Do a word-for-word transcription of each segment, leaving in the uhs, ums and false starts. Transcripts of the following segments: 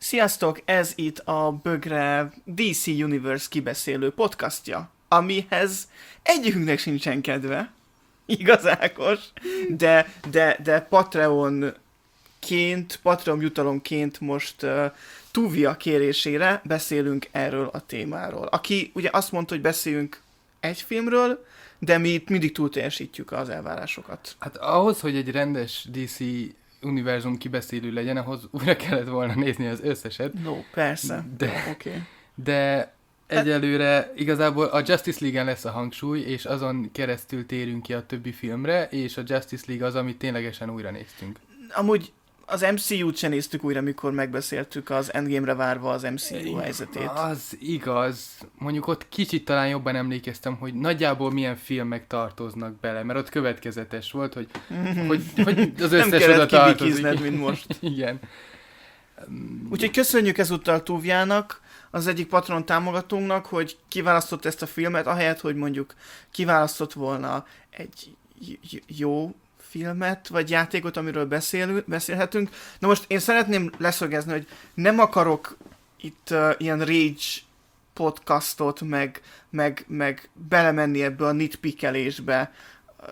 Sziasztok, ez itt a Bögre dé cé Universe kibeszélő podcastja, amihez egyikünknek sincsen kedve, igaz Ákos, de, de, de Patreonként, Patreon jutalomként most uh, Tuvia kérésére beszélünk erről a témáról. Aki ugye azt mondta, hogy beszéljünk egy filmről, de mi itt mindig túl teljesítjük az elvárásokat. Hát ahhoz, hogy egy rendes dé cé univerzum kibeszélő legyen, ahhoz újra kellett volna nézni az összeset. No, persze. De, okay. de egyelőre igazából a Justice League-en lesz a hangsúly, és azon keresztül térünk ki a többi filmre, és a Justice League az, amit ténylegesen újra néztünk. Amúgy az em cé út sem néztük újra, mikor megbeszéltük az Endgame-re várva az em cé u helyzetét. Az igaz. Mondjuk ott kicsit talán jobban emlékeztem, hogy nagyjából milyen filmek tartoznak bele, mert ott következetes volt, hogy, hogy, hogy az összes nem oda tartozik. Nem mint most. Igen. Úgyhogy köszönjük ezúttal Tuviának, az egyik Patreon támogatónknak, hogy kiválasztott ezt a filmet, ahelyett, hogy mondjuk kiválasztott volna egy jó filmet, vagy játékot, amiről beszél, beszélhetünk. Na most én szeretném leszögezni, hogy nem akarok itt uh, ilyen rage podcastot, meg, meg, meg belemenni ebbe a nitpickelésbe. Uh,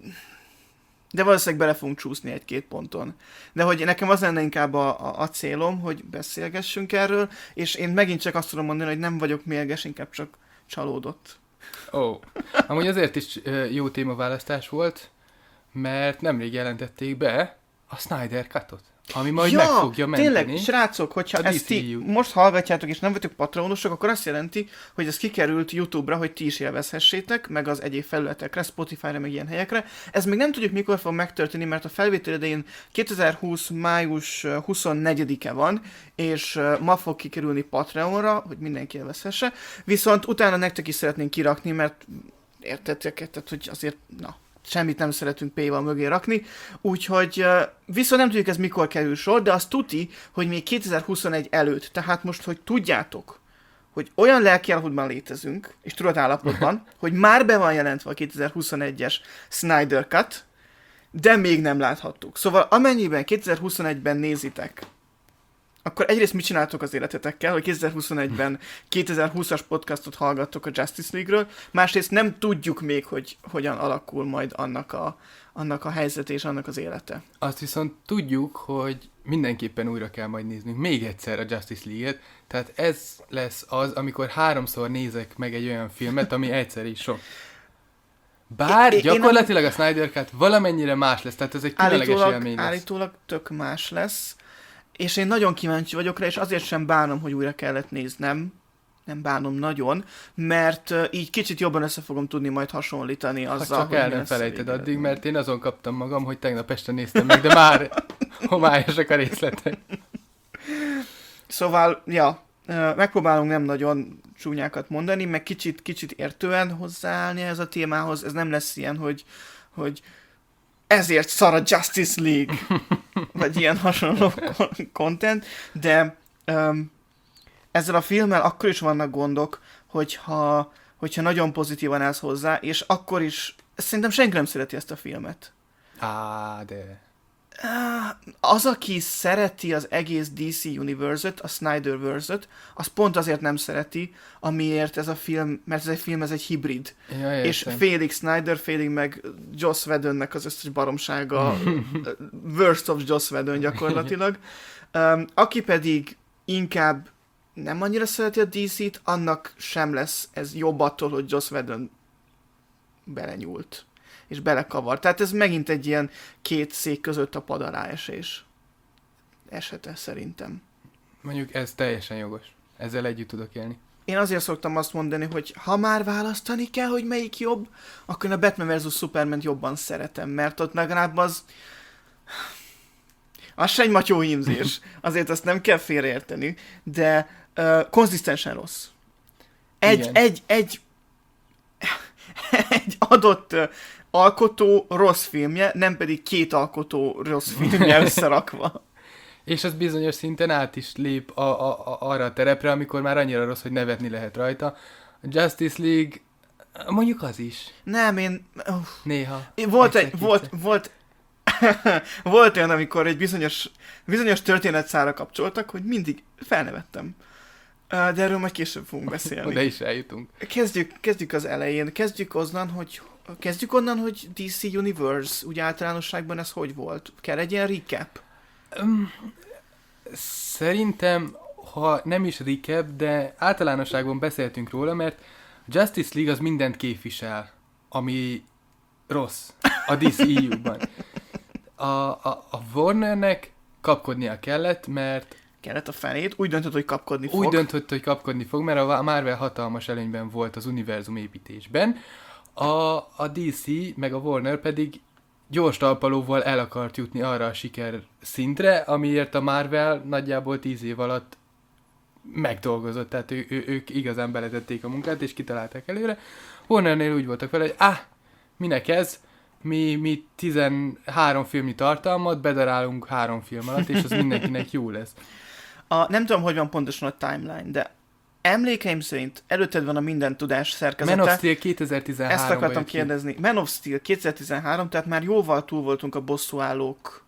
de valószínűleg bele fogunk csúszni egy-két ponton. De hogy nekem az lenne inkább a, a, a célom, hogy beszélgessünk erről, és én megint csak azt tudom mondani, hogy nem vagyok mérges, inkább csak csalódott. Ó, oh. Amúgy azért is uh, jó témaválasztás volt, mert nemrég jelentették be a Snyder Cut-ot, ami majd ja, meg fogja menteni. Tényleg, srácok, hogyha ezt ti most hallgatjátok, és nem vagytok patronosok, akkor azt jelenti, hogy ez kikerült YouTube-ra, hogy ti is élvezhessétek, meg az egyéb felületekre, Spotify-ra, meg ilyen helyekre. Ez még nem tudjuk, mikor fog megtörténni, mert a felvétel idején kétezer-húsz május huszonnegyedike van, és ma fog kikerülni Patreonra, hogy mindenki élvezhesse. Viszont utána nektek is szeretnénk kirakni, mert értettek, tehát hogy azért, na, semmit nem szeretünk P-val mögé rakni, úgyhogy uh, viszont nem tudjuk ez mikor kerül sor, de az tuti, hogy még kétezer-huszonegy előtt, tehát most, hogy tudjátok, hogy olyan lelkiállapotban létezünk, és tudatállapotban, hogy már be van jelentve a kétezer-huszonegyes Snyder Cut, de még nem láthattuk. Szóval amennyiben kétezer-huszonegyben nézitek, akkor egyrészt mit csináltok az életetekkel, hogy kétezer-huszonegyben kétezer-húszas podcastot hallgattok a Justice League-ről, másrészt nem tudjuk még, hogy hogyan alakul majd annak a, annak a helyzet és annak az élete. Azt viszont tudjuk, hogy mindenképpen újra kell majd néznünk még egyszer a Justice League-et, tehát ez lesz az, amikor háromszor nézek meg egy olyan filmet, ami egyszer is sok. Bár é, gyakorlatilag a Snyder Cut valamennyire más lesz, tehát ez egy különleges élmény lesz. Állítólag tök más lesz. És én nagyon kíváncsi vagyok rá, és azért sem bánom, hogy újra kellett néznem. Nem bánom nagyon, mert uh, így kicsit jobban össze fogom tudni majd hasonlítani azzal, csak hogy el nem felejted addig, mert én azon kaptam magam, hogy tegnap este néztem meg, de már homályosak a részletek. Szóval, ja, uh, megpróbálunk nem nagyon csúnyákat mondani, meg kicsit, kicsit értően hozzáállni ez a témához. Ez nem lesz ilyen, hogy, hogy ezért szar a Justice League, vagy ilyen hasonló content, de um, ezzel a filmmel akkor is vannak gondok, hogyha, hogyha nagyon pozitívan állsz hozzá, és akkor is, szerintem senki nem szereti ezt a filmet. Á, de... Az, aki szereti az egész dé cé Universe-öt, a Snyderverse-öt, az pont azért nem szereti, amiért ez a film, mert ez egy film, ez egy hibrid. Ja, és félig Snyder, félig meg Joss Whedonnek az összes baromsága, worst of Joss Whedon gyakorlatilag. Um, aki pedig inkább nem annyira szereti a dé cét, annak sem lesz ez jobb attól, hogy Joss Whedon belenyúlt és belekavar. Tehát ez megint egy ilyen két szék között a pad alá esés esete szerintem. Mondjuk ez teljesen jogos. Ezzel együtt tudok élni. Én azért szoktam azt mondani, hogy ha már választani kell, hogy melyik jobb, akkor a Batman versus. Superman jobban szeretem, mert ott legalább az... Az se egy matyó hímzés. Azért azt nem kell félreérteni, de uh, konzisztensen rossz. Egy, Igen. egy, egy, egy adott uh, alkotó rossz filmje, nem pedig két alkotó rossz filmje összerakva. És az bizonyos szinten át is lép a, a, a, arra a terepre, amikor már annyira rossz, hogy nevetni lehet rajta. A Justice League, mondjuk az is. Nem, én... Uh, Néha. Én volt egy... Volt, volt Volt olyan, amikor egy bizonyos, bizonyos történetszára kapcsoltak, hogy mindig felnevettem. De erről majd később fogunk beszélni. Oda is eljutunk. Kezdjük, kezdjük az elején. Kezdjük onnan, hogy kezdjük onnan, hogy dé cé Universe, úgy általánosságban ez hogy volt? Kell egy ilyen recap? Um, szerintem, ha nem is recap, de általánosságban beszéltünk róla, mert Justice League az mindent képvisel, ami rossz a dé cé é u-ban. A, a, a Warnernek kapkodnia kellett, mert kellett a felét, úgy döntött, hogy kapkodni fog. Úgy döntött, hogy kapkodni fog, mert a Marvel hatalmas előnyben volt az univerzum építésben. A, a dé cé meg a Warner pedig gyors talpalóval el akart jutni arra a siker szintre, amiért a Marvel nagyjából tíz év alatt megdolgozott, tehát ő, ő, ők igazán beletették a munkát, és kitalálták előre. Warnernél úgy voltak vele, hogy ah, minek ez? Mi, mi tizenhárom filmnyi tartalmat bedarálunk három film alatt, és az mindenkinek jó lesz. A, nem tudom, hogy van pontosan a timeline, de emlékeim szerint előtted van a minden tudás szerkezete. Man of Steel kétezer-tizenhárom. Ezt akartam kérdezni. Ki. Man of Steel kétezer-tizenhárom, tehát már jóval túl voltunk a bosszúállók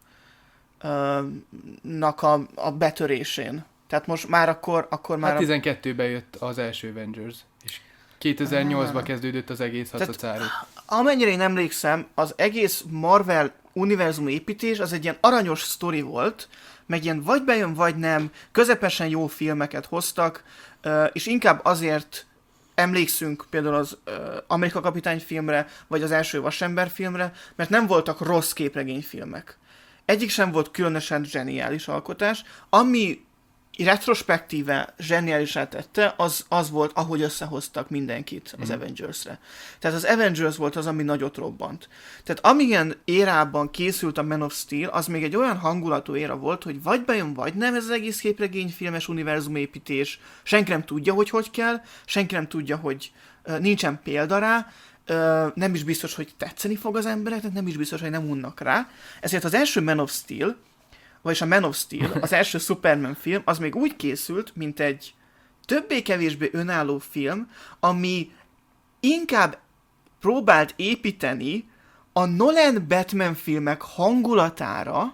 uh, nak a, a betörésén. Tehát most már akkor, akkor már... Hát tizenkettőben jött az első Avengers, és kétezer-nyolcban ah. kezdődött az egész hatszázszáros. Amennyire én emlékszem, az egész Marvel univerzum építés az egy ilyen aranyos sztori volt, meg ilyen vagy bejön, vagy nem, közepesen jó filmeket hoztak, és inkább azért emlékszünk például az Amerika Kapitány filmre, vagy az első Vasember filmre, mert nem voltak rossz képregényfilmek. Egyik sem volt különösen zseniális alkotás, ami retrospektíve zseniálisá tette, az, az volt, ahogy összehoztak mindenkit az mm. Avengers-re. Tehát az Avengers volt az, ami nagyot robbant. Tehát amilyen érában készült a Man of Steel, az még egy olyan hangulatú éra volt, hogy vagy bejön, vagy nem ez az egész képregényfilmes univerzumépítés, senki nem tudja, hogy hogy kell, senki nem tudja, hogy uh, nincsen példa rá, uh, nem is biztos, hogy tetszeni fog az embereknek, nem is biztos, hogy nem unnak rá. Ezért az első Man of Steel, vagyis a Man of Steel, az első Superman film, az még úgy készült, mint egy többé-kevésbé önálló film, ami inkább próbált építeni a Nolan Batman filmek hangulatára,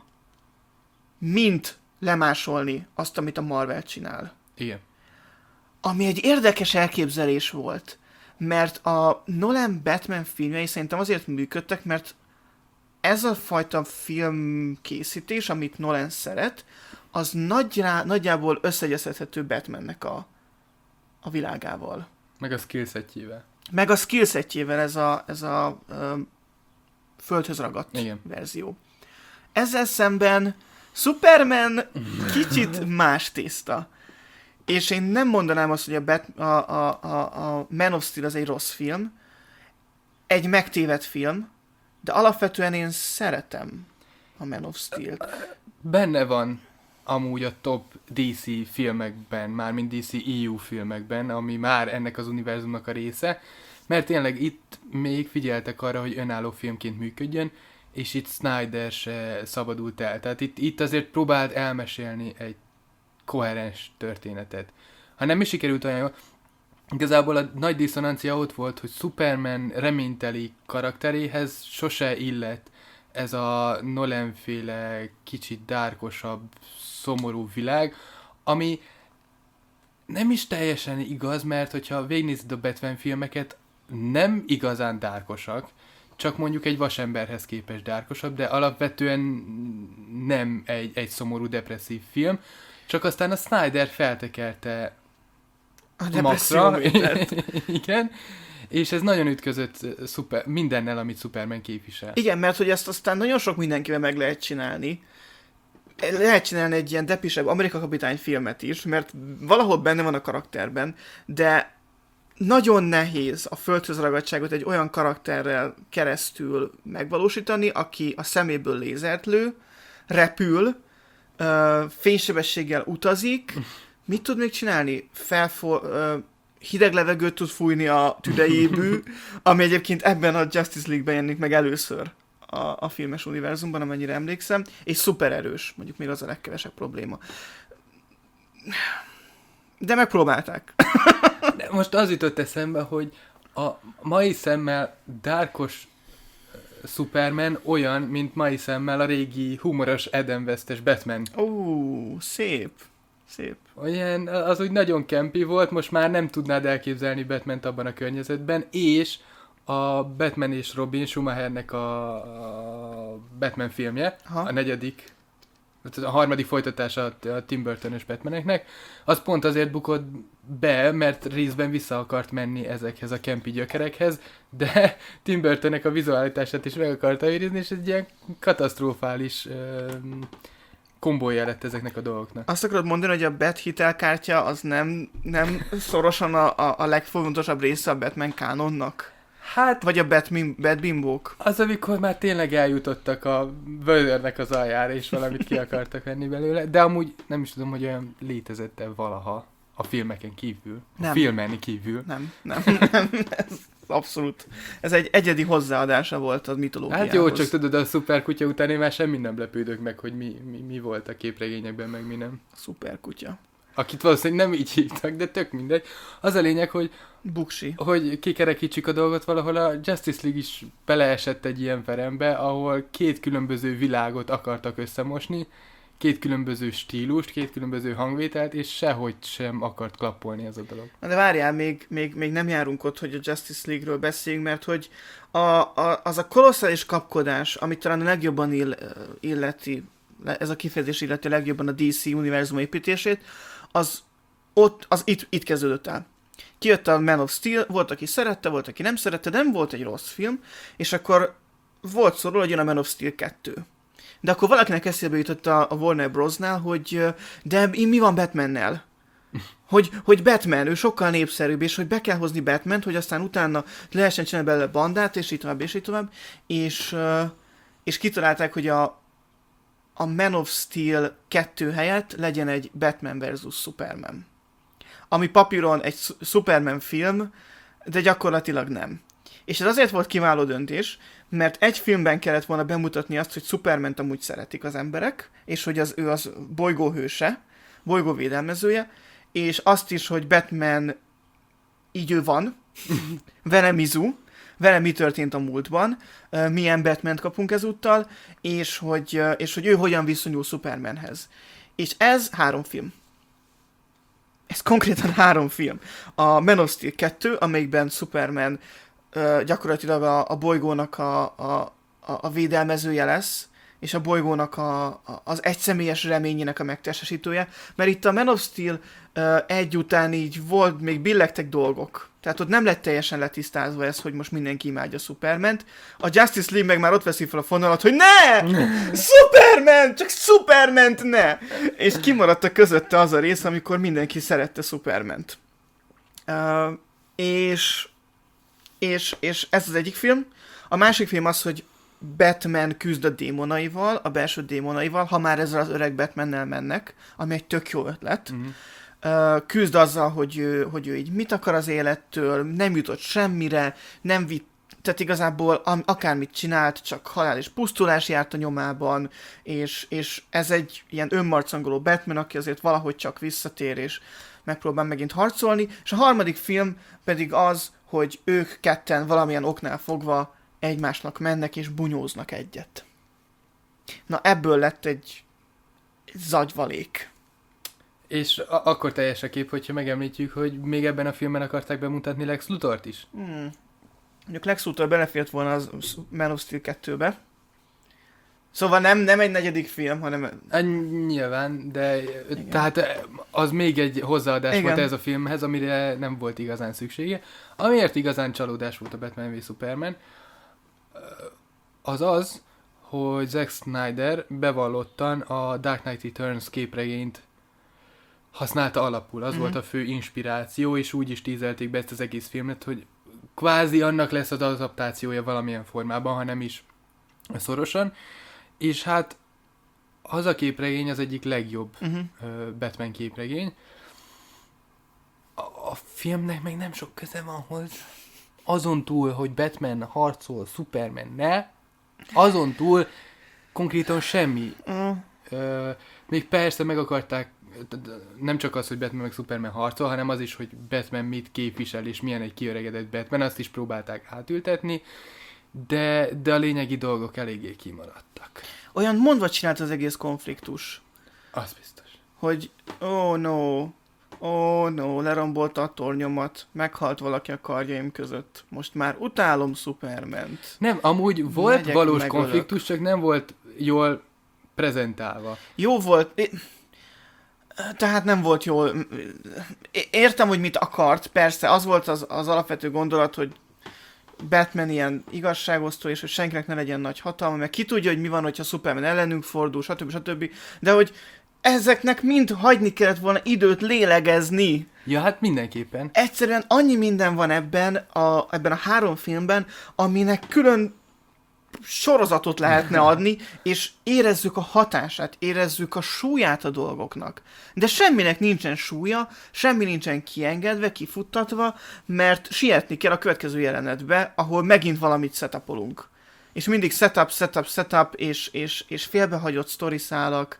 mint lemásolni azt, amit a Marvel csinál. Igen. Ami egy érdekes elképzelés volt, mert a Nolan Batman filmjei szerintem azért működtek, mert ez a fajta filmkészítés, amit Nolan szeret, az nagyrá, nagyjából összeegyeztethető Batmannek a, a világával. Meg a skillsetjével. Meg a skillsetjével ez a, ez a um, földhöz ragadt Igen. verzió. Ezzel szemben Superman kicsit más tészta. És én nem mondanám azt, hogy a, Bat- a, a, a, a Man of Steel az egy rossz film, egy megtévedt film, de alapvetően én szeretem a Man of Steel-t. Benne van amúgy a top dé cé filmekben, mármint dé cé é u filmekben, ami már ennek az univerzumnak a része, mert tényleg itt még figyeltek arra, hogy önálló filmként működjön, és itt Snyder se szabadult el. Tehát itt, itt azért próbált elmesélni egy koherens történetet. Ha nem is sikerült olyan jól, igazából a nagy diszonancia ott volt, hogy Superman reményteli karakteréhez sose illett ez a Nolan-féle kicsit dárkosabb, szomorú világ, ami nem is teljesen igaz, mert hogyha végignézed a Batman filmeket, nem igazán dárkosak, csak mondjuk egy vasemberhez képest dárkosabb, de alapvetően nem egy, egy szomorú, depresszív film, csak aztán a Snyder feltekerte a maxra. Igen, és ez nagyon ütközött szuper, mindennel, amit Superman képvisel. Igen, mert hogy ezt aztán nagyon sok mindenkivel meg lehet csinálni. Lehet csinálni egy ilyen depisebb Amerika Kapitány filmet is, mert valahol benne van a karakterben, de nagyon nehéz a földhöz ragadtságot egy olyan karakterrel keresztül megvalósítani, aki a szeméből lézert lő, repül, fénysebességgel utazik. Mit tud még csinálni? Felfor, hideg levegőt tud fújni a tüdejébű, ami egyébként ebben a Justice League-ben jelenik meg először a, a filmes univerzumban, amennyire emlékszem, és szuper erős, mondjuk még az a legkevesebb probléma. De megpróbálták. De most az jutott eszembe, hogy a mai szemmel dárkos Superman olyan, mint mai szemmel a régi humoros Adam West-es Batman. Ó, szép. Szép. Olyan, az úgy nagyon kempi volt, most már nem tudnád elképzelni Batmant abban a környezetben, és a Batman és Robin Schumachernek a, a Batman filmje, ha? a negyedik, a harmadik folytatása a Tim Burton-ös Batmaneknek, az pont azért bukott be, mert részben vissza akart menni ezekhez a kempi gyökerekhez, de Tim Burtonnek a vizualitását is meg akarta őrizni, és egy ilyen katasztrofális uh, kombója lett ezeknek a dolgoknak. Azt akarod mondani, hogy a Bat hitelkártya az nem, nem szorosan a, a, a legfontosabb része a Batman kánonnak? Hát... Vagy a Batmin, Batbimbók? Az, amikor már tényleg eljutottak a vödörnek az aljára, és valamit ki akartak venni belőle, de amúgy nem is tudom, hogy olyan létezett-e valaha a filmeken kívül. Nem. A filmen kívül. Nem, nem, nem. Ez abszolút. Ez egy egyedi hozzáadása volt a mitológiához. Hát jó, csak tudod, a szuperkutya után én már semmi nem lepődök meg, hogy mi, mi, mi volt a képregényekben, meg mi nem. A szuperkutya. Akit valószínűleg nem így hívtak, de tök mindegy. Az a lényeg, hogy Buksi. hogy kikerekítsük a dolgot, valahol a Justice League is beleesett egy ilyen verembe, ahol két különböző világot akartak összemosni, két különböző stílust, két különböző hangvételt, és sehogy sem akart klappolni ez a dolog. Na de várjál, még, még, még nem járunk ott, hogy a Justice League-ről beszéljünk, mert hogy a, a, az a kolosszális kapkodás, amit talán a legjobban ill, illeti, ez a kifejezés illeti a legjobban a dé cé univerzum építését, az ott, az itt, itt kezdődött el. Kijött a Man of Steel, volt, aki szerette, volt, aki nem szerette, de nem volt egy rossz film, és akkor volt szó róla, hogy jön a Man of Steel kettő. De akkor valakinek eszébe jutott a, a Warner Brosnál, hogy de mi van Batmannel? Hogy, hogy Batman, ő sokkal népszerűbb, és hogy be kell hozni Batmant, hogy aztán utána lehessen csinálni belőle bandát, és így tovább, és így tovább. És, és kitalálták, hogy a, a Man of Steel kettő helyett legyen egy Batman versus Superman. Ami papíron egy Superman film, de gyakorlatilag nem. És ez azért volt kiváló döntés, mert egy filmben kellett volna bemutatni azt, hogy Supermant amúgy szeretik az emberek, és hogy az, ő az bolygóhőse, bolygóvédelmezője, és azt is, hogy Batman így ő van, vele mizu, vele mi történt a múltban, milyen Batmant kapunk ezúttal, és hogy, és hogy ő hogyan viszonyul Supermanhez. És ez három film. Ez konkrétan három film. A Man of Steel kettő, amelyikben Superman uh, gyakorlatilag a, a bolygónak a, a, a védelmezője lesz, és a bolygónak a, a, az egyszemélyes reményének a megtestesítője, mert itt a Man of Steel uh, egy után így volt, még billegtek dolgok. Tehát ott nem lett teljesen letisztázva ez, hogy most mindenki imádja Supermant. A Justice League meg már ott veszi fel a fonalat, hogy ne! Superman! Csak Supermant ne! És kimaradt a közötte az a rész, amikor mindenki szerette Supermant. Uh, és, és, és ez az egyik film. A másik film az, hogy Batman küzd a démonaival, a belső démonaival, ha már ezzel az öreg Batmannel mennek, ami egy tök jó ötlet. Uh-huh. Uh, küzd azzal, hogy ő, hogy ő így mit akar az élettől, nem jutott semmire, nem vitt, tehát igazából am, akármit csinált, csak halál és pusztulás járt a nyomában, és, és ez egy ilyen önmarcangoló Batman, aki azért valahogy csak visszatér, és megpróbál megint harcolni, és a harmadik film pedig az, hogy ők ketten valamilyen oknál fogva egymásnak mennek, és bunyóznak egyet. Na ebből lett egy, egy zagyvalék. És a- akkor teljes a kép, hogyha megemlítjük, hogy még ebben a filmben akarták bemutatni Lex Luthort is. Hmm. Mondjuk Lex Luthor belefért volna az Man of Steel kettőbe. Szóval nem, nem egy negyedik film, hanem... A, nyilván, de igen. Tehát az még egy hozzáadás igen. volt ez a filmhez, amire nem volt igazán szüksége. Amiért igazán csalódás volt a Batman v Superman, az az, hogy Zack Snyder bevallottan a Dark Knight Returns képregényt használta alapul. Az mm-hmm. volt a fő inspiráció, és úgy is tízelték be ezt az egész filmet, hogy kvázi annak lesz az adaptációja valamilyen formában, ha nem is szorosan. És hát az a képregény az egyik legjobb mm-hmm. Batman képregény. A, a filmnek meg nem sok köze van hozzá. Azon túl, hogy Batman harcol, Superman ne, azon túl konkrétan semmi. Mm. Ö, még persze meg akarták, nem csak az, hogy Batman meg Superman harcol, hanem az is, hogy Batman mit képvisel, és milyen egy kiöregedett Batman, azt is próbálták átültetni, de, de a lényegi dolgok eléggé kimaradtak. Olyan mondva csinált az egész konfliktus. Az biztos. Hogy oh no, oh no, lerombolta a tornyomat, meghalt valaki a karjaim között. Most már utálom Supermant. Nem, amúgy volt Megyek, valós megölök. konfliktus, csak nem volt jól prezentálva. Jó volt, tehát nem volt jól. Értem, hogy mit akart, persze, az volt az, az alapvető gondolat, hogy Batman ilyen igazságosztó, és hogy senkinek ne legyen nagy hatalma, meg ki tudja, hogy mi van, hogyha Superman ellenünk fordul, stb. stb. De hogy ezeknek mind hagyni kellett volna időt lélegezni. Ja, hát mindenképpen. Egyszerűen annyi minden van ebben a, ebben a három filmben, aminek külön sorozatot lehetne adni, és érezzük a hatását, érezzük a súlyát a dolgoknak. De semminek nincsen súlya, semmi nincsen kiengedve, kifuttatva, mert sietni kell a következő jelenetbe, ahol megint valamit setupolunk. És mindig setup, setup, setup, és, és, és félbehagyott sztoriszálak.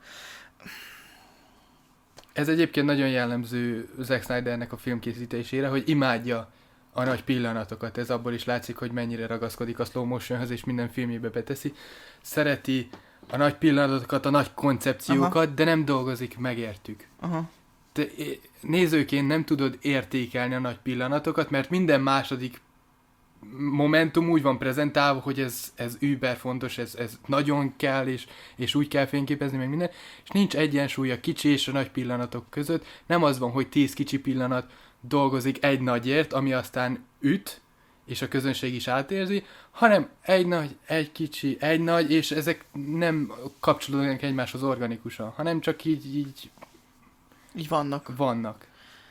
Ez egyébként nagyon jellemző Zack Snydernek a filmkészítésére, hogy imádja a nagy pillanatokat. Ez abból is látszik, hogy mennyire ragaszkodik a slow motionhoz, és minden filmjébe beteszi. Szereti a nagy pillanatokat, a nagy koncepciókat, aha, de nem dolgozik megértük. Aha. Te nézőként nem tudod értékelni a nagy pillanatokat, mert minden második momentum úgy van prezentálva, hogy ez, ez über fontos, ez, ez nagyon kell, és, és úgy kell fényképezni, meg minden, és nincs egyensúly a kicsi és a nagy pillanatok között. Nem az van, hogy tíz kicsi pillanat dolgozik egy nagyért, ami aztán üt, és a közönség is átérzi, hanem egy nagy, egy kicsi, egy nagy, és ezek nem kapcsolódnak egymáshoz organikusan, hanem csak így, így, így vannak. vannak.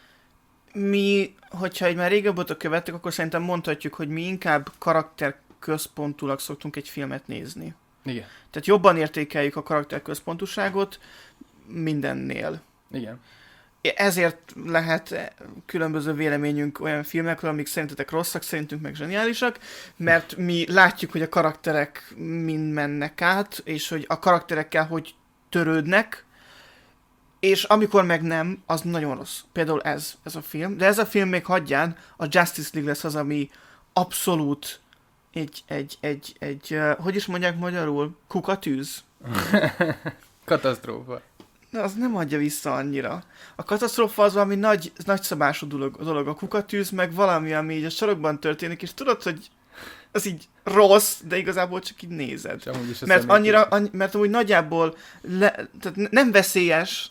Mi, hogyha egy már régebb óta követtük, akkor szerintem mondhatjuk, hogy mi inkább karakterközpontúlag szoktunk egy filmet nézni. Igen. Tehát jobban értékeljük a karakterközpontúságot mindennél. Igen. Ezért lehet különböző véleményünk olyan filmekről, amik szerintetek rosszak, szerintünk meg zseniálisak, mert mi látjuk, hogy a karakterek mind mennek át, és hogy a karakterekkel hogy törődnek, és amikor meg nem, az nagyon rossz. Például ez, ez a film. De ez a film még hagyján, a Justice League lesz az, ami abszolút egy, egy, egy, egy, uh, hogy is mondják magyarul? Kukatűz. Katasztrófa. Na, az nem adja vissza annyira. A katasztrófa az valami nagy, nagyszabású dolog, dolog. A kukatűz meg valami, ami így a sarokban történik, és tudod, hogy az így rossz, de igazából csak így nézed. Mert annyira, annyi, mert amúgy nagyjából le, tehát nem veszélyes,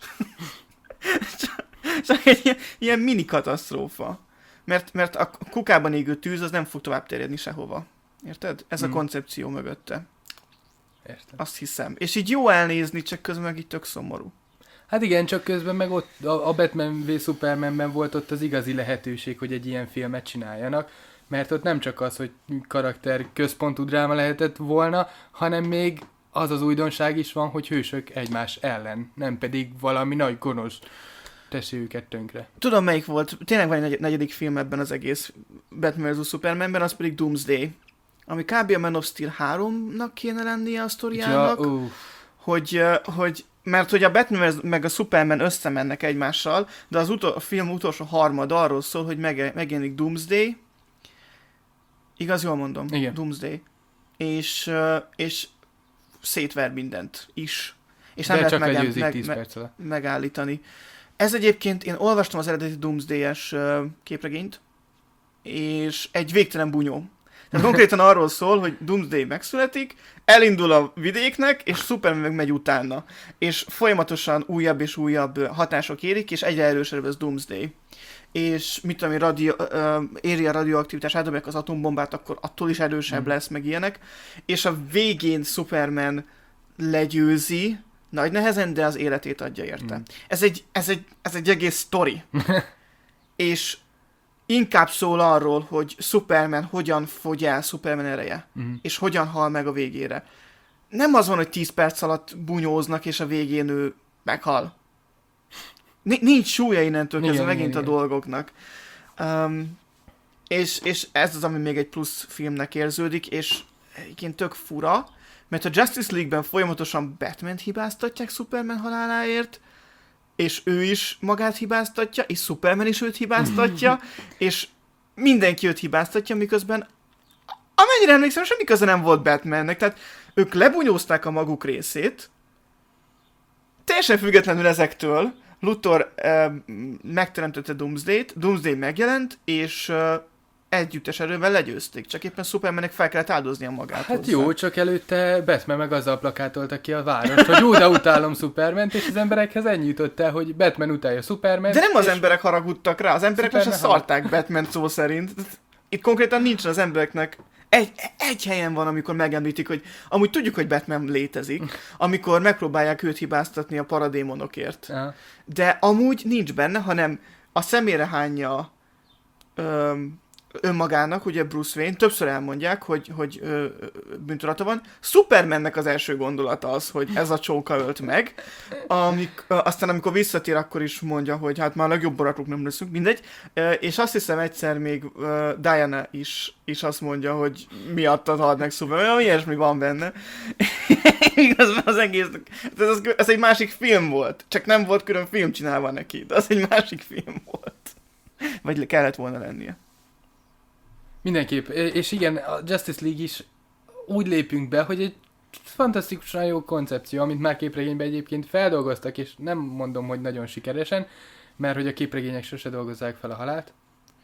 csak, csak egy ilyen, ilyen mini katasztrófa. Mert, mert a kukában égő tűz az nem fog tovább terjedni sehova. Érted? Ez hmm. a koncepció mögötte. Értem. Azt hiszem. És így jó elnézni, csak közben meg így tök szomorú. Hát igen, csak közben meg ott a Batman v Supermanben volt ott az igazi lehetőség, hogy egy ilyen filmet csináljanak, mert ott nem csak az, hogy karakter központú dráma lehetett volna, hanem még az az újdonság is van, hogy hősök egymás ellen, nem pedig valami nagy gonosz teszi őket tönkre. Tudom, melyik volt. Tényleg van egy negyedik film ebben az egész Batman v Supermanben, az pedig Doomsday, ami kb. A Man of Steel háromnak kéne lennie a sztoriának, ja, uh. hogy, hogy mert hogy a Batman meg a Superman összemennek egymással, de az utol- a film utolsó harmad arról szól, hogy meg- megjelenik Doomsday. Igaz, jól mondom? Igen. Doomsday. És, és szétver mindent is. És nem de lehet csak meg- legyőzik meg- tíz meg- perc alatt. megállítani. Ez egyébként, én olvastam az eredeti Doomsday-es képregényt, és egy végtelen bunyó. Tehát konkrétan arról szól, hogy Doomsday megszületik, elindul a vidéknek, és Superman meg megy utána. És folyamatosan újabb és újabb hatások érik, és egyre erősebb ez Doomsday. És mit tudom én, radio, uh, éri a radioaktivitás, átdobják az atombombát, akkor attól is erősebb mm. lesz, meg ilyenek. És a végén Superman legyőzi, nagy nehezen, de az életét adja érte. Mm. Ez, egy, ez, egy, ez egy egész sztori. És inkább szól arról, hogy Superman hogyan fogy el Superman ereje, uh-huh. és hogyan hal meg a végére. Nem az van, hogy tíz perc alatt bunyóznak, és a végén ő meghal. N- nincs súlya innentől kezdve megint igen, a igen. dolgoknak. Um, és, és ez az, ami még egy plusz filmnek érződik, és egyébként tök fura, mert a Justice League-ben folyamatosan Batman-t hibáztatják Superman haláláért, és ő is magát hibáztatja, és Superman is őt hibáztatja, és mindenki őt hibáztatja, miközben amennyire emlékszem, semmi köze nem volt Batmannek, tehát ők lebunyózták a maguk részét, teljesen függetlenül ezektől, Luthor uh, megteremtette Doomsday-t, Doomsday megjelent, és uh, együttes erővel legyőzték, csak éppen Supermannek fel kellett áldoznia magát. Hát hozzá. jó, csak előtte Batman meg azzal plakátolta ki a várost, hogy jó, de utálom Supermant, és az emberekhez ennyi jutott el, hogy Batman utálja Superman. De nem az és... emberek haragudtak rá, az emberek most szarták Batman szó szerint. Itt konkrétan nincsen az embereknek. Egy, egy helyen van, amikor megemlítik, hogy amúgy tudjuk, hogy Batman létezik, amikor megpróbálják őt hibáztatni a paradémonokért. Aha. De amúgy nincs benne, hanem a szemére hányja öm, önmagának, ugye Bruce Wayne, többször elmondják, hogy, hogy ö, bűntudata van. Supermannek az első gondolata az, hogy ez a csóka ölt meg. Amik, ö, aztán amikor visszatér, akkor is mondja, hogy hát már a legjobb barátok nem leszünk, mindegy. Ö, és azt hiszem egyszer még ö, Diana is, is azt mondja, hogy miattad halt meg Superman, olyan ilyesmi van benne. Igazán az egész, ez, az, ez egy másik film volt, csak nem volt külön film csinálva neki, de az egy másik film volt. Vagy kellett volna lennie. Mindenképp, és igen, a Justice League is úgy lépünk be, hogy egy fantasztikusan jó koncepció, amit már képregényben egyébként feldolgoztak, és nem mondom, hogy nagyon sikeresen, mert hogy a képregények sose dolgozzák fel a halált.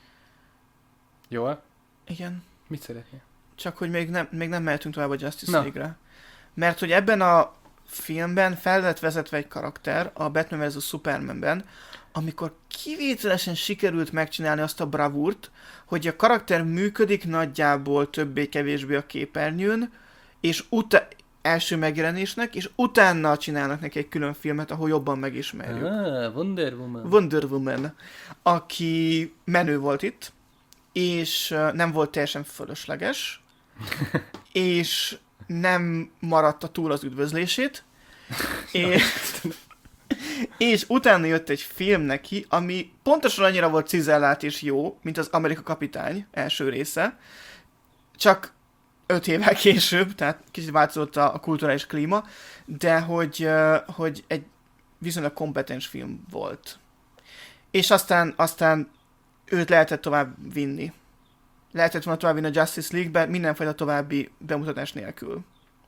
Jól? Igen. Mit szeretnél? Csak hogy még nem, még nem mehetünk tovább a Justice Na. League-re. Mert hogy ebben a filmben fel lett vezetve egy karakter, a Batman versus. Supermanben, amikor kivételesen sikerült megcsinálni azt a bravúrt, hogy a karakter működik nagyjából többé-kevésbé a képernyőn, és utána első megjelenésnek, és utána csinálnak neki egy külön filmet, ahol jobban megismerjük. Ah, Wonder Woman. Wonder Woman, aki menő volt itt, és nem volt teljesen fölösleges, és nem maradta túl az üdvözlését, és, és utána jött egy film neki, ami pontosan annyira volt cizellált és jó, mint az Amerika Kapitány első része, csak öt évvel később, tehát kicsit változott a, a kulturális klíma, de hogy, hogy egy viszonylag kompetens film volt. És aztán, aztán őt lehetett tovább vinni. Lehetett volna tovább vinni a Justice League-be mindenfajta további bemutatás nélkül.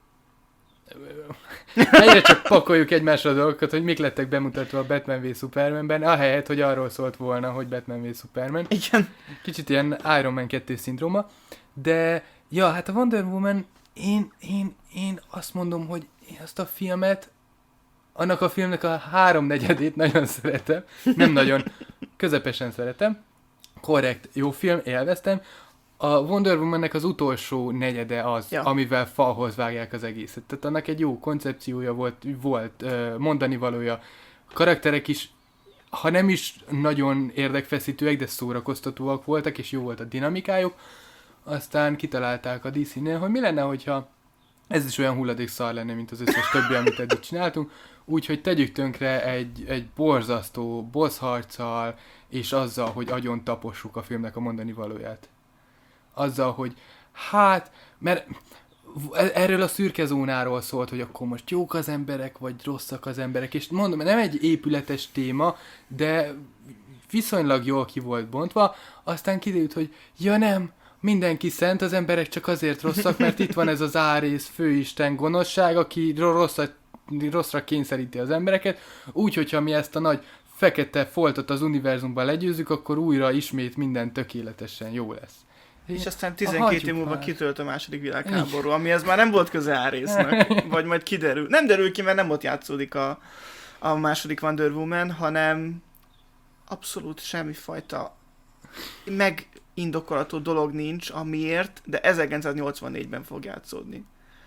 Egyre csak pakoljuk egymásra a dolgokat, hogy mik lettek bemutatva a Batman v Supermanben, ahelyett, hogy arról szólt volna, hogy Batman v Superman. Igen. Kicsit ilyen Iron Man kettő szindróma, de ja, hát a Wonder Woman, én, én, én azt mondom, hogy én azt a filmet, annak a filmnek a háromnegyedét nagyon szeretem, nem nagyon, közepesen szeretem, korrekt, jó film, élveztem. A Wonder Womannek az utolsó negyede az, ja. amivel falhoz vágják az egészet. Tehát annak egy jó koncepciója volt, volt mondani valója. A karakterek is, ha nem is nagyon érdekfeszítőek, de szórakoztatóak voltak, és jó volt a dinamikájuk. Aztán kitalálták a dé cé-nél, hogy mi lenne, hogyha ez is olyan hulladékszar lenne, mint az összes többi, amit eddig csináltunk. Úgyhogy tegyük tönkre egy, egy borzasztó boss harccal, és azzal, hogy agyon tapossuk a filmnek a mondani valóját. Azzal, hogy hát, mert erről a szürke zónáról szólt, hogy akkor most jók az emberek, vagy rosszak az emberek, és mondom, nem egy épületes téma, de viszonylag jól ki volt bontva, aztán kiderült, hogy ja nem, mindenki szent, az emberek csak azért rosszak, mert itt van ez az Árész főisten gonoszság, aki rosszra, rosszra kényszeríti az embereket, úgy, hogyha mi ezt a nagy fekete foltot az univerzumban legyőzzük, akkor újra ismét minden tökéletesen jó lesz. És aztán tizenkét év múlva kitölt a második világháború, amihez már nem volt köze Árésznak, vagy majd kiderül. Nem derül ki, mert nem ott játszódik a, a második Wonder Woman, hanem abszolút semmifajta megindokolható dolog nincs, amiért, de ezerkilencszáznyolcvannégyben fog játszódni.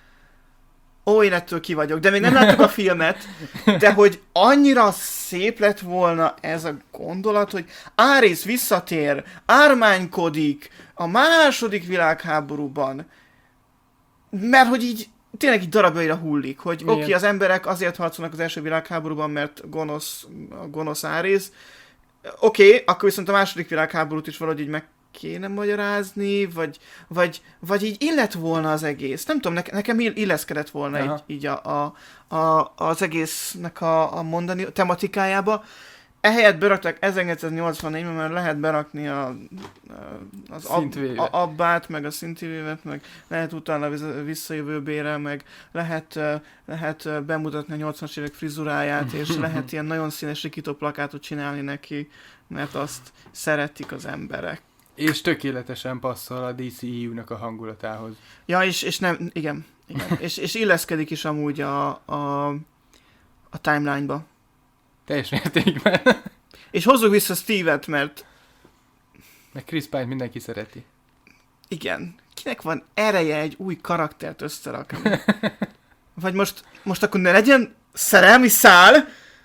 Ó, én ettől ki vagyok, de még nem láttuk a filmet, de hogy annyira szép lett volna ez a gondolat, hogy Árész visszatér, ármánykodik a második világháborúban, mert hogy így tényleg így darabjaira hullik, hogy oké, okay, az emberek azért harcolnak az első világháborúban, mert gonosz, a gonosz Árész. Oké, okay, akkor viszont a második világháborút is valahogy így meg kéne magyarázni, vagy, vagy, vagy így illet volna az egész. Nem tudom, nekem illeszkedett volna így, így a, a, a, az egésznek a, a mondani tematikájába, ehelyett berakták ezerkilencszáznyolcvannégyben, mert lehet berakni a, az ab, a, abbát, meg a szintivévet, meg lehet utána visszajövőbére, meg lehet, lehet bemutatni a nyolcvanas évek frizuráját, és lehet ilyen nagyon színes rikító plakátot csinálni neki, mert azt szeretik az emberek. És tökéletesen passzol a dé cé é u-nak a hangulatához. Ja, és, és nem, igen, igen. és, és illeszkedik is amúgy a, a, a timeline-ba. Teljes mértékben. És hozzuk vissza Steve-et, mert... Meg Chris Pine mindenki szereti. Igen. Kinek van ereje egy új karaktert összerakni? Vagy most, most akkor ne legyen szerelmi szál?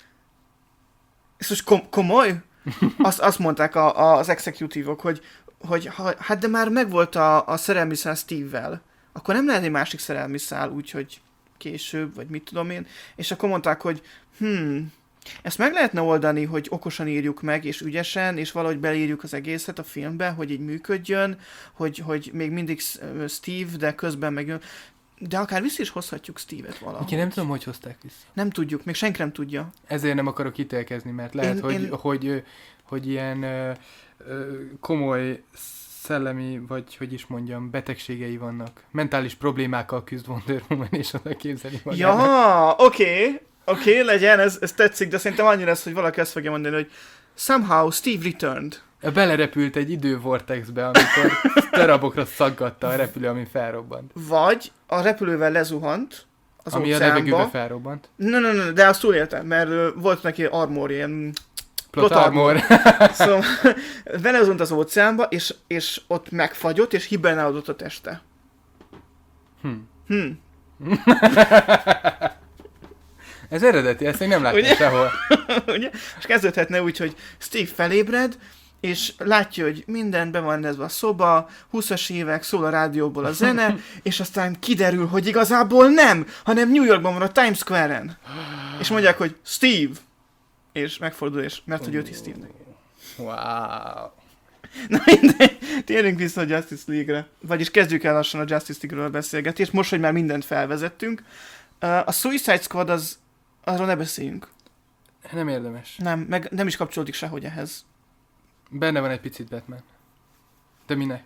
Ez most kom- komoly? Azt, azt mondták a, a, az executívok, hogy, hogy ha, hát de már megvolt a, a szerelmi szál Steve-vel. Akkor nem lehet egy másik szerelmi szál, úgyhogy később, vagy mit tudom én. És akkor mondták, hogy hmm... Ezt meg lehetne oldani, hogy okosan írjuk meg, és ügyesen, és valahogy beleírjuk az egészet a filmbe, hogy így működjön, hogy, hogy még mindig Steve, de közben meg... De akár vissza is hozhatjuk Steve-et valahogy. Én nem tudom, hogy hozták vissza. Nem tudjuk, még senki nem tudja. Ezért nem akarok ítélkezni, mert lehet, én, hogy, én... hogy, hogy, hogy ilyen ö, ö, komoly szellemi, vagy hogy is mondjam, betegségei vannak. Mentális problémákkal küzd Wonder Woman, és oda képzeli magának. Ja, oké. Okay. Oké, okay, legyen, ez, ez tetszik, de szerintem annyira lesz, hogy valaki ezt fogja mondani, hogy somehow Steve returned. Belerepült egy idővortexbe, amikor darabokra szaggatta a repülő, ami felrobbant. Vagy a repülővel lezuhant az ami óceánba. Ami a levegőbe felrobbant. No, no, no, de azt túléltem, mert uh, volt neki armor, ilyen... Plot armor. Szóval belezuhant az óceánba, és, és ott megfagyott, és hibernálódott a teste. Hm. Hm. Ez eredeti, ezt még nem láttam ugye? Sehol. Ugye? És kezdődhetne úgy, hogy Steve felébred, és látja, hogy minden be van rendezve a szoba, húszas évek, szól a rádióból a zene, és aztán kiderül, hogy igazából nem, hanem New Yorkban van a Times Square-en. És mondják, hogy Steve! És megfordul, és mert hogy őt is Steve-nek. Wow. Na mindegy, térjünk vissza a Justice League-re. Vagyis kezdjük el lassan a Justice League-ről beszélgetést, most, hogy már mindent felvezettünk. A Suicide Squad az arról ne beszéljünk. Nem érdemes. Nem, meg nem is kapcsolódik sehogy ehhez. Benne van egy picit Batman. De minek?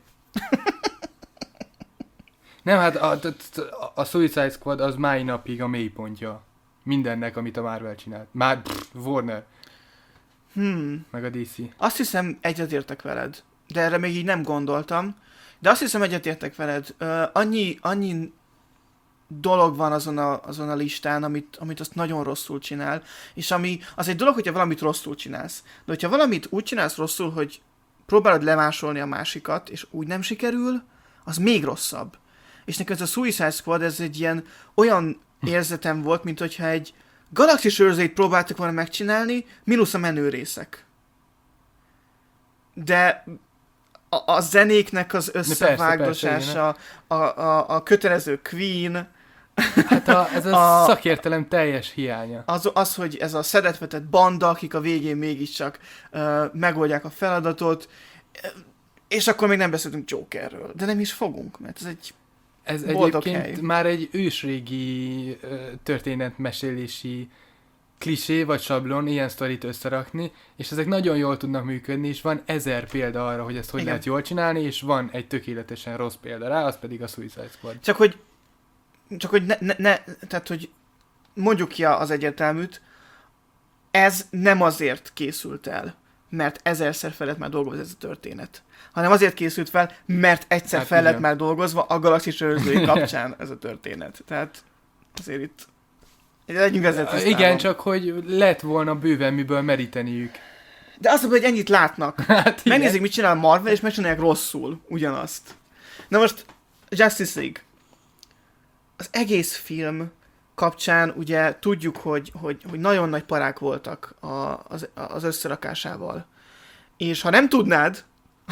Nem, hát a, a, a Suicide Squad az mai napig a mélypontja mindennek, amit a Marvel csinált. Már pff, Warner. Hmm. Meg a dé cé. Azt hiszem, egyetértek veled. De erre még így nem gondoltam. De azt hiszem, egyetértek veled. Uh, annyi, annyi dolog van azon a, azon a listán, amit, amit azt nagyon rosszul csinál, és ami, az egy dolog, hogyha valamit rosszul csinálsz. De hogyha valamit úgy csinálsz rosszul, hogy próbálod lemásolni a másikat, és úgy nem sikerül, az még rosszabb. És nekem ez a Suicide Squad, ez egy ilyen olyan érzetem volt, mint hogyha egy galaxis őrzőit próbáltak volna megcsinálni, mínusz a menő részek. De a, a zenéknek az összevágdosása, a, a, a kötelező Queen, hát a, ez a, a szakértelem teljes hiánya. Az, az, hogy ez a szedetvetett banda, akik a végén mégiscsak uh, megoldják a feladatot, és akkor még nem beszéltünk Jokerről. De nem is fogunk, mert ez egy Ez boldog egyébként hely. Már egy ősrégi uh, történetmesélési klisé vagy sablon, ilyen sztorit összerakni, és ezek nagyon jól tudnak működni, és van ezer példa arra, hogy ezt hogy Igen. lehet jól csinálni, és van egy tökéletesen rossz példa rá, az pedig a Suicide Squad. Csak hogy, csak hogy ne, ne, ne, tehát hogy mondjuk ki az egyértelműt, ez nem azért készült el, mert ezerszer fel lett már dolgozva ez a történet, hanem azért készült fel, mert egyszer hát fel lett igen. már dolgozva a galaxis őrzői kapcsán ez a történet. Tehát azért itt legyünk ezzel tisztában. Igen, csak hogy lett volna bőven miből meríteniük. De az, hogy ennyit látnak. Hát Megnézik, mit csinál a Marvel, és megcsinálják rosszul ugyanazt. Na most, Justice League. Az egész film kapcsán ugye tudjuk, hogy, hogy, hogy nagyon nagy parák voltak a, az, az összerakásával. És ha nem tudnád,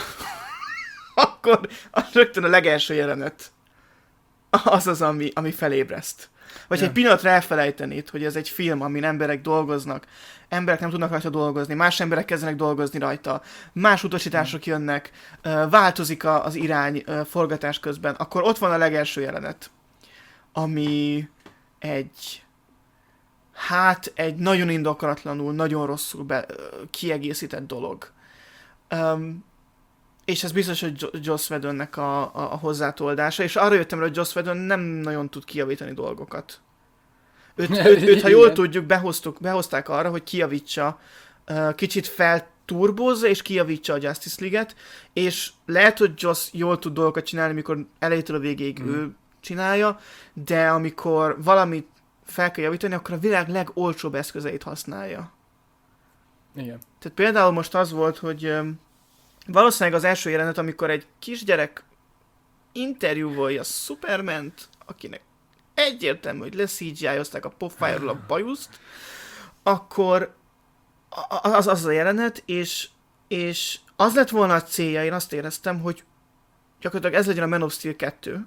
akkor az rögtön a legelső jelenet az az, ami, ami felébreszt. Vagy ja. egy pillanatra elfelejtenéd, hogy ez egy film, amin emberek dolgoznak, emberek nem tudnak rajta dolgozni, más emberek kezdenek dolgozni rajta, más utasítások jönnek, változik az irány forgatás közben, akkor ott van a legelső jelenet, ami egy hát egy nagyon indokolatlanul, nagyon rosszul be, kiegészített dolog. Um, és ez biztos, hogy Joss Whedonnek a, a, a hozzátoldása, és arra jöttem rá, hogy Joss Whedon nem nagyon tud kijavítani dolgokat. Őt, őt, őt ha jól tudjuk, behoztuk, behozták arra, hogy kijavítsa, uh, kicsit felturbózza, és kijavítsa a Justice League-et, és lehet, hogy Joss jól tud dolgokat csinálni, amikor elejétől a végéig mm. ő csinálja, de amikor valamit fel kell javítani, akkor a világ legolcsóbb eszközeit használja. Igen. Tehát például most az volt, hogy um, valószínűleg az első jelenet, amikor egy kisgyerek interjúvolja Supermant, akinek egyértelmű, hogy le-cé gé í-ozták a pofájáról a bajuszt, akkor az az a jelenet, és, és az lett volna a célja, én azt éreztem, hogy gyakorlatilag ez legyen a Man of Steel kettő.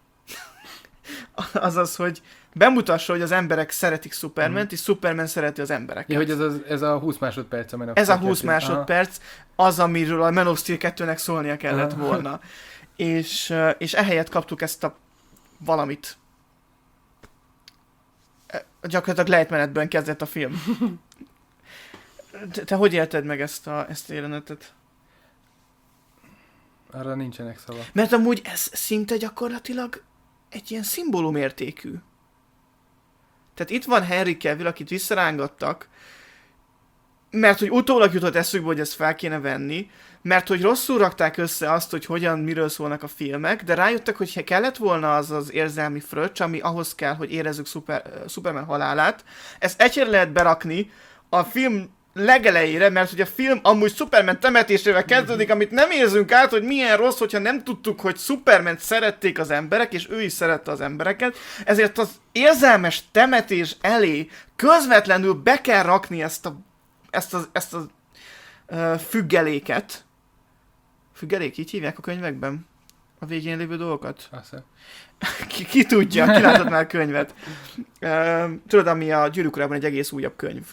Azaz, hogy bemutassa, hogy az emberek szeretik Supermant, mm. és Superman szereti az embereket. Ja, hogy ez, az, ez a húsz másodperc a Man of Ez Steel a húsz kettő. Másodperc, aha. Az, amiről a Man of Steel kettőnek szólnia kellett aha. volna. És, és ehelyett kaptuk ezt a valamit. Gyakorlatilag lejtmenetben kezdett a film. Te, te hogy élted meg ezt a, ezt a jelenetet? Arra nincsenek szavak. Mert amúgy ez szinte gyakorlatilag egy ilyen szimbólumértékű. Tehát itt van Henry Cavill, akit visszarángattak, mert hogy utólag jutott eszükbe, hogy ezt fel kéne venni, mert hogy rosszul rakták össze azt, hogy hogyan, miről szólnak a filmek, de rájöttek, hogy kellett volna az az érzelmi fröccs, ami ahhoz kell, hogy érezzük Super, Superman halálát. Ezt egyre lehet berakni a film legelejére, mert hogy a film amúgy Superman temetésével kezdődik, amit nem érzünk át, hogy milyen rossz, hogyha nem tudtuk, hogy Superman szerették az emberek, és ő is szerette az embereket, ezért az érzelmes temetés elé közvetlenül be kell rakni ezt a, ezt a, ezt a uh, függeléket. Függelék, így hívják a könyvekben? A végén lévő dolgokat? Aztán. Ki, ki tudja, ki látott már könyvet. Uh, tudod, ami a Gyűrűk Urában egy egész újabb könyv.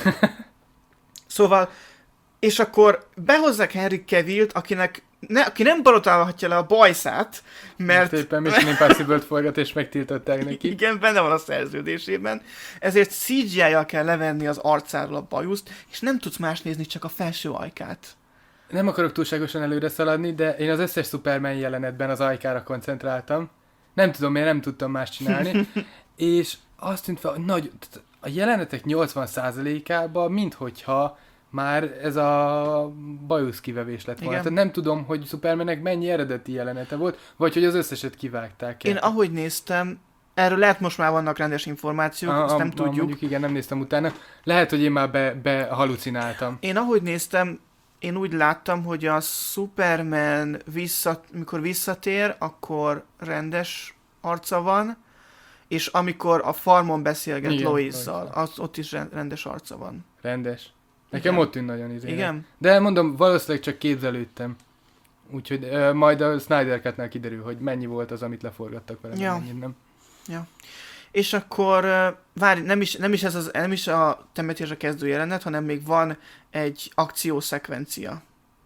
Szóval, és akkor behozzák Henry Cavillt, akinek ne, aki nem barotálhatja le a bajszát, mert... Most éppen Mission Impossible-t forgat, és megtiltották neki. Igen, benne van a szerződésében. Ezért cé gé í-jal kell levenni az arcáról a bajuszt, és nem tudsz más nézni, csak a felső ajkát. Nem akarok túlságosan előre szaladni, de én az összes Superman jelenetben az ajkára koncentráltam. Nem tudom, miért nem tudtam más csinálni. És azt tűnt fel, hogy nagy, a jelenetek nyolcvan százalékában minthogyha már ez a bajusz kivevés lett volna. Tehát nem tudom, hogy Supermannek mennyi eredeti jelenete volt, vagy hogy az összeset kivágták. Én ahogy néztem, erről lehet most már vannak rendes információk, a, azt nem a, tudjuk. Mondjuk igen, nem néztem utána. Lehet, hogy én már be, be halucináltam. Én ahogy néztem, én úgy láttam, hogy a Superman vissza, mikor visszatér, akkor rendes arca van, és amikor a farmon beszélget igen, Lois-szal, az, ott is rendes arca van. Rendes. Nekem igen. Ott tűn nagyon izé. Igen. De mondom, valószínűleg csak képzelődtem. Úgyhogy uh, majd a Snyder Cut-nál kiderül, hogy mennyi volt az, amit leforgattak vele, ja. mennyit nem. Ja. És akkor, uh, várj, nem is, nem, is ez az, nem is a temetésre kezdő jelenet, hanem még van egy akciószekvencia.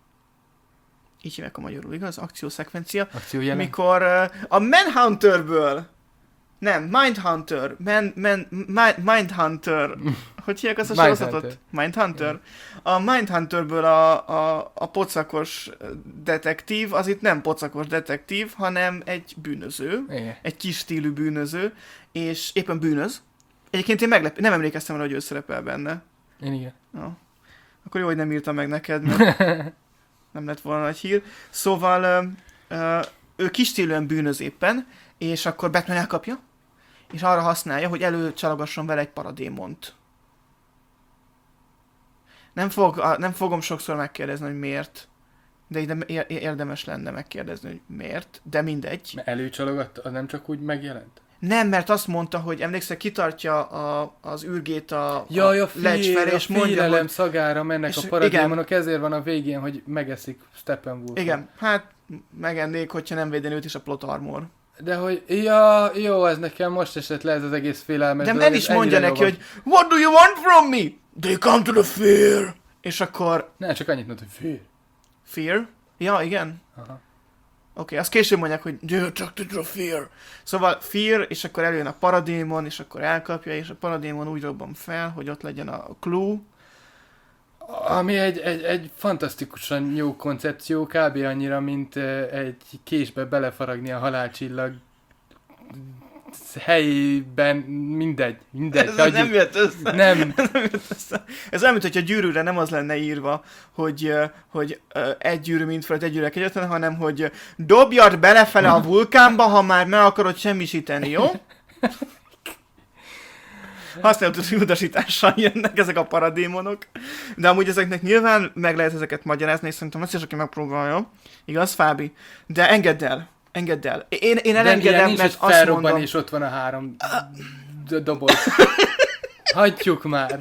Így hívják a magyarul, igaz? Akciószekvencia. Akciójelen. Mikor uh, a Manhunterből Nem, Mindhunter. Man, man, mind, Mindhunter. Hogy hívják azt a sorozatot? Mindhunter. Yeah. A Mindhunterből a, a, a pocakos detektív, az itt nem pocakos detektív, hanem egy bűnöző. Yeah. Egy kis stílű bűnöző, és éppen bűnöz. Egyébként én meglep... nem emlékeztem rá, hogy ő szerepel benne. Én igen. Ja. Akkor jó, hogy nem írtam meg neked, mert nem lett volna nagy hír. Szóval ö, ö, ő kis stílűen bűnöz éppen, és akkor Batman elkapja, és arra használja, hogy előcsalogasson vele egy paradémont. Nem, fog, nem fogom sokszor megkérdezni, hogy miért, de ide érdemes lenne megkérdezni, hogy miért, de mindegy. Mert előcsalogat, az nem csak úgy megjelent? Nem, mert azt mondta, hogy emlékszel, kitartja a, az űrgét a, Jaj, a, a lecs felé, és mondja, hogy... szagára mennek és a paradémonok, ezért van a végén, hogy megeszik Steppenwolf. Igen, hát megennék, hogyha nem védeni őt is a plot armor. De hogy, ja, jó, ez nekem most esett le ez az egész félelmes. De nem is mondja neki, hogy what do you want from me? They come to the fear. És akkor... Nem, csak annyit mondta, hogy fear. Fear? Ja, igen. Aha. okay, azt később mondják, hogy you're attracted to fear. Szóval fear, és akkor előjön a paradémon, és akkor elkapja, és a paradémon úgy robban fel, hogy ott legyen a clue. Ami egy, egy, egy fantasztikusan jó koncepció, kb. Annyira, mint egy késbe belefaragni a halálcsillag helyben, mindegy, mindegy. Ez nem jött össze. Nem. Ez nem jött össze. Ez olyan, mint hogy a gyűrűre nem az lenne írva, hogy, hogy egy gyűrű mint felett, egy gyűrűek egyetlen, hanem hogy dobjad belefele a vulkánba, ha már meg akarod semmisíteni, jó? Használatos utasítással jönnek ezek a paradémonok. De amúgy ezeknek nyilván meg lehet ezeket magyarázni, és szerintem ezt is, aki megpróbálja. Igaz, Fábi? De engedd el. Engedd el. Én, én elengedem, mert azt felrobban, mondom... és ott van a három doboz. Hagyjuk már.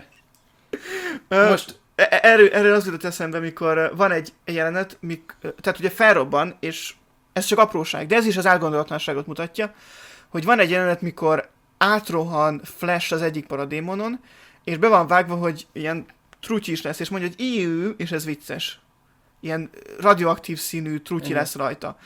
Most... Erről, erről az jutott eszembe, mikor van egy jelenet, mik, tehát ugye felrobban, és ez csak apróság, de ez is az átgondolatlanságot mutatja, hogy van egy jelenet, mikor átrohan Flash az egyik paradémonon, és be van vágva, hogy ilyen trutyi is lesz, és mondja, hogy íjú, és ez vicces. Ilyen radioaktív színű trutyi lesz rajta.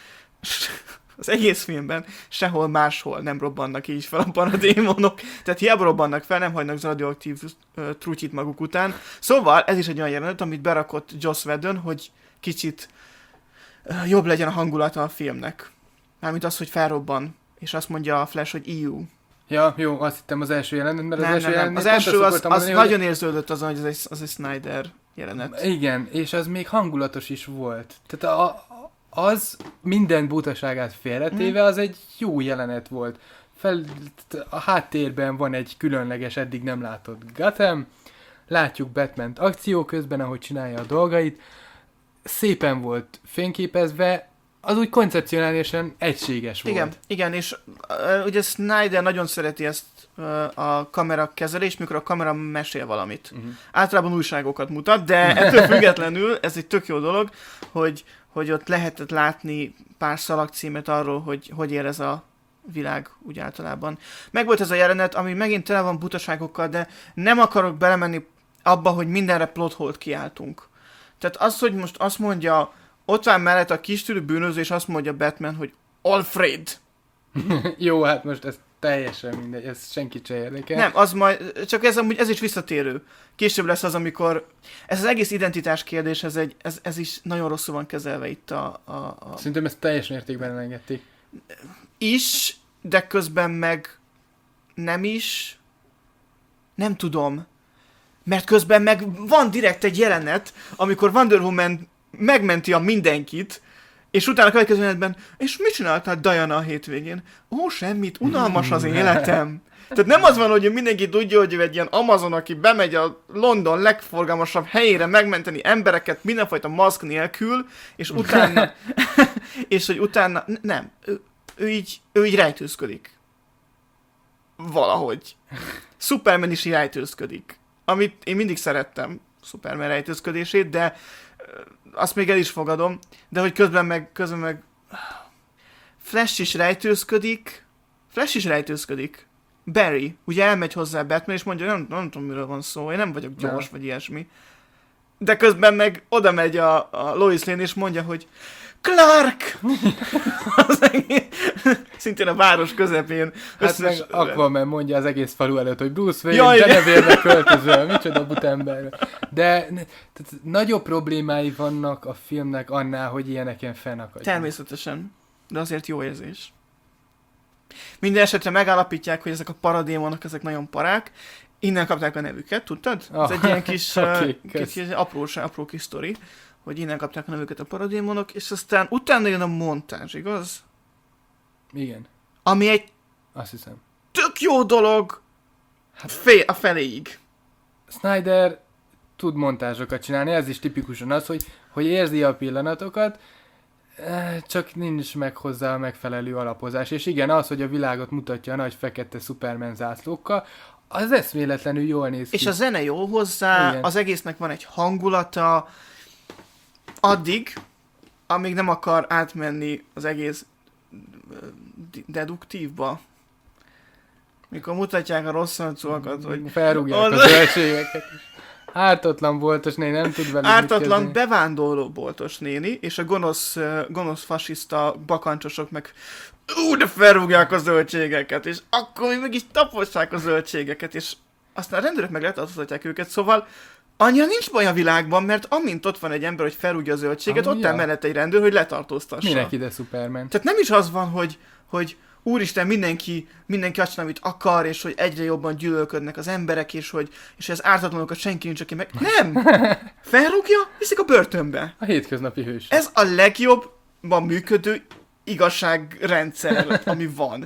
Az egész filmben sehol máshol nem robbannak így fel a paradémonok, tehát hiába robbannak fel, nem hagynak radioaktív uh, trutyit maguk után. Szóval ez is egy olyan jelenet, amit berakott Joss Whedon, hogy kicsit uh, jobb legyen a hangulata a filmnek. Mármint az, hogy felrobban, és azt mondja a Flash, hogy íjú. Ja, jó, azt hittem az első jelenet, mert az nem, első nem, jelenet... Az első az, az mondani, nagyon hogy... érződött azon, hogy ez egy, az egy Snyder jelenet. Igen, és az még hangulatos is volt. Tehát a, az minden butaságát félretéve, az egy jó jelenet volt. Fel, a háttérben van egy különleges, eddig nem látott Gotham, látjuk Batman-t akció közben, ahogy csinálja a dolgait, szépen volt fényképezve, az úgy koncepcionálisan egységes volt. Igen, igen, és uh, ugye Snyder nagyon szereti ezt uh, a kamera kezelést, mikor a kamera mesél valamit. Uh-huh. Általában újságokat mutat, de ettől függetlenül ez egy tök jó dolog, hogy, hogy ott lehetett látni pár szalagcímet arról, hogy hogy ér ez a világ úgy általában. Meg volt ez a jelenet, ami megint tele van butaságokkal, de nem akarok belemenni abba, hogy mindenre plot hole-t kiáltunk. Tehát az, hogy most azt mondja, ott van mellett a kistűrű bűnöző, és azt mondja Batman, hogy Alfred. Jó, hát most ez teljesen mindegy, ez senkit se érdekel. Nem, az majd, csak ez, ez is visszatérő. Később lesz az, amikor ez az egész identitás kérdés, ez, egy, ez, ez is nagyon rosszul van kezelve itt a... a, a... Szerintem ezt teljes mértékben elengedték. Is, de közben meg nem is. Nem tudom. Mert közben meg van direkt egy jelenet, amikor Wonder Woman megmenti a mindenkit, és utána a következő jelenetben, és mit csináltál Diana a hétvégén? Ó, semmit, unalmas az életem. Tehát nem az van, hogy mindenki tudja, hogy ő egy ilyen Amazon, aki bemegy a London legforgalmasabb helyére megmenteni embereket mindenfajta maszk nélkül, és utána, és hogy utána, nem, ő, ő, így, ő így rejtőzködik. Valahogy. Superman is így rejtőzködik. Amit én mindig szerettem, Superman rejtőzködését, de azt még el is fogadom, de hogy közben meg, közben meg Flash is rejtőzködik, Flash is rejtőzködik. Barry, ugye elmegy hozzá Batman, és mondja, nem, nem tudom, miről van szó, én nem vagyok gyors, no. vagy ilyesmi. De közben meg oda megy a, a Lois Lane, és mondja, hogy Clark! Az egész, szintén a város közepén. Hát meg Aquaman mondja az egész falu előtt, hogy Bruce Wayne, denevérre költözöl, micsoda butember. De tehát, nagyobb problémái vannak a filmnek annál, hogy ilyeneken fennakadjon. Természetesen, de azért jó érzés. Minden esetre megállapítják, hogy ezek a paradémonok, ezek nagyon parák. Innen kapták a nevüket, tudtad? Oh. Ez egy ilyen kis, okay, uh, kis apró, apró kis sztori, hogy innen kapták a nevüket a paradémonok, és aztán utána jön a montázs, igaz? Igen. Ami egy azt hiszem. Tök jó dolog hát, fél, a feléig. Snyder tud montázsokat csinálni, ez is tipikusan az, hogy, hogy érzi a pillanatokat, csak nincs meg hozzá a megfelelő alapozás. És igen, az, hogy a világot mutatja a nagy fekete Superman zászlókkal, az eszméletlenül jól néz ki. És a zene jó hozzá, igen. Az egésznek van egy hangulata, addig, amíg nem akar átmenni az egész deduktívba. Mikor mutatják a rossz arcúakat, hogy... Felrúgják az zöldségeket is. Ártatlan boltos néni, nem tud velük Ártatlan bevándorló boltos néni, és a gonosz, gonosz fasiszta bakancsosok meg ú, de felrúgják a zöldségeket, és akkor még meg is tapossák a zöldségeket, és aztán a rendőrök meg letartóztatják őket, szóval annyira nincs baj a világban, mert amint ott van egy ember, hogy felrúgja a zöldséget, ah, ott áll mellett egy rendőr, hogy letartóztassa. Minek ide Superman? Tehát nem is az van, hogy, hogy úristen, mindenki, mindenki azt csinál, amit akar, és hogy egyre jobban gyűlölködnek az emberek, és hogy és az ártatlanokat senki nincs, aki meg... Nem! Felrúgja, viszik a börtönbe. A hétköznapi hős. Ez a legjobban működő igazságrendszer, ami van.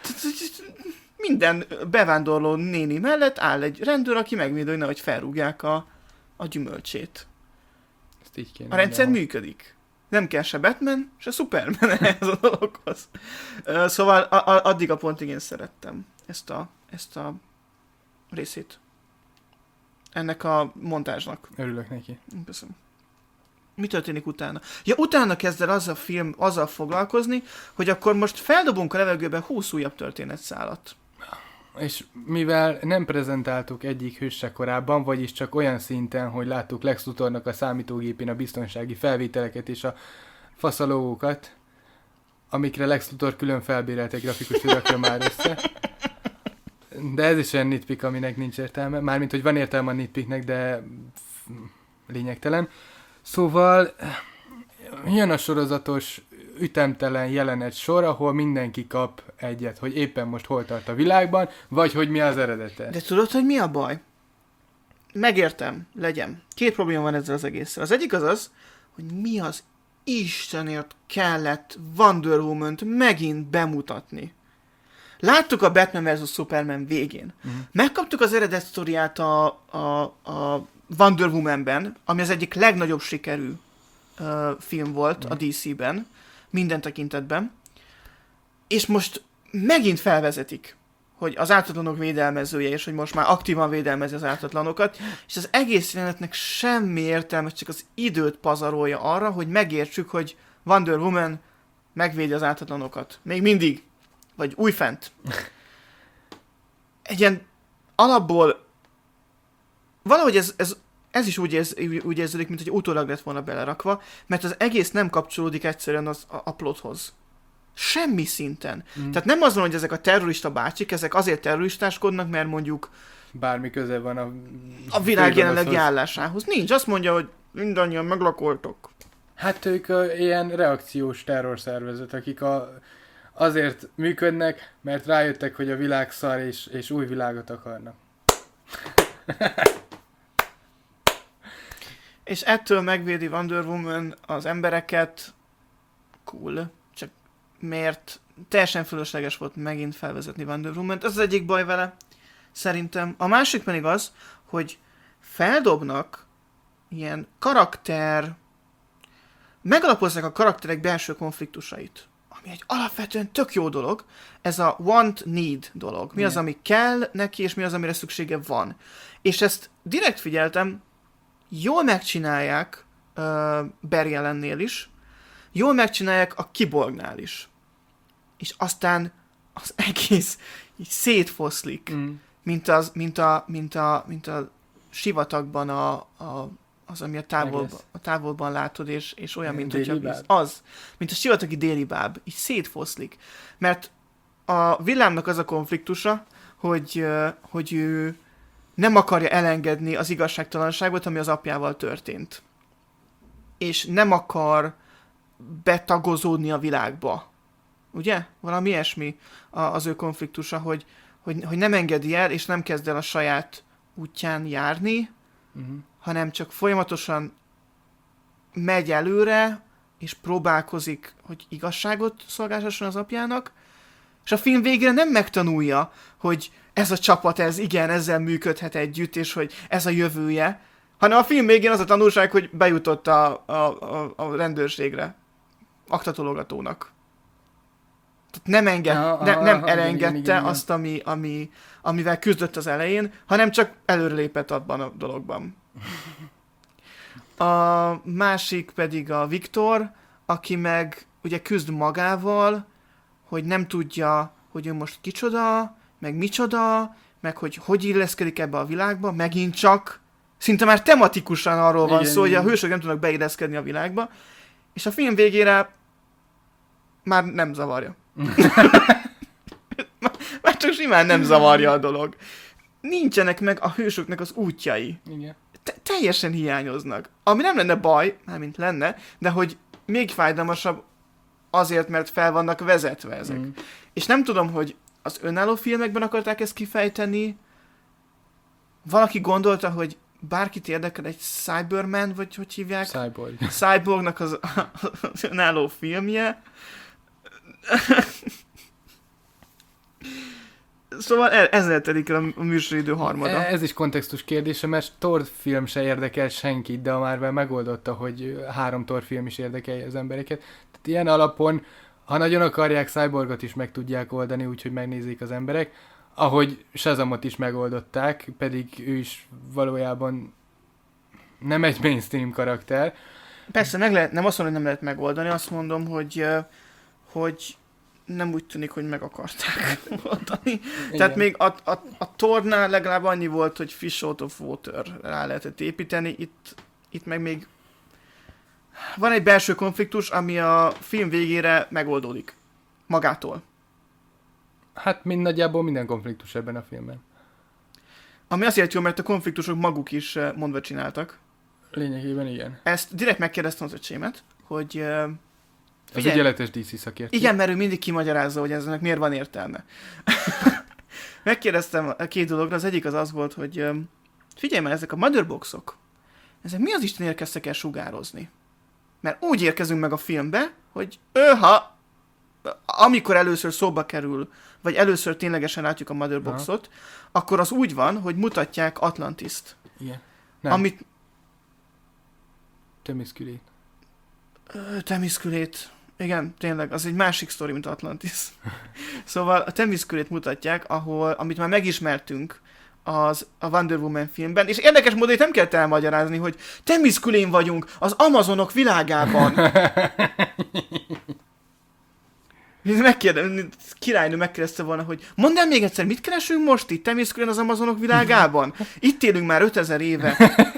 Minden bevándorló néni mellett áll egy rendőr, aki megvédő, hogy nehogy felrúgják a, a gyümölcsét. Ezt így kéne a rendszer mindenhol. működik. Nem kell se Batman, se Superman ehhez a dologhoz. Szóval a, a, addig a pontig én szerettem ezt a, ezt a részét. Ennek a montázsnak. Örülök neki. Köszönöm. Mi történik utána? Ja, utána kezd el az a film azzal foglalkozni, hogy akkor most feldobunk a levegőbe húsz újabb történetszálat. És mivel nem prezentáltuk egyik hőse korábban, vagyis csak olyan szinten, hogy láttuk Lex Luthornak a számítógépén a biztonsági felvételeket és a faszalógokat, amikre Lex Luthor külön felbérelt egy grafikus, hogy rakja már össze. De ez is olyan nitpick, aminek nincs értelme. Mármint, hogy van értelme a nitpicknek, de lényegtelen. Szóval jön a sorozatos ütemtelen jelenet sor, ahol mindenki kap egyet, hogy éppen most hol tart a világban, vagy hogy mi az eredete. De tudod, hogy mi a baj? Megértem, legyen. Két probléma van ezzel az egésszel. Az egyik az az, hogy mi az Istenért kellett Wonder Woman-t megint bemutatni. Láttuk a Batman versus. Superman végén. Uh-huh. Megkaptuk az eredet sztoriát a, a, a Wonder Woman-ben, ami az egyik legnagyobb sikerű uh, film volt uh-huh. a dé cé-ben, minden tekintetben, és most megint felvezetik, hogy az ártatlanok védelmezője, és hogy most már aktívan védelmezi az ártatlanokat, és az egész jelenetnek semmi értelme, csak az időt pazarolja arra, hogy megértsük, hogy Wonder Woman megvédi az ártatlanokat. Még mindig. Vagy újfent. Egy ilyen alapból valahogy ez, ez, ez is úgy, ez, úgy érződik, mint hogy utólag lett volna belerakva, mert az egész nem kapcsolódik egyszerűen az, a, a plothoz. Semmi szinten. Mm. Tehát nem az van, hogy ezek a terrorista bácsik, ezek azért terroristáskodnak, mert mondjuk bármi köze van a... a világ jelenlegi állásához. Nincs. Azt mondja, hogy mindannyian meglakoltok. Hát ők a, ilyen reakciós terrorszervezet, akik a, azért működnek, mert rájöttek, hogy a világ szar és, és új világot akarnak. És ettől megvédi Wonder Woman az embereket. Cool. Csak miért? Teljesen fölösleges volt megint felvezetni Wonder Woman-t. Ez az egyik baj vele, szerintem. A másik pedig az, hogy feldobnak ilyen karakter... megalapozzák a karakterek belső konfliktusait. Ami egy alapvetően tök jó dolog. Ez a want-need dolog. Mi az, ami kell neki, és mi az, amire szüksége van. És ezt direkt figyeltem, jól megcsinálják uh, Barry Allennél is, jól megcsinálják a Kiborgnál is. És aztán az egész így szétfoszlik, mm. mint, az, mint, a, mint, a, mint a sivatagban a, a, az, ami a, távolba, a távolban látod, és, és olyan, mint hogyha víz. Az, mint a sivatagi déli báb, így szétfoszlik. Mert a villámnak az a konfliktusa, hogy, hogy ő nem akarja elengedni az igazságtalanságot, ami az apjával történt. És nem akar betagozódni a világba. Ugye? Valami ilyesmi az ő konfliktusa, hogy, hogy, hogy nem engedi el, és nem kezd el a saját útján járni, uh-huh. hanem csak folyamatosan megy előre, és próbálkozik, hogy igazságot szolgálhasson az apjának, és a film végére nem megtanulja, hogy ez a csapat, ez igen, ezzel működhet együtt, és hogy ez a jövője, hanem a film végén az a tanulság, hogy bejutott a, a, a, a rendőrségre, aktatologatónak. Tehát nem, enged, aha, ne, nem aha, elengedte igen, igen, igen. azt, ami, ami, amivel küzdött az elején, hanem csak előrelépett abban a dologban. A másik pedig a Viktor, aki meg ugye küzd magával, hogy nem tudja, hogy ő most kicsoda, meg micsoda, meg hogy hogy illeszkedik ebbe a világba, megint csak Szinte már tematikusan arról van igen, szó, igen. hogy a hősök nem tudnak beilleszkedni a világba, és a film végére már nem zavarja. Már csak simán nem zavarja a dolog. Nincsenek meg a hősöknek az útjai. Igen. Te- teljesen hiányoznak. Ami nem lenne baj, mármint lenne, de hogy még fájdalmasabb azért, mert fel vannak vezetve ezek. Mm. És nem tudom, hogy az önálló filmekben akarták ezt kifejteni. Valaki gondolta, hogy bárkit érdekel egy Cyberman, vagy hogy hívják? Cyborg. Cyborgnak az, az önálló filmje. Szóval e- ezzel telik el a műsoridő harmada. Ez is kontextus kérdése, mert Thor film se érdekel senkit, de a Marvel megoldotta, hogy három Thor film is érdekelje az embereket. Tehát ilyen alapon, ha nagyon akarják, Cyborgot is meg tudják oldani, úgyhogy megnézik az emberek. Ahogy Shazamot is megoldották, pedig ő is valójában nem egy mainstream karakter. Persze, meg lehet, nem azt mondom, hogy nem lehet megoldani, azt mondom, hogy, eh, hogy nem úgy tűnik, hogy meg akarták oldani. Tehát még a, a, a Thornál legalább annyi volt, hogy Fish out of water rá lehetett építeni, itt, itt meg még van egy belső konfliktus, ami a film végére megoldódik. Magától. Hát mind nagyjából minden konfliktus ebben a filmben. Ami azért jó, mert a konfliktusok maguk is eh, mondva csináltak. Lényegében igen. Ezt direkt megkérdeztem az öcsémet, hogy eh, Ez figyelj, ügyeletes dé cé szakértő. igen, mert ő mindig kimagyarázza, hogy eznek miért van értelme. Megkérdeztem a két dologra, az egyik az az volt, hogy öm, figyelj már, ezek a motherboxok, ezek mi az Isten érkeztek el sugározni? Mert úgy érkezünk meg a filmbe, hogy ő, ha amikor először szóba kerül, vagy először ténylegesen látjuk a motherboxot, aha, akkor az úgy van, hogy mutatják Atlantiszt. Igen. Nem. Amit... Themyscirét. Themyscirét. Igen, tényleg, az egy másik sztori, mint Atlantis. Szóval a Themyscirét mutatják, ahol, amit már megismertünk az, a Wonder Woman filmben, és érdekes módon nem kellett elmagyarázni, hogy Themyscirén vagyunk az Amazonok világában. Megkérdem, királynő megkérdezte volna, hogy mondd el még egyszer, mit keresünk most itt Themyscirén az Amazonok világában? Itt élünk már ötezer éve.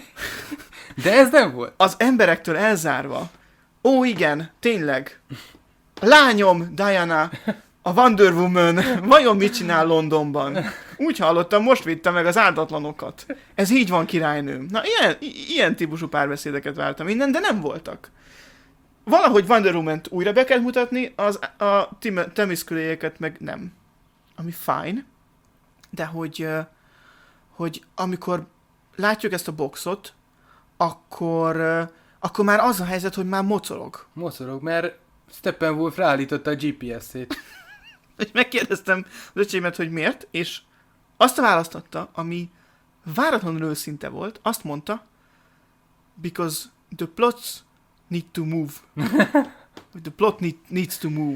De ez nem volt. Az emberektől elzárva. Ó, igen, tényleg. Lányom, Diana, a Wonder Woman, vajon mit csinál Londonban? Úgy hallottam, most vitte meg az áldatlanokat. Ez így van, királynőm. Na, ilyen, i- ilyen típusú párbeszédeket vártam innen, de nem voltak. Valahogy Wonder Woman-t újra be kell mutatni, az, a Themysciréjeket meg nem. Ami fine, de hogy, hogy amikor látjuk ezt a boxot, akkor... akkor már az a helyzet, hogy már mocorog. Mocorog, mert Steppenwolf ráállította a gé pé es-ét. És megkérdeztem az öcsémet, hogy miért, és azt a választotta, ami váratlanul őszinte volt, azt mondta, because the plots need to move. The plot need, needs to move.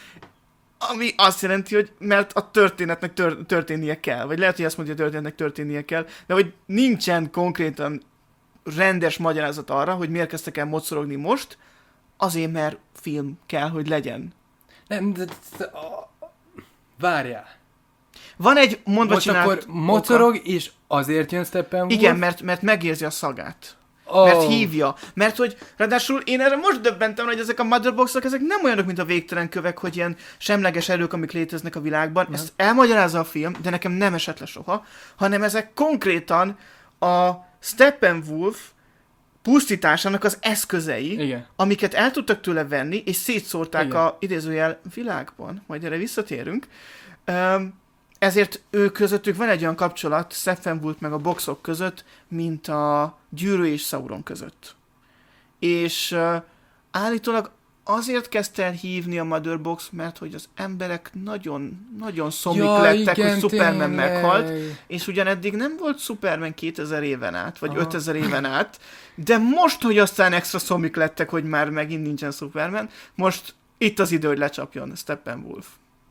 Ami azt jelenti, hogy mert a történetnek tör, történnie kell. Vagy lehet, hogy azt mondja, hogy a történetnek történnie kell, de hogy nincsen konkrétan rendes magyarázat arra, hogy miért kezdtek el mocorogni most, azért, mert film kell, hogy legyen. Nem, de, de, de a... várjál. Van egy mondva Most csinált akkor mocorog, oka. És azért jön Steppenwolf? Igen, mert, mert megérzi a szagát. Oh. Mert hívja. Mert hogy, ráadásul én erre most döbbentem, hogy ezek a motherboxok, ezek nem olyanok, mint a végtelen kövek, hogy ilyen semleges erők, amik léteznek a világban. Uh-huh. Ezt elmagyarázza a film, de nekem nem esett le soha, hanem ezek konkrétan a Steppenwolf pusztításának az eszközei, igen, amiket el tudtak tőle venni, és szétszórták igen. a idézőjel világban. Majd erre visszatérünk. Um, ezért ő közöttük van egy olyan kapcsolat, Steppenwolf meg a boxok között, mint a Gyűrű és Sauron között. És uh, állítólag azért kezdte el hívni a Motherbox, mert hogy az emberek nagyon, nagyon szomik ja, lettek, igen, hogy Superman tényleg. meghalt, és ugyan eddig nem volt Superman kétezer éven át, vagy aha. ötezer éven át, de most, hogy aztán extra szomik lettek, hogy már megint nincsen Superman, most itt az idő, hogy lecsapjon Steppenwolf.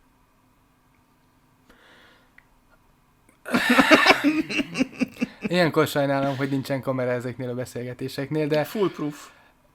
Ilyenkor sajnálom, hogy nincsen kamera ezeknél a beszélgetéseknél, de... Foolproof.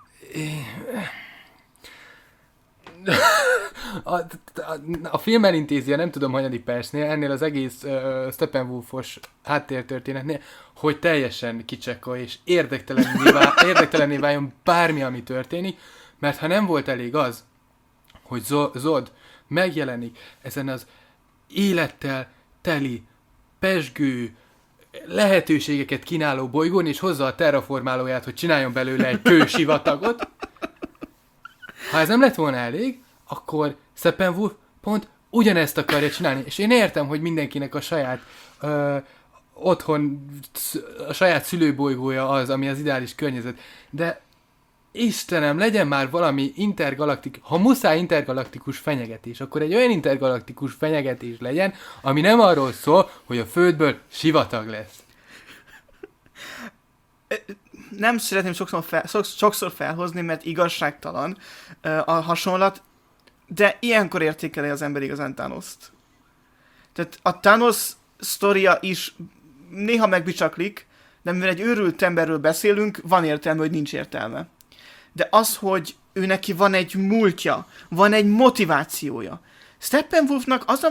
A, a, a film elintézi, nem tudom, hanyadik percnél, ennél az egész uh, Steppenwolfos háttértörténetnél, hogy teljesen kicsekkolj, és érdektelenné, vál, érdektelenné váljon bármi, ami történik, mert ha nem volt elég az, hogy Zod megjelenik ezen az élettel teli, pezsgő, lehetőségeket kínáló bolygón, és hozza a terraformálóját, hogy csináljon belőle egy kősivatagot. Ha ez nem lett volna elég, akkor Steppenwolf pont ugyanezt akarja csinálni. És én értem, hogy mindenkinek a saját ö, otthon, a saját szülőbolygója az, ami az ideális környezet. De Istenem, legyen már valami intergalaktikus, ha muszáj intergalaktikus fenyegetés, akkor egy olyan intergalaktikus fenyegetés legyen, ami nem arról szól, hogy a Földből sivatag lesz. Nem szeretném sokszor, fel, sokszor felhozni, mert igazságtalan a hasonlat, de ilyenkor értékeli az ember igazán Thanost. Tehát a Thanos sztoria is néha megbicsaklik, de mivel egy őrült emberről beszélünk, van értelme, hogy nincs értelme. De az, hogy ő neki van egy múltja, van egy motivációja. Steppenwolfnak az a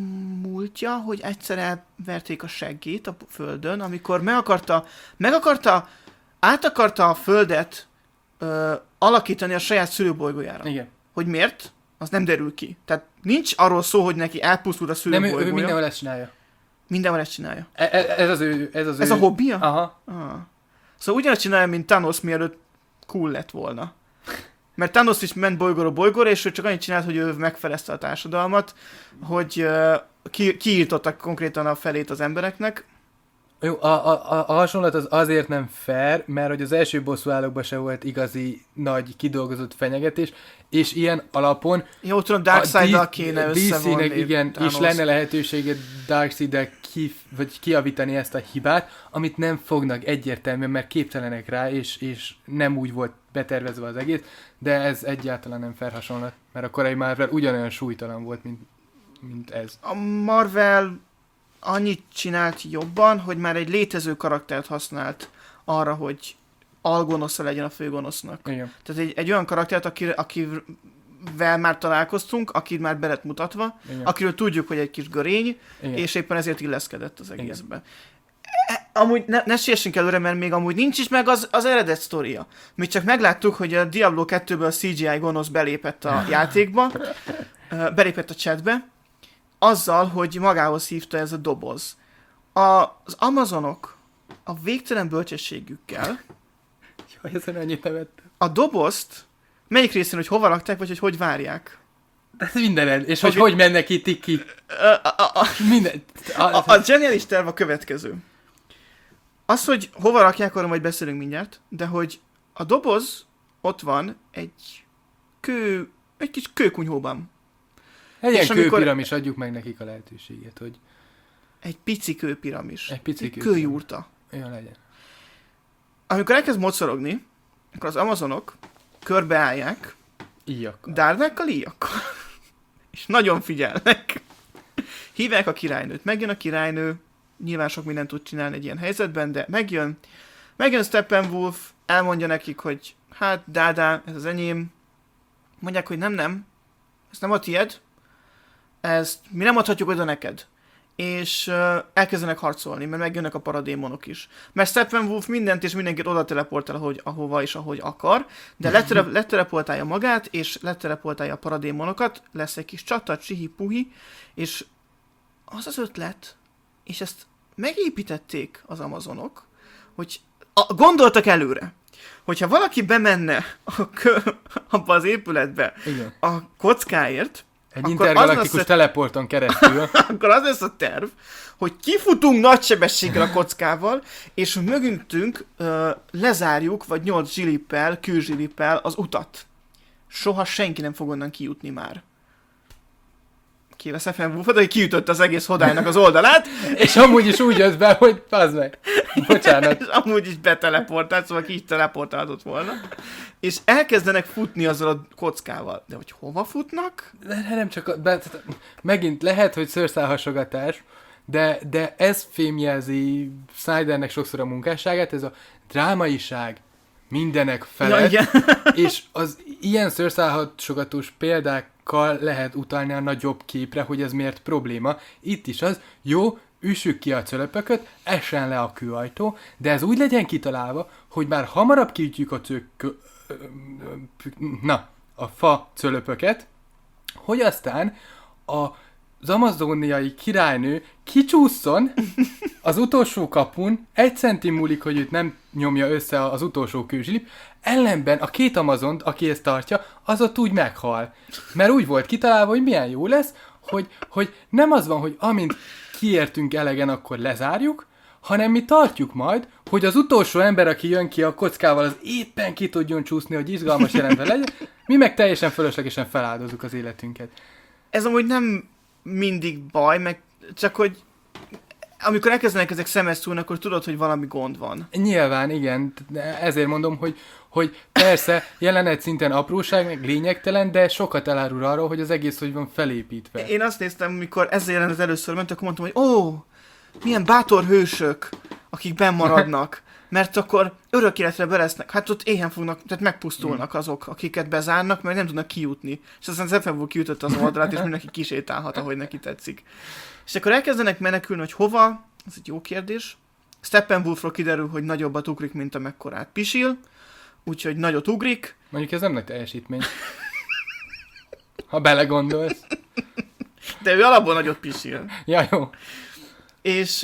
múltja, hogy egyszer elverték a seggét a földön, amikor meg akarta, meg akarta, át akarta a földet ö, alakítani a saját szülőbolygójára. Igen. Hogy miért? Az nem derül ki. Tehát nincs arról szó, hogy neki elpusztult a szülőbolygója. Nem, ő, ő mindenhol ezt csinálja. Mindenhol ezt csinálja. E, ez az ő... Ez, az ez ő... a hobbija? Aha. Ah. Szóval ugyanazt csinálja, mint Thanos, mielőtt cool lett volna. Mert Thanos is ment bolygóról bolygóra, és ő csak annyit csinált, hogy ő megfelezte a társadalmat, hogy uh, ki, kiírtottak konkrétan a felét az embereknek. Jó, a, a, a hasonlat az azért nem fair, mert hogy az első bosszúállókban se volt igazi nagy kidolgozott fenyegetés, és ilyen alapon... Jó, tudom, Darkseid-dal kéne összevonni. Igen, Thanos. és lenne lehetősége Darkseid-del ki, vagy kiavítani ezt a hibát, amit nem fognak egyértelműen, mert képtelenek rá, és, és nem úgy volt betervezve az egész, de ez egyáltalán nem fair hasonlat, mert a korai Marvel ugyanolyan súlytalan volt, mint, mint ez. A Marvel annyit csinált jobban, hogy már egy létező karaktert használt arra, hogy algonosza legyen a főgonosznak. Igen. Tehát egy, egy olyan karaktert, aki, akivel már találkoztunk, aki már be lett mutatva, igen. Akiről tudjuk, hogy egy kis görény, igen. És éppen ezért illeszkedett az egészbe. E, amúgy ne, ne siessünk előre, mert még amúgy nincs is meg az, az eredet sztoria. Mi csak megláttuk, hogy a Diablo kettőből a cé gé i gonosz belépett a játékba, belépett a chatbe, azzal, hogy magához hívta ez a doboz. A, az Amazonok a végtelen bölcsességükkel Jaj, ezen annyit nevettem. A dobozt melyik részén, hogy hova rakták, vagy hogy hogy várják? Ez minden, és hogy hogy, hogy mennek itt ki. A, a, a, minden. A, a, a zseniális terv a következő. Az, hogy hova rakják, arra majd beszélünk mindjárt, de hogy a doboz ott van egy kő, egy kis kőkunyhóban. Egy ilyen kőpiramis, adjuk meg nekik a lehetőséget, hogy... Egy pici kőpiramis. Egy pici egy kőjurta. Olyan legyen. Amikor elkezd mocorogni, akkor az Amazonok körbeállják. Íjakkal. Dárnákkal, íjakkal. És nagyon figyelnek. Hívják a királynőt. Megjön a királynő. Nyilván sok mindent tud csinálni egy ilyen helyzetben, de megjön. Megjön Steppenwolf. Elmondja nekik, hogy hát, dádá, ez az enyém. Mondják, hogy nem, nem. Ez nem a tied. Ezt mi nem adhatjuk oda neked. És uh, elkezdenek harcolni, mert megjönnek a paradémonok is. Mert Steppenwolf mindent és mindenkit oda teleportál, ahogy, ahova és ahogy akar, de letere, leteleportálja magát, és leteleportálja a paradémonokat, lesz egy kis csata, csihi-puhi, és az az ötlet, és ezt megépítették az Amazonok, hogy a, gondoltak előre, hogyha valaki bemenne a kö, abba az épületbe igen. A kockáért, egy intergalaktikus teleporton keresztül. Akkor az lesz a terv, hogy kifutunk nagy sebességgel a kockával, és mögöttünk uh, lezárjuk, vagy nyolc zsilippel, kőzsilippel az utat. Soha senki nem fog onnan kijutni már. Kivéve Steppenwolfot, hogy kiütött az egész hodálynak az oldalát. És amúgy is úgy jött be, hogy pazd meg. Bocsánat. És amúgy is beteleportált, szóval ki is teleportáltott volna. És elkezdenek futni azzal a kockával. De hogy hova futnak? De nem csak, a, be, megint lehet, hogy szőrszálhasogatás, de, de ez fémjelzi Snydernek sokszor a munkásságát, ez a drámaiság mindenek felett, ja, és az ilyen szőrszálhasogatós példákkal lehet utalni a nagyobb képre, hogy ez miért probléma. Itt is az, jó, üssük ki a cölöpököt, essen le a kőajtó, de ez úgy legyen kitalálva, hogy már hamarabb kiütjük a cök... na, a fa cölöpöket, hogy aztán a az amazóniai királynő kicsúszson az utolsó kapun, egy centi múlik, hogy őt nem nyomja össze az utolsó kőzsilip, ellenben a két amazont, aki ezt tartja, az ott úgy meghal. Mert úgy volt kitalálva, hogy milyen jó lesz, hogy, hogy nem az van, hogy amint kiértünk elegen, akkor lezárjuk, hanem mi tartjuk majd, hogy az utolsó ember, aki jön ki a kockával, az éppen ki tudjon csúszni, hogy izgalmas jelentve legyen, mi meg teljesen fölöslegesen feláldozzuk az életünket. Ez amúgy nem mindig baj, meg csak hogy amikor elkezdenek ezek szemeszúrni, akkor tudod, hogy valami gond van. Nyilván, igen. Ezért mondom, hogy, hogy persze jelenet szinten apróság, meg lényegtelen, de sokat elárul arról, hogy az egész hogy van felépítve. Én azt néztem, amikor ezzel jelenet először ment, akkor mondtam, hogy ó, milyen bátor hősök, akik benn maradnak. Mert akkor örök életre belesznek. Hát ott éhen fognak, tehát megpusztulnak azok, akiket bezárnak, mert nem tudnak kijutni. És aztán Steppenwolf kiütött az oldalát, és mindenki kisétálhat, ahogy neki tetszik. És akkor elkezdenek menekülni, hogy hova, ez egy jó kérdés. Steppenwolfról kiderül, hogy nagyobbat ugrik, mint amekkorát pisil, úgyhogy nagyot ugrik. Mondjuk ez nem nagy teljesítmény. Ha belegondolsz. De ő alapból nagyot pisil. Ja, jó. És,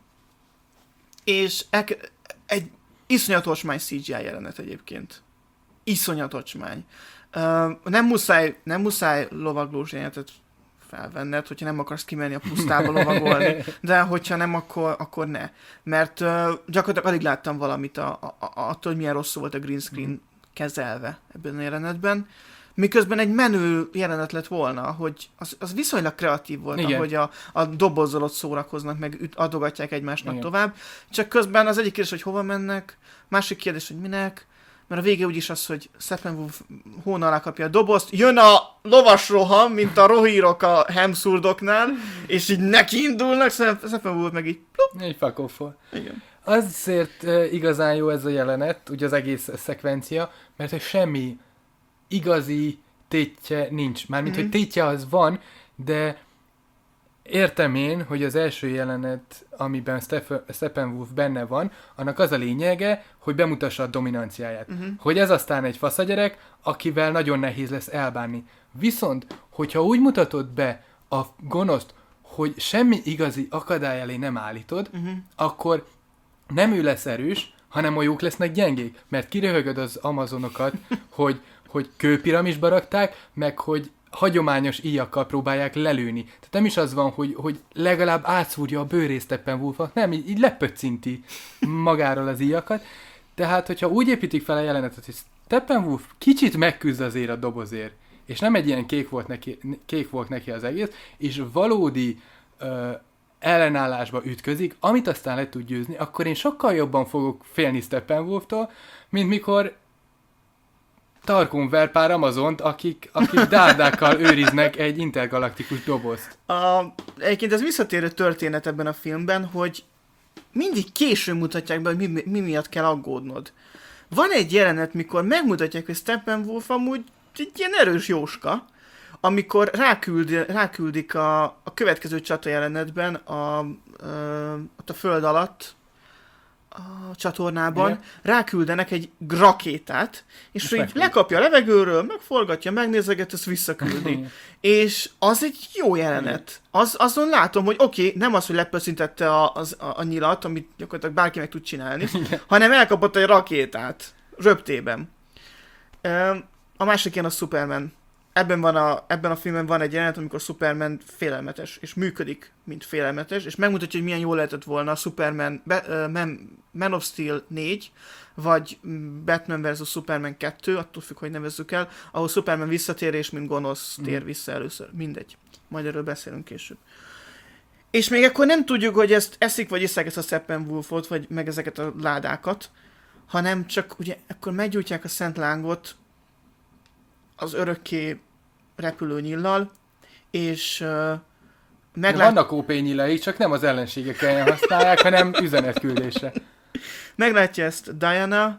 és elke- egy iszonyatos mány cé gé í jelenet egyébként. Iszonyatos mány. Uh, nem muszáj, nem muszáj lovaglós jelenetet felvenned, hogyha nem akarsz kimenni a pusztába lovagolni, de hogyha nem, akkor, akkor ne. Mert uh, gyakorlatilag alig láttam valamit a, a, a, attól, hogy milyen rosszul volt a green screen mm. kezelve ebben a jelenetben. Miközben egy menő jelenet lett volna, hogy az, az viszonylag kreatív volt, igen. Ahogy a, a dobozzal ott szórakoznak, meg üt, adogatják egymásnak igen. Tovább. Csak közben az egyik kérdés, hogy hova mennek, másik kérdés, hogy minek, mert a vége úgyis az, hogy Steppenwolf hóna alá kapja a dobozt, jön a lovas roham, mint a rohírok a Hemsworthoknál, és így neki indulnak, Steppenwolf meg így plup. Egy fuck off-ol. Igen. Azért uh, igazán jó ez a jelenet, ugye az egész szekvencia, mert hogy semmi igazi tétje nincs. Mármint, mm-hmm. hogy tétje az van, de értem én, hogy az első jelenet, amiben Steff- Steppenwolf benne van, annak az a lényege, hogy bemutassa a dominanciáját. Mm-hmm. Hogy ez aztán egy faszagyerek, akivel nagyon nehéz lesz elbánni. Viszont, hogyha úgy mutatod be a gonoszt, hogy semmi igazi akadály elé nem állítod, mm-hmm. akkor nem ő lesz erős, hanem a jók lesznek gyengék. Mert kiröhögöd az amazonokat, hogy hogy kőpiramisba rakták, meg hogy hagyományos íjakkal próbálják lelőni. Tehát nem is az van, hogy, hogy legalább átszúrja a bőrét Steppenwolfnak, nem, így, így lepöccinti magáról az íjakat. Tehát, hogyha úgy építik fel a jelenetet, hogy Steppenwolf kicsit megküzd azért a dobozért, és nem egy ilyen kék volt neki, kék volt neki az egész, és valódi ö, ellenállásba ütközik, amit aztán le tud győzni, akkor én sokkal jobban fogok félni Steppenwolftól, mint mikor tarkon ver pár Amazont, akik, akik dárdákkal őriznek egy intergalaktikus dobozt. A, egyébként ez visszatérő történet ebben a filmben, hogy mindig későn mutatják be, hogy mi, mi miatt kell aggódnod. Van egy jelenet, mikor megmutatják, hogy Steppenwolf amúgy egy ilyen erős jóska, amikor ráküld, ráküldik a, a következő csata jelenetben a, a, a föld alatt, a csatornában, igen. Ráküldenek egy rakétát, és ő így lekapja a levegőről, megforgatja, megnézeget, ezt visszaküldi. És az egy jó jelenet. Az, azon látom, hogy oké, okay, nem az, hogy lepösszintette a, az, a, a nyilat, amit gyakorlatilag bárki meg tud csinálni, igen. Hanem elkapott egy rakétát, röptében. A másik ilyen a Superman. Ebben, van a, ebben a filmben van egy jelenet, amikor Superman félelmetes, és működik, mint félelmetes, és megmutatja, hogy milyen jól lehetett volna a Superman, Be, uh, Man, Man of Steel négy, vagy Batman versus. Superman kettő, attól függ, hogy nevezzük el, ahol Superman visszatér, és mint gonosz tér vissza először. Mindegy. Majd erről beszélünk később. És még akkor nem tudjuk, hogy ezt eszik, vagy iszák ezt a Steppenwolfot, vagy meg ezeket a ládákat, hanem csak ugye akkor meggyújtják a Szent Lángot, az örökké repülő nyillal, és uh, meglát... Vannak ó pé nyilai, csak nem az ellenségek ellen használják, hanem üzenetküldésre. Meglátja ezt Diana,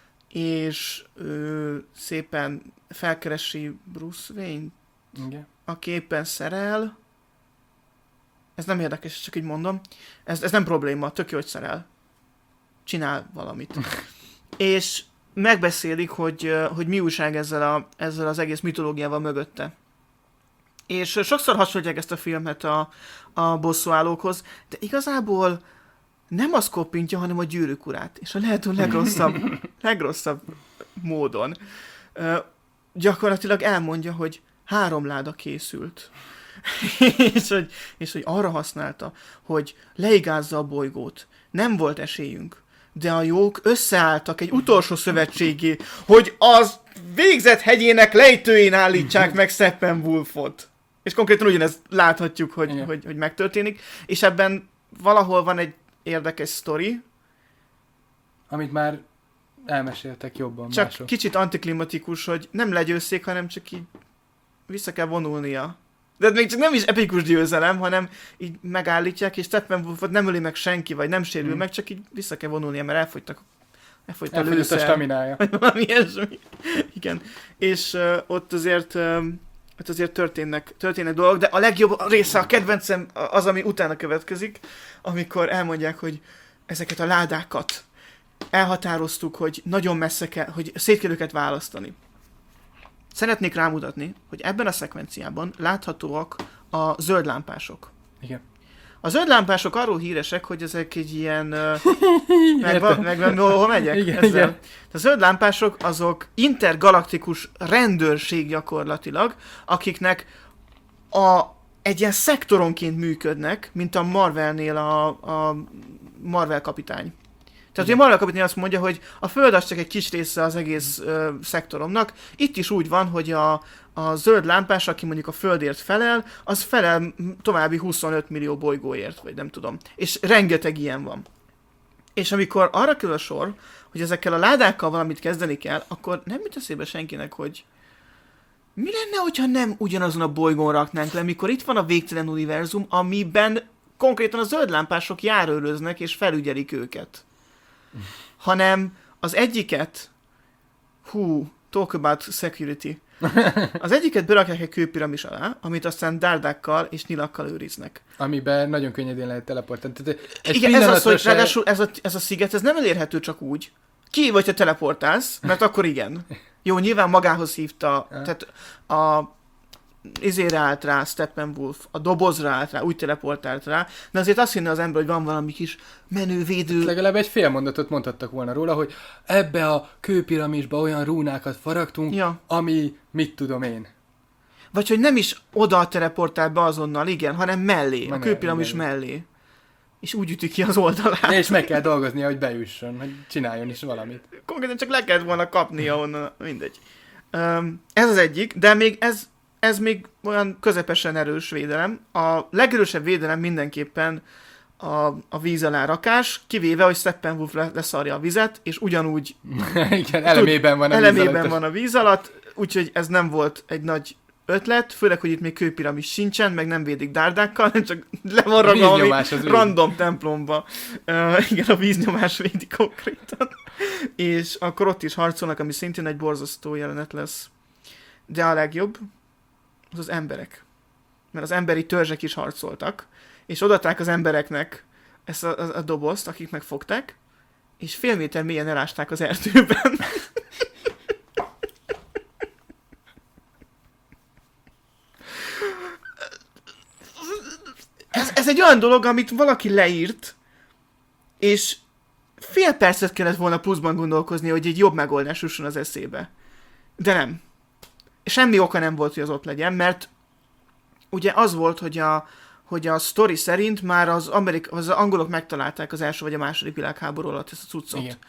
és ő szépen felkeresi Bruce Wayne, igen. aki éppen szerel ez nem érdekes, csak így mondom, ez, ez nem probléma, tök jó, hogy szerel. Csinál valamit. És megbeszélik, hogy, hogy mi újság ezzel, a, ezzel az egész mitológiával mögötte. És sokszor hasonlítják ezt a filmet a, a bosszúállókhoz, de igazából nem az koppintja, hanem a Gyűrűk urát. És a lehető legrosszabb, legrosszabb módon. Uh, gyakorlatilag elmondja, hogy három láda készült. és, hogy, és hogy arra használta, hogy leigázza a bolygót. Nem volt esélyünk. De a jók összeálltak egy utolsó szövetségé, hogy az végzett hegyének lejtőjén állítsák meg Steppenwolfot. És konkrétan ugyanezt láthatjuk, hogy, hogy, hogy megtörténik. És ebben valahol van egy érdekes sztori. Amit már elmeséltek jobban Csak mások. Kicsit antiklimatikus, hogy nem legyőzték, hanem csak így vissza kell vonulnia. De még csak nem is epikus győzelem, hanem így megállítják, és Steppenwolfot nem öli meg senki, vagy nem sérül mm. meg, csak így vissza kell vonulnia, mert elfogytak. Elfogyt a lőszer. a staminája. Vagy valami ilyesmi. Igen. És uh, ott azért, uh, ott azért történnek, történnek dolgok, de a legjobb része, a kedvencem az, ami utána következik, amikor elmondják, hogy ezeket a ládákat elhatároztuk, hogy nagyon messze kell, hogy szét kell őket választani. Szeretnék rámutatni, hogy ebben a szekvenciában láthatóak a zöld lámpások. Igen. A zöld lámpások arról híresek, hogy ezek egy ilyen... Uh, megvan, megvan, hol megyek? Igen, Ezzel. igen. A zöld lámpások azok intergalaktikus rendőrség gyakorlatilag, akiknek a, egy ilyen szektoronként működnek, mint a Marvelnél a, a Marvel kapitány. Tehát ugye Marvel kapitány azt mondja, hogy a Föld az csak egy kis része az egész ö, szektoromnak. Itt is úgy van, hogy a, a zöld lámpás, aki mondjuk a Földért felel, az felel további huszonöt millió bolygóért, vagy nem tudom. És rengeteg ilyen van. És amikor arra kerül a sor, hogy ezekkel a ládákkal valamit kezdeni kell, akkor nem jut eszébe senkinek, hogy mi lenne, hogyha nem ugyanazon a bolygón raknánk le, mikor itt van a végtelen univerzum, amiben konkrétan a zöld lámpások járőröznek és felügyelik őket. Hanem az egyiket, hú, talk about security, az egyiket berakják egy kőpiramis alá, amit aztán dárdákkal és nyilakkal őriznek. Amiben nagyon könnyedén lehet teleportálni. Egy Igen, ez az, hogy ráadásul ez a, ez a sziget, ez nem elérhető csak úgy. Ki vagy, ha teleportálsz, mert akkor igen. Jó, nyilván magához hívta, tehát a izére állt rá Steppenwolf, a dobozra állt rá, úgy teleportált rá, de azért azt hinne az ember, hogy van valami kis menővédő... Legalább egy fél mondatot mondhattak volna róla, hogy ebbe a kőpiramisba olyan rúnákat faragtunk, ja. ami mit tudom én. Vagy hogy nem is oda teleportál be azonnal, igen, hanem mellé, Man a kőpiramis mellé. És úgy üti ki az oldalát. És meg kell dolgoznia, hogy bejusson, hogy csináljon is valamit. Konkrétan csak le kellett volna kapnia onnan, mindegy. Um, ez az egyik, de még ez Ez még olyan közepesen erős védelem. A legerősebb védelem mindenképpen a, a víz alá rakás, kivéve, hogy Steppenwolf leszarja a vizet, és ugyanúgy... Igen, elemében van a víz elemében alatt. van a víz alatt, úgyhogy ez nem volt egy nagy ötlet, főleg, hogy itt még kőpiramis sincsen, meg nem védik dárdákkal, hanem csak le van raga valami random templomba. Uh, igen, a víznyomás védi konkrétan. És akkor ott is harcolnak, ami szintén egy borzasztó jelenet lesz. De a legjobb az az emberek. Mert az emberi törzsek is harcoltak, és odaadták az embereknek ezt a, a, a dobozt, akik megfogták, és fél méter mélyen elásták az erdőben. ez, ez egy olyan dolog, amit valaki leírt, és fél percet kellett volna pluszban gondolkozni, hogy egy jobb megoldás jusson az eszébe. De nem. Semmi oka nem volt, hogy az ott legyen, mert ugye az volt, hogy a, hogy a sztori szerint már az, Amerik- az angolok megtalálták az első vagy a második világháború alatt ezt a cuccot. Igen.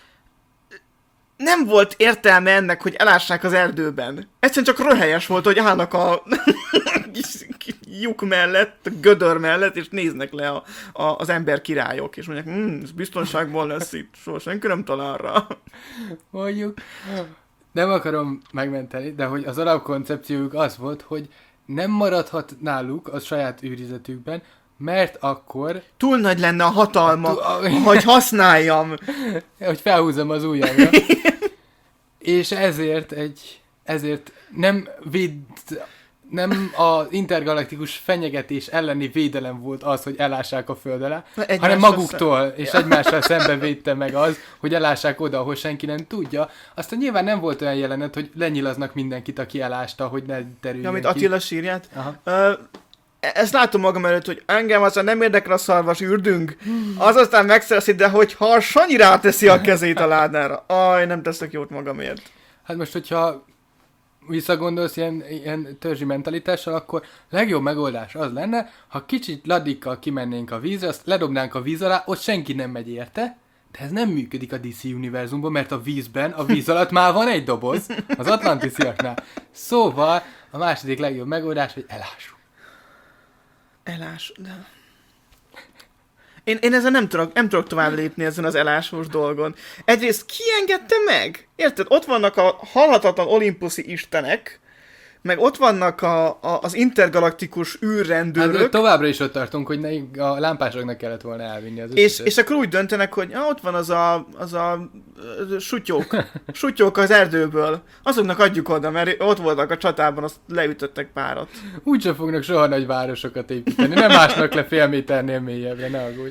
Nem volt értelme ennek, hogy elássák az erdőben. Egyszerűen csak röhelyes volt, hogy állnak a lyuk mellett, a gödör mellett, és néznek le a, a, az ember királyok, és mondják, hm, ez biztonságban lesz itt, soha senki nem talál rá. Mondjuk... Nem akarom megmenteni, de hogy az alapkoncepciójuk az volt, hogy nem maradhat náluk a saját őrizetükben, mert akkor... Túl nagy lenne a hatalma, túl... hogy használjam. Hogy felhúzom az ujjamra. És ezért egy... Ezért nem véd... nem az intergalaktikus fenyegetés elleni védelem volt az, hogy elássák a föld alá, hanem maguktól, szem... és egymással szemben védte meg az, hogy elássák oda, ahol senki nem tudja. Aztán nyilván nem volt olyan jelenet, hogy lenyilaznak mindenkit, aki elásta, hogy ne terüljön ja, amit ki. Attila sírját. Uh, ezt látom magam előtt, hogy engem aztán nem érdekel a szarvas ürdünk, az aztán megszereszi, de hogyha a Sanyi ráteszi a kezét a ládára, aj, nem teszek jót magamért. Hát most, hogyha visszagondolsz ilyen, ilyen törzsi mentalitással, akkor legjobb megoldás az lenne, ha kicsit ladikkal kimennénk a vízre, azt ledobnánk a víz alá, ott senki nem megy érte, de ez nem működik a dé cé univerzumban, mert a vízben, a víz alatt már van egy doboz, az atlantisziaknál. Szóval a második legjobb megoldás, hogy elássuk. Elás, de... Én, én ezen nem tudok, nem tudok tovább lépni ezen az elásós dolgon. Egyrészt ki engedte meg? Érted? Ott vannak a halhatatlan olimpuszi istenek, meg ott vannak a, a, az intergalaktikus űrrendőrök. Hát továbbra is ott tartunk, hogy ne, a lámpásoknak kellett volna elvinni az és, és akkor úgy döntenek, hogy ah, ott van az a, az a sutyók, sutyók az erdőből. Azoknak adjuk oda, mert ott voltak a csatában, azt leütöttek párat. Úgyse fognak soha nagy városokat építeni, nem ásnak le fél méternél mélyebbre, ne aggódj.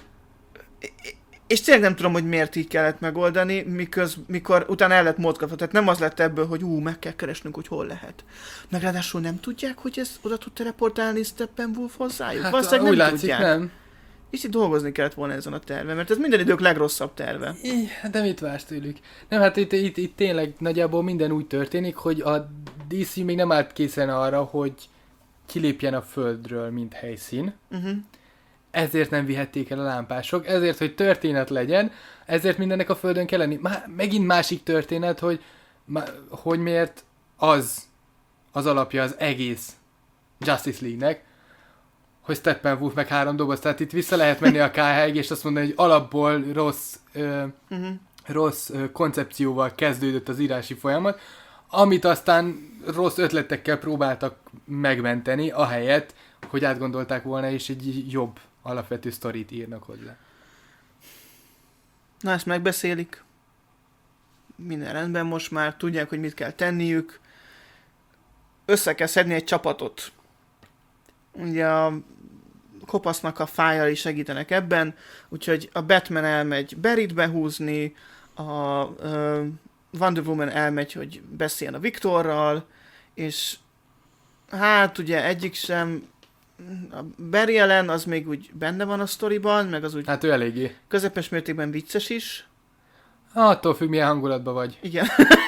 És tényleg nem tudom, hogy miért így kellett megoldani, miköz, mikor utána el lett módkapva. Tehát nem az lett ebből, hogy ú, meg kell keresnünk, hogy hol lehet. Meg ráadásul nem tudják, hogy ez oda tud teleportálni Steppenwolf hozzájuk? Hát valószínűleg úgy nem látszik, tudják. nem. És itt dolgozni kellett volna ezen a terven, mert ez minden idők legrosszabb terve. De mit vársz tőlük? Nem, hát itt, itt, itt tényleg nagyjából minden úgy történik, hogy a dé cé még nem állt készen arra, hogy kilépjen a földről, mint helyszín. Uh-huh. Ezért nem vihették el a lámpások, ezért, hogy történet legyen, ezért mindennek a földön kell lenni. Má, megint másik történet, hogy, má, hogy miért az az alapja az egész Justice League-nek, hogy Steppenwolf meg három doboz. Tehát itt vissza lehet menni a ká há-ig, és azt mondani, hogy alapból rossz, ö, uh-huh. rossz ö, koncepcióval kezdődött az írási folyamat, amit aztán rossz ötletekkel próbáltak megmenteni, ahelyett, hogy átgondolták volna, és egy jobb alapvető sztorit írnak hozzá. Na, ezt megbeszélik. Minden rendben most már, tudják, hogy mit kell tenniük. Össze kell szedni egy csapatot. Ugye a kopasznak a fájai segítenek ebben, úgyhogy a Batman elmegy Barryt behúzni, a uh, Wonder Woman elmegy, hogy beszéljen a Viktorral, és hát ugye egyik sem, a Barry Allen az még úgy benne van a sztoriban, meg az úgy hát ő eléggé közepes mértékben vicces is. Attól függ, milyen hangulatban vagy. Igen.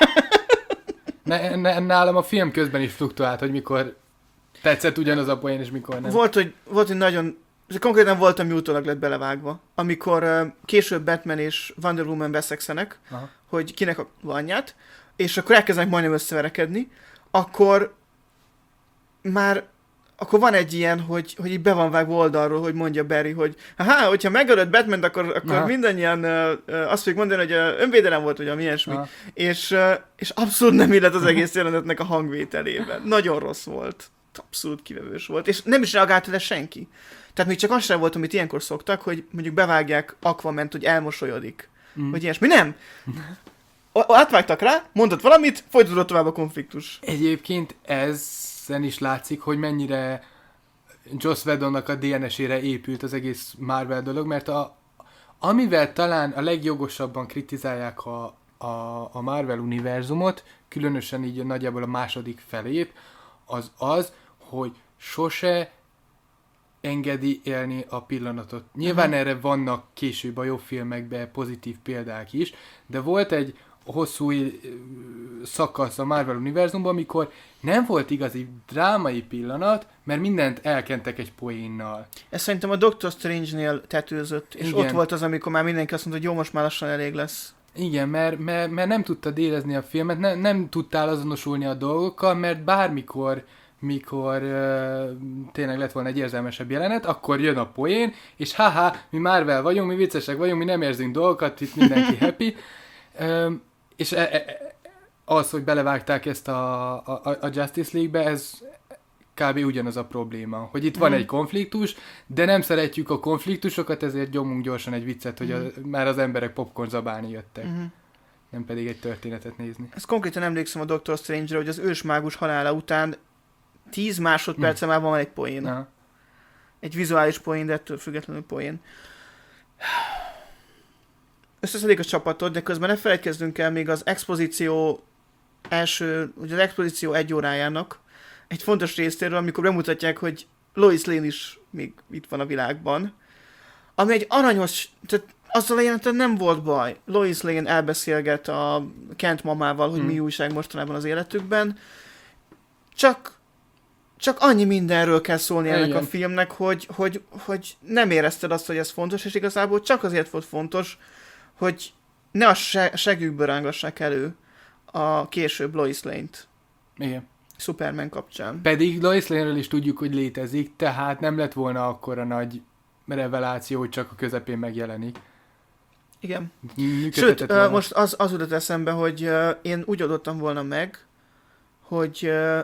ne, ne, nálam a film közben is fluktuált, hogy mikor tetszett ugyanaz a poén, és mikor nem. Volt, hogy, volt, hogy nagyon... Konkrétan volt, ami utólag lett belevágva. Amikor uh, később Batman és Wonder Woman beszekszenek, aha, hogy kinek a anyját, és akkor elkezdenek majdnem összeverekedni, akkor már akkor van egy ilyen, hogy, hogy így be van vágva oldalról, hogy mondja Barry, hogy hát, hogyha megölöd Batman, akkor, akkor mindannyian uh, uh, azt fogjuk mondani, hogy uh, önvédelem volt, vagy ami ilyesmi. És, uh, és abszolút nem illet az egész jelenetnek a hangvételében. Nagyon rossz volt. Abszolút kivevős volt. És nem is reagált le senki. Tehát még csak az sem volt, amit ilyenkor szoktak, hogy mondjuk bevágják Aquament, hogy elmosolyodik. Mm. Vagy ilyesmi. Nem! Átvágtak rá, mondott valamit, folytatódott tovább a konfliktus. Egyébként ezen is látszik, hogy mennyire Joss Whedonnak a dé en es-ére épült az egész Marvel dolog, mert a, amivel talán a legjogosabban kritizálják a, a, a Marvel univerzumot, különösen így nagyjából a második felét, az az, hogy sose engedi élni a pillanatot. Nyilván uh-huh. erre vannak később a jobb filmekben pozitív példák is, de volt egy hosszú szakasz a Marvel univerzumban, amikor nem volt igazi drámai pillanat, mert mindent elkentek egy poénnal. Ez szerintem a Doctor Strange-nél tetőzött, és igen, ott volt az, amikor már mindenki azt mondta, hogy jó, most már lassan elég lesz. Igen, mert, mert, mert nem tudtad érezni a filmet, ne, nem tudtál azonosulni a dolgokkal, mert bármikor mikor uh, tényleg lett volna egy érzelmesebb jelenet, akkor jön a poén, és haha, mi Marvel vagyunk, mi viccesek vagyunk, mi nem érzünk dolgokat, itt mindenki happy. Um, és e, e, az, hogy belevágták ezt a, a, a Justice League-be, ez kb. Ugyanaz a probléma, hogy itt van mm. egy konfliktus, de nem szeretjük a konfliktusokat, ezért gyomunk gyorsan egy viccet, hogy a, már az emberek popcorn zabálni jöttek. Mm. Nem pedig egy történetet nézni. Ezt konkrétan emlékszem a Doctor Strange-re, hogy az ősmágus halála után tíz másodperce már van egy poén. Aha. Egy vizuális poén, de ettől függetlenül poén. Összeszedik a csapatot, de közben ne felejtkezzünk el még az expozíció első, ugye az expozíció egy órájának egy fontos részéről, amikor bemutatják, hogy Lois Lane is még itt van a világban. Ami egy aranyos, tehát azzal a jeleneten nem volt baj. Lois Lane elbeszélget a Kent mamával, hogy hmm. mi újság mostanában az életükben. Csak, csak annyi mindenről kell szólni ennek Igen. a filmnek, hogy, hogy, hogy nem érezted azt, hogy ez fontos, és igazából csak azért volt fontos, hogy ne a se- segükből rángassák elő a később Lois Lane-t. Igen. Superman kapcsán. Pedig Lois Lane-ről is tudjuk, hogy létezik, tehát nem lett volna akkora nagy reveláció, hogy csak a közepén megjelenik. Igen. Működhetett Sőt, volna. uh, most az, az jutott eszembe, hogy uh, én úgy adottam volna meg, hogy uh,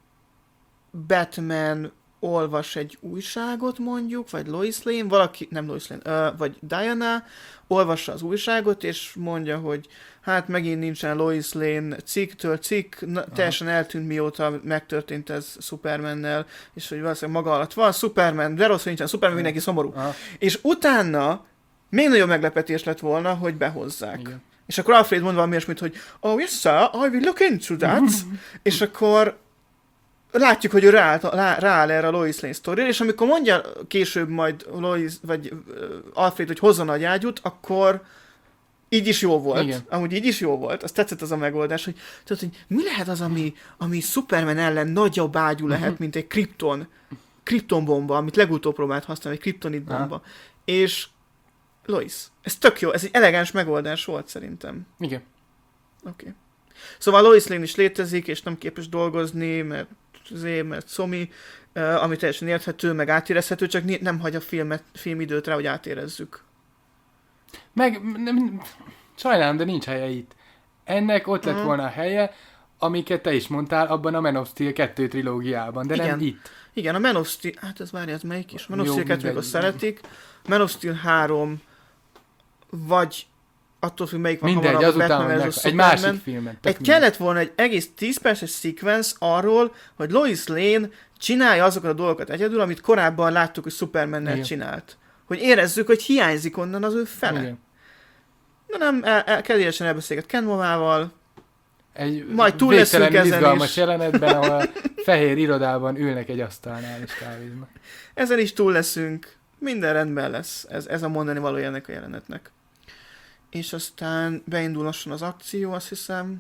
Batman olvas egy újságot mondjuk, vagy Lois Lane, valaki, nem Lois Lane, uh, vagy Diana olvassa az újságot, és mondja, hogy hát megint nincsen Lois Lane cikktől cikk, na, teljesen eltűnt mióta megtörtént ez Supermannel, és hogy valószínűleg maga alatt van Superman, de rosszul nincsen Superman, mindenki szomorú. Aha. És utána még nagyobb meglepetés lett volna, hogy behozzák. Igen. És akkor Alfred mond valami ilyesmit, hogy oh yes sir, I will look into that. És akkor látjuk, hogy ő rááll, rá, rááll erre a Lois Lane sztorira, és amikor mondja később majd Lois, vagy uh, Alfred, hogy hozzon a ágyút, akkor így is jó volt. Igen. Amúgy így is jó volt. Azt tetszett az a megoldás, hogy, tudod, hogy mi lehet az, ami, ami Superman ellen nagyobb ágyú lehet, mint egy Krypton, Krypton bomba, amit legutóbb próbált használni, egy Kryptonit bomba. Aha. És Lois, ez tök jó, ez egy elegáns megoldás volt szerintem. Igen. Oké. Okay. Szóval Lois Lane is létezik, és nem képes dolgozni, mert azért, mert szomi, uh, ami teljesen érthető, meg átérezhető, csak nem hagy a filmet, filmidőt rá, hogy átérezzük. Meg, nem, sajnálom, de nincs helye itt. Ennek ott lett uh-huh. volna a helye, amiket te is mondtál abban a Man of Steel kettő trilógiában, de Igen. nem itt. Igen, a Man of Steel, hát ez várja, ez melyik is? Man of Steel kettő, amikor szeretik. Man of Steel három, vagy attól függ, melyik van Mindegy, hamarabb, azután meg egy másik filmet. Egy kellett volna egy egész tíz perces szekvenc arról, hogy Lois Lane csinálja azokat a dolgokat egyedül, amit korábban láttuk, hogy Supermannel csinált. Hogy érezzük, hogy hiányzik onnan az ő fele. Igen. De nem, el, el, kedélyesen elbeszélget Ken mamával, egy majd túl leszünk ezen izgalmas is. jelenetben, ahol a fehér irodában ülnek egy asztalnál és kávéznak. Ezen is túl leszünk, minden rendben lesz. Ez, ez a mondani valója ennek a jelenetnek. És aztán beindul lassan az akció, azt hiszem.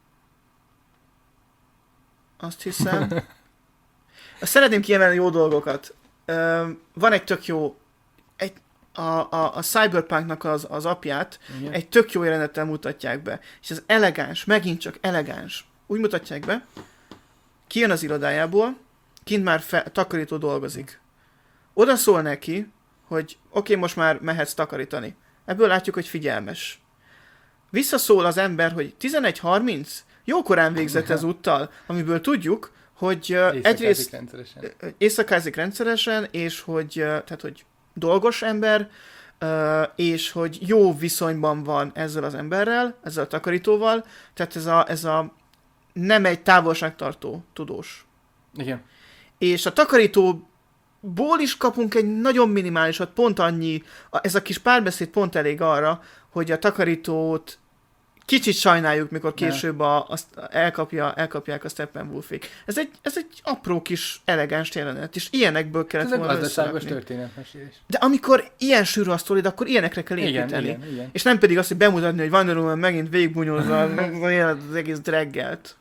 Azt hiszem. Azt szeretném kiemelni jó dolgokat. Van egy tök jó, egy, a, a, a Cyberpunknak az, az apját Igen. egy tök jó jelenettel mutatják be. És ez elegáns, megint csak elegáns. Úgy mutatják be, kijön az irodájából, kint már fe, takarító dolgozik. Oda szól neki, hogy oké, okay, most már mehetsz takarítani. Ebből látjuk, hogy figyelmes. Visszaszól az ember, hogy tizenegy harminc jókorán végzett ezúttal, amiből tudjuk, hogy uh, egyrészt rendszeresen. éjszakázik rendszeresen, és hogy, uh, tehát, hogy dolgos ember, uh, és hogy jó viszonyban van ezzel az emberrel, ezzel a takarítóval, tehát ez a, ez a nem egy távolságtartó tudós. Igen. És a takarító ból is kapunk egy nagyon minimálisat, pont annyi, ez a kis párbeszéd pont elég arra, hogy a takarítót kicsit sajnáljuk, mikor később a, azt elkapja, elkapják a Steppenwolfék. Ez egy, ez egy apró kis elegáns jelenet, és ilyenekből kellett volna összerakni. Ez egy gazdaságos történetmesélés. De amikor ilyen sűrű a sztorid, akkor ilyenekre kell építeni. Igen, igen, igen. És nem pedig azt, hogy bemutatni, hogy Wonder Woman megint végigbunyózza az egész draggelt.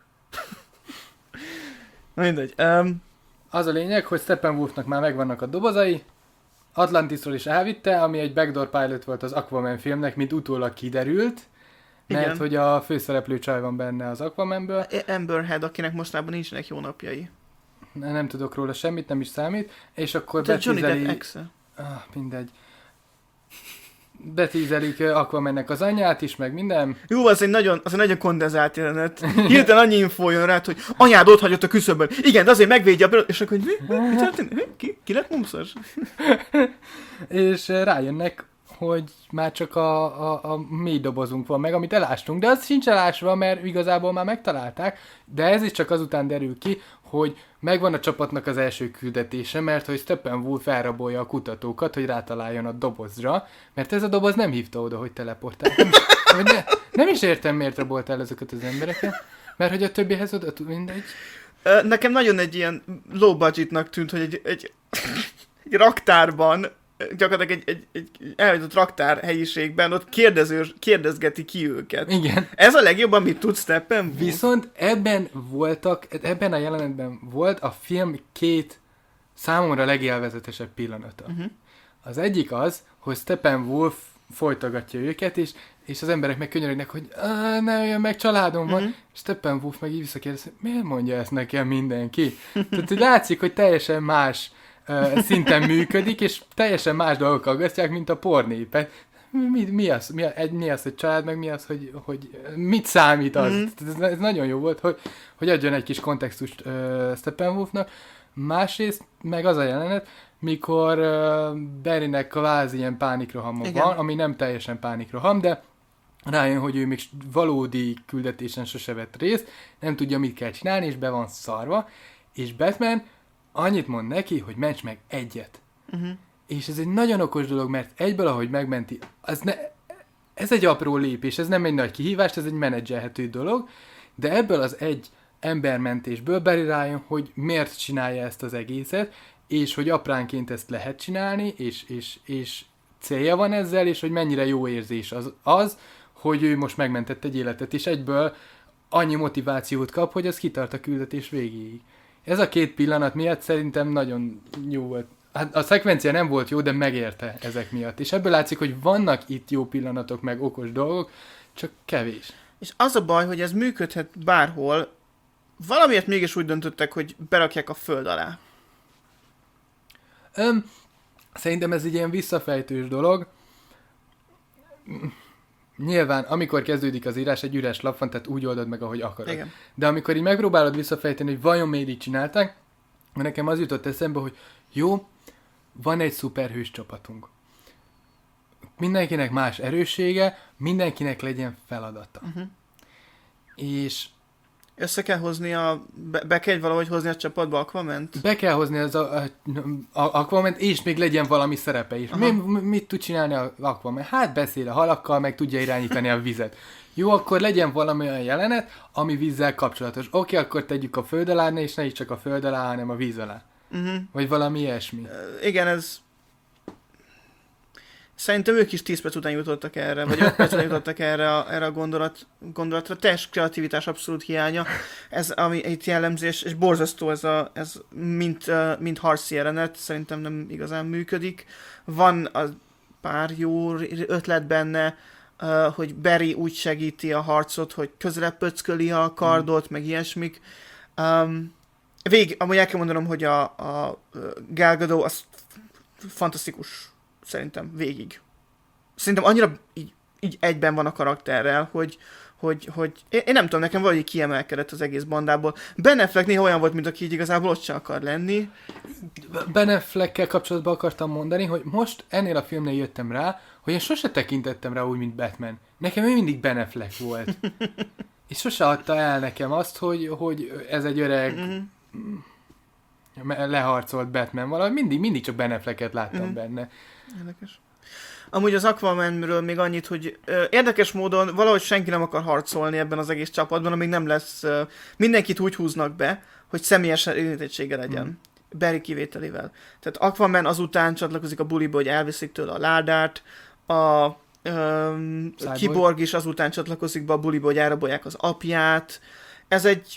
Mindegy. Um, Az a lényeg, hogy Steppenwolfnak már megvannak a dobozai, Atlantisról is elvitte, ami egy backdoor pilot volt az Aquaman filmnek, mint utólag kiderült, mert Igen. hogy a főszereplő csaj van benne az Aquamanből. Amber Heard, akinek mostában nincsenek jó napjai. Nem, nem tudok róla semmit, nem is számít, és akkor De betízeli... Johnny Depp exe. Ah, mindegy. Betízelik Aquamannek az anyját is, meg minden. Jó, az egy nagyon, az egy nagyon kondenzált jelenet. Hirtelen annyi infó jön rá, hogy anyád ott hagyott a küszöbön. Igen, de azért megvédje a belőle, és akkor mi? Mi történt? Ki, ki lett mumszos? És rájönnek, hogy már csak a, a, a mély dobozunk van meg, amit elástunk, de az sincs elásva, mert igazából már megtalálták, de ez is csak azután derül ki, hogy megvan a csapatnak az első küldetése, mert hogy Steppenwolf elrabolja a kutatókat, hogy rátaláljon a dobozra, mert ez a doboz nem hívta oda, hogy teleportál. Nem, ne, nem is értem, miért raboltál ezeket az embereket, mert hogy a többihez oda tud mindegy. Nekem nagyon egy ilyen low budgetnak tűnt, hogy egy, egy, egy raktárban, gyakorlatilag egy, egy, egy elhagyott raktár helyiségben ott kérdező, kérdezgeti ki őket. Igen. Ez a legjobb, amit tud Steppenwolf. Viszont ebben voltak, ebben a jelenetben volt a film két számomra legélvezetesebb pillanata. Uh-huh. Az egyik az, hogy Steppenwolf folytogatja őket, és, és az emberek meg könyörögnek, hogy ne öljön meg, családom van. Uh-huh. És Steppenwolf meg így visszakérdez, miért mondja ezt nekem mindenki? Tehát, hogy látszik, hogy teljesen más uh, szinten működik, és teljesen más dolgok aggasztják, mint a pornépet. Mi, mi, az, mi, egy, mi az, hogy család, meg mi az, hogy, hogy mit számít az? Mm. Ez, ez nagyon jó volt, hogy, hogy adjon egy kis kontextust uh, Steppenwolfnak. Másrészt meg az a jelenet, mikor uh, Barrynek kvázi ilyen pánikrohama van, ami nem teljesen pánikroham, de rájön, hogy ő még valódi küldetésen sose vett részt, nem tudja, mit kell csinálni, és be van szarva, és Batman annyit mond neki, hogy ments meg egyet. Uh-huh. És ez egy nagyon okos dolog, mert egyből, ahogy megmenti, az ne, ez egy apró lépés, ez nem egy nagy kihívás, ez egy menedzselhető dolog, de ebből az egy embermentésből Barry rájön, hogy miért csinálja ezt az egészet, és hogy apránként ezt lehet csinálni, és, és, és célja van ezzel, és hogy mennyire jó érzés az, az, hogy ő most megmentett egy életet, és egyből annyi motivációt kap, hogy az kitart a küldetés végéig. Ez a két pillanat miatt szerintem nagyon jó volt. Hát a szekvencia nem volt jó, de megérte ezek miatt. És ebből látszik, hogy vannak itt jó pillanatok, meg okos dolgok, csak kevés. És az a baj, hogy ez működhet bárhol, valamiért mégis úgy döntöttek, hogy berakják a föld alá. Öm, szerintem ez egy ilyen visszafejtős dolog. Nyilván, amikor kezdődik az írás, egy üres lap van, tehát úgy oldod meg, ahogy akarod. Igen. De amikor így megpróbálod visszafejteni, hogy vajon miért így csinálták, nekem az jutott eszembe, hogy jó, van egy szuperhős csapatunk. Mindenkinek más erőssége, mindenkinek legyen feladata. Uh-huh. És össze kell hozni a... Be, be kell valahogy hozni a csapatba Aquament? Be kell hozni az a, a, a Aquament, és még legyen valami szerepe is. Mi, mit tud csinálni az Aquaman? Hát beszél a halakkal, meg tudja irányítani a vizet. Jó, akkor legyen valami olyan jelenet, ami vízzel kapcsolatos. Oké, akkor tegyük a föld alá, és ne is csak a föld alá, hanem a víz alá. Uh-huh. Vagy valami ilyesmi. Uh, igen, ez... Szerintem ők is tíz perc után jutottak erre, vagy öt perc után jutottak erre a, erre a gondolat, gondolatra. Teljes kreativitás abszolút hiánya. Ez, ami itt jellemző, és, és borzasztó ez, a, ez mint, uh, mint harci jelenet, szerintem nem igazán működik. Van a pár jó ötlet benne, uh, hogy Barry úgy segíti a harcot, hogy közelebb pöcköli a kardot, mm. meg ilyesmik. Um, vég, amúgy el kell mondanom, hogy a, a Gal Gadot az fantasztikus. Szerintem végig. Szerintem annyira így, így egyben van a karakterrel, hogy, hogy, hogy én, én nem tudom, nekem valahogy kiemelkedett az egész bandából. Ben Affleck néha olyan volt, mint aki így igazából ott sem akar lenni. Ben Affleckkel kapcsolatban akartam mondani, hogy most ennél a filmnél jöttem rá, hogy én sose tekintettem rá úgy, mint Batman. Nekem ő mindig Ben Affleck volt. És sose adta el nekem azt, hogy, hogy ez egy öreg... Mm-hmm. leharcolt Batman valahogy, mindig, mindig csak Ben Afflecket láttam mm. benne. Érdekes. Amúgy az Aquamanről még annyit, hogy ö, érdekes módon valahogy senki nem akar harcolni ebben az egész csapatban, amíg nem lesz, ö, mindenkit úgy húznak be, hogy személyes érintettsége legyen. Mm. Barry kivételével. Tehát Aquaman azután csatlakozik a buliba, hogy elviszik tőle a ládát, a ö, Cyborg is azután csatlakozik be a buliba, hogy elrabolják az apját. Ez egy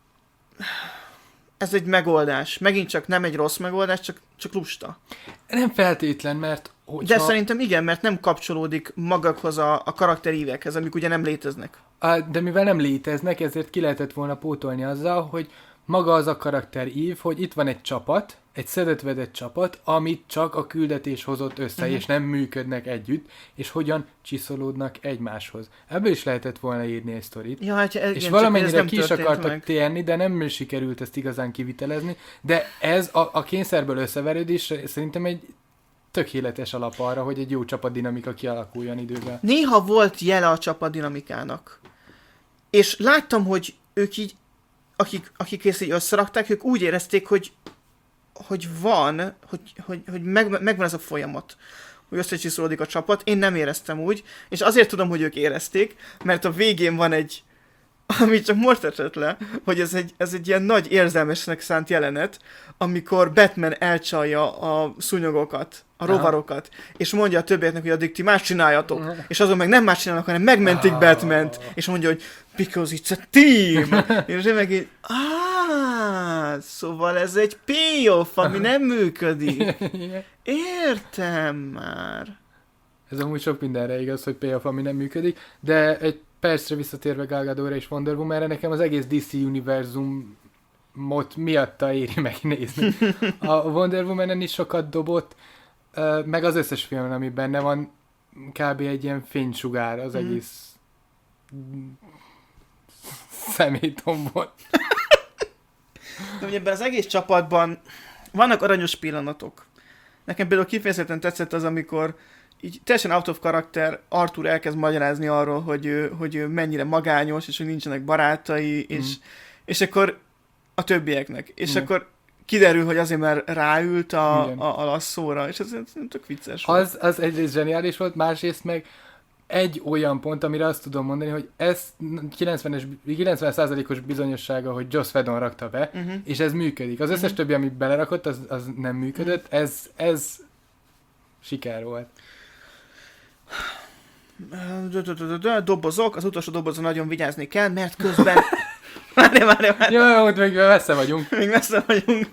Ez egy megoldás. Megint csak nem egy rossz megoldás, csak, csak lusta. Nem feltétlen, mert... Hogyha... De szerintem igen, mert nem kapcsolódik magakhoz a, a karakterívekhez, amik ugye nem léteznek. A, de mivel nem léteznek, ezért ki lehetett volna pótolni azzal, hogy maga az a karakterív, hogy itt van egy csapat, egy szedett-vedett csapat, amit csak a küldetés hozott össze, uh-huh. és nem működnek együtt, és hogyan csiszolódnak egymáshoz. Ebből is lehetett volna írni egy sztorit. Ja, hát, igen, és valamennyire ki is akartak meg. térni, de nem sikerült ezt igazán kivitelezni. De ez a, a kényszerből összeverődés szerintem egy tökéletes alap arra, hogy egy jó csapatdinamika kialakuljon idővel. Néha volt jele a csapatdinamikának. És láttam, hogy ők így akik, akik ezt így összerakták, ők úgy érezték, hogy, hogy van, hogy, hogy, hogy meg, megvan ez a folyamat, hogy összecsiszolódik a csapat. Én nem éreztem úgy, és azért tudom, hogy ők érezték, mert a végén van egy, amit csak most esett le, hogy ez egy, ez egy ilyen nagy érzelmesnek szánt jelenet, amikor Batman elcsalja a szúnyogokat, a rovarokat, aha, és mondja a többieknek, hogy addig ti más csináljatok, aha, és azon meg nem más csinálnak, hanem megmentik ah. Batmant, és mondja, hogy because it's a team, és én meg így, ah, szóval ez egy payoff, ami nem működik. Értem már. Ez amúgy sok mindenre igaz, hogy payoff, ami nem működik, de egy percre visszatérve Gal Gadotra és Wonder Womanre, nekem az egész dé cé univerzumot miatta éri megnézni. A Wonder Woman-en is sokat dobott, meg az összes filmen, ami benne van, kb. Egy ilyen fénysugár az mm. egész személytombon. De ugye ebben az egész csapatban vannak aranyos pillanatok. Nekem például kifejezetten tetszett az, amikor így teljesen out of character Arthur elkezd magyarázni arról, hogy ő, hogy ő mennyire magányos, és hogy nincsenek barátai, és, mm. és akkor a többieknek. És mm. akkor kiderül, hogy azért már ráült a, a, a lasszóra, és ez, ez tök vicces volt. Az, az egyrészt zseniális volt, másrészt meg egy olyan pont, amire azt tudom mondani, hogy ez kilencven százalékos bizonyossága, hogy Joss Whedon rakta be, uh-huh. és ez működik. Az összes uh-huh. többi, amit belerakott, az, az nem működött. Uh-huh. Ez, ez siker volt. Dobozok, az utolsó dobozon nagyon vigyázni kell, mert közben... Várj, várj, várj. Jó, ott még messze vagyunk. Még messze vagyunk.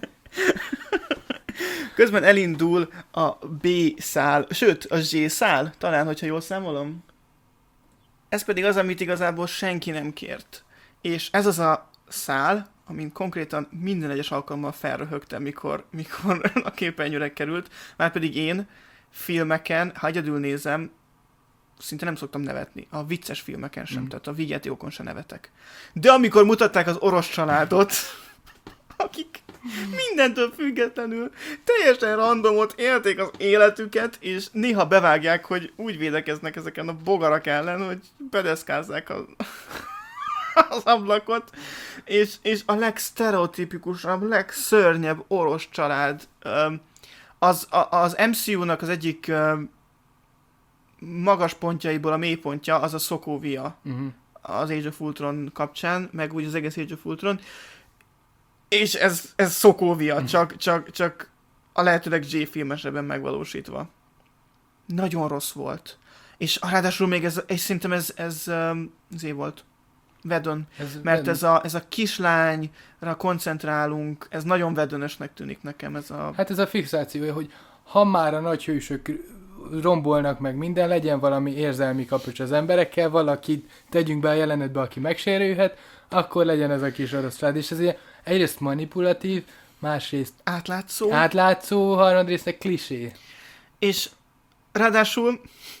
Közben elindul a B szál, sőt, a Z szál, talán, hogyha jól számolom. Ez pedig az, amit igazából senki nem kért. És ez az a szál, amin konkrétan minden egyes alkalommal felröhögtem, mikor, mikor a képernyőre került, már pedig én filmeken, ha egyedül nézem, szinte nem szoktam nevetni. A vicces filmeken sem, mm. tehát a vígjátékokon sem nevetek. De amikor mutatták az orosz családot, akik mindentől függetlenül teljesen randomot élték az életüket, és néha bevágják, hogy úgy védekeznek ezeken a bogarak ellen, hogy bedeszkázzák az, az ablakot, és, és a legsztereotipikusabb, legszörnyebb orosz család az, az em cé u-nak az egyik magas pontjaiból a mélypontja az a Sokovia uh-huh. az Age of Ultron kapcsán, meg úgy az egész Age of Ultron. És ez, ez Sokovia, uh-huh. csak, csak, csak a lehetőleg J-filmesebben megvalósítva. Nagyon rossz volt. És ráadásul még ez, és szerintem ez, ez, ez év volt. Whedon. Ez mert ez a, ez a kislányra koncentrálunk, ez nagyon Whedonösnek tűnik nekem. Ez a... Hát ez a fixáció, hogy ha már a nagy hősök rombolnak meg minden, legyen valami érzelmi kapocs az emberekkel, valakit tegyünk be a jelenetbe, aki megsérülhet, akkor legyen ez a kis orosz rád. És ez ilyen egyrészt manipulatív, másrészt átlátszó, átlátszó harmadrészt egy klisé. És ráadásul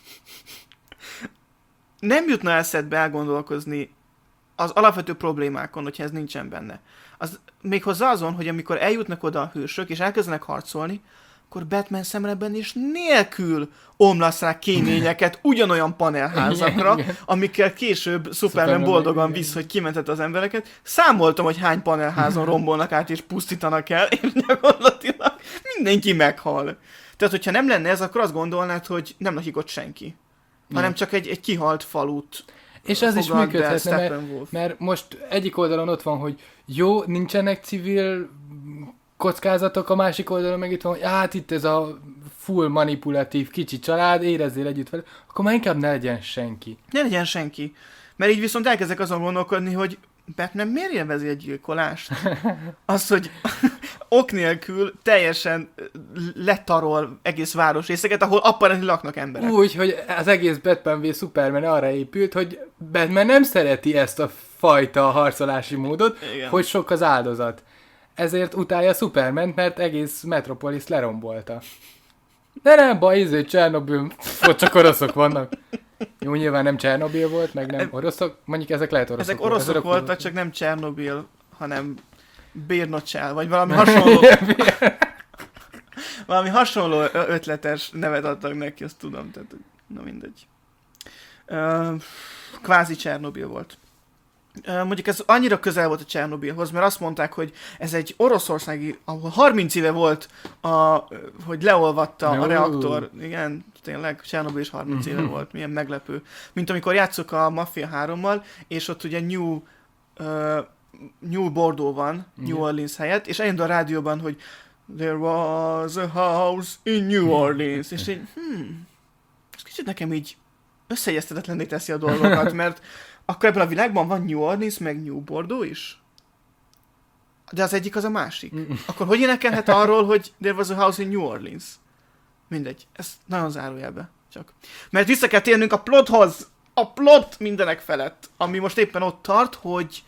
nem jutna eszedbe elgondolkozni az alapvető problémákon, hogyha ez nincsen benne. Az, méghozzá azon, hogy amikor eljutnak oda a hősök, és elkezdenek harcolni, akkor Batman szemrebenés nélkül omlasz rá kéményeket ugyanolyan panelházakra, amikkel később Superman boldogan visz, hogy kimentette az embereket. Számoltam, hogy hány panelházon rombolnak át és pusztítanak el, és gyakorlatilag mindenki meghal. Tehát, hogyha nem lenne ez, akkor azt gondolnád, hogy nem lakik ott senki, hanem csak egy, egy kihalt falut. És az is működhetne, mert, mert most egyik oldalon ott van, hogy jó, nincsenek civil kockázatok, a másik oldalon meg itt van, hogy hát itt ez a full manipulatív kicsi család, érezzél együtt vele, akkor már inkább ne legyen senki. Ne legyen senki. Mert így viszont elkezdek azon gondolkodni, hogy Batman miért élvezi egy gyilkolást? Az, hogy ok nélkül teljesen letarol egész városrészeket, ahol apparently laknak emberek. Úgy, hogy az egész Batman v Superman arra épült, hogy Batman nem szereti ezt a fajta harcolási módot, igen, hogy sok az áldozat. Ezért utálja Superman, mert egész Metropolis lerombolta. De nem baj, izé, Csernobyl, ott csak oroszok vannak. Jó, nyilván nem Csernobyl volt, meg nem oroszok, mondjuk ezek lehet oroszok. Ezek oroszok volt, voltak, oroszok. Csak nem Csernobyl, hanem Birnocsel, vagy valami hasonló. valami hasonló ötletes nevet adtak neki, azt tudom, tehát na mindegy. Uh, kvázi Csernobyl volt. mondjuk ez annyira közel volt a Csernobilhoz, mert azt mondták, hogy ez egy oroszországi, ahol harminc éve volt, a, hogy leolvatta no. a reaktor. Igen, tényleg, Csernobil is harminc éve volt, milyen meglepő. Mint amikor játszok a Mafia hárommal, és ott ugye New, uh, New Bordeaux van, New yeah. Orleans helyett, és elindul a rádióban, hogy there was a house in New Orleans, és én, hmm, ez kicsit nekem így összeegyeztetetlenné teszi a dolgokat, mert akkor ebben a világban van New Orleans, meg New Bordeaux is? De az egyik az a másik. Akkor hogy énekelhet arról, hogy there was a house in New Orleans? Mindegy. Ez nagyon zárójelbe. Csak. Mert vissza kell térnünk a plothoz. A plot mindenek felett. Ami most éppen ott tart, hogy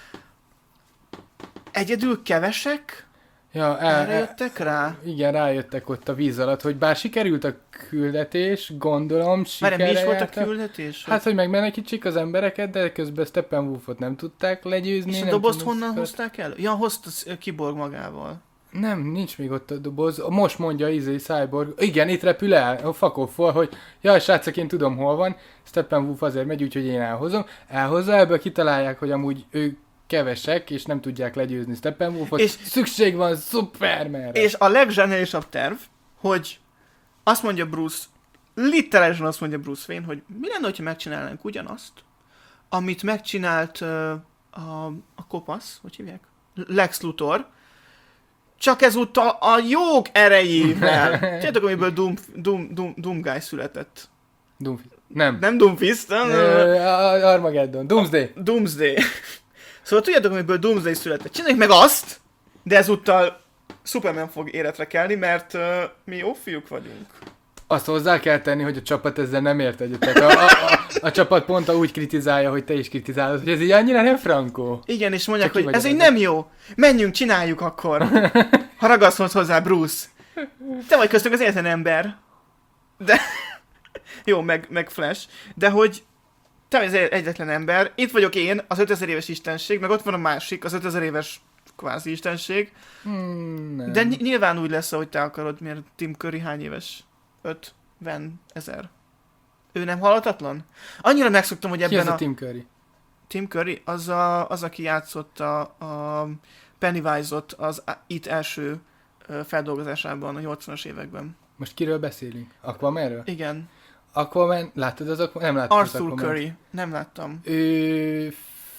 egyedül kevesek ja, el, erre jöttek rá? Igen, rájöttek ott a víz alatt, hogy bár sikerült a küldetés, gondolom, sikerre Már mi is volt a küldetés? Hát, hogy megmenekítsék az embereket, de közben Steppenwolfot nem tudták legyőzni. És a dobozt honnan fel... hozták el? Ja, hozta Kiborg magával. Nem, nincs még ott a doboz. Most mondja izé Cyborg, igen, itt repül el, a fakoffal, hogy jaj, srácok, én tudom, hol van. Steppenwolf azért megy, úgyhogy én elhozom. Elhozza, ebből kitalálják, hogy amúgy ők kevesek, és nem tudják legyőzni Steppenwolfot. És szükség van Supermanre. És a legzseniálisabb terv, hogy azt mondja Bruce, literálisan azt mondja Bruce Wayne, hogy mi lenne, hogyha megcsinálnánk ugyanazt, amit megcsinált uh, a, a kopasz, hogy hívják? Lex Luthor, csak ezúttal a jók erejével. Tudjátok, amiből Doom, Doom, Doom, Doom Guy született. Doomfist. Nem. Nem Doomfist, nem? Uh, Armageddon. Doomsday. Doomsday. Szóval tudjátok, amiből Doomsday született. Csináljuk meg azt, de ezúttal Superman fog életre kelni, mert uh, mi jó fiúk vagyunk. Azt hozzá kell tenni, hogy a csapat ezzel nem ért egyet. A, a, a, a csapat pont úgy kritizálja, hogy te is kritizálod, hogy ez így annyira nem frankó. Igen, és mondják, hogy ez így nem jó. Menjünk, csináljuk akkor. Ha ragaszkodsz hozzá, Bruce. Te vagy köztünk az egyetlen ember. De... jó, meg, meg Flash. De hogy te vagy az egyetlen ember. Itt vagyok én, az ötezer éves istenség, meg ott van a másik, az ötezer éves kvázi istenség. Hmm, de ny- nyilván úgy lesz, ahogy te akarod, mert Tim Curry hány éves? ötven ezer. Ő nem halhatatlan? Annyira megszoktam, hogy ebben Ki az a... a... Tim Curry? Tim Curry? Az, a, az aki játszott a, a Pennywise-ot az It első feldolgozásában a nyolcvanas években. Most kiről beszélünk? Aquamanről? Igen. Aquaman, láttad az Aquaman? Nem láttad Arthur az Aquaman. Curry. Nem láttam. Ő...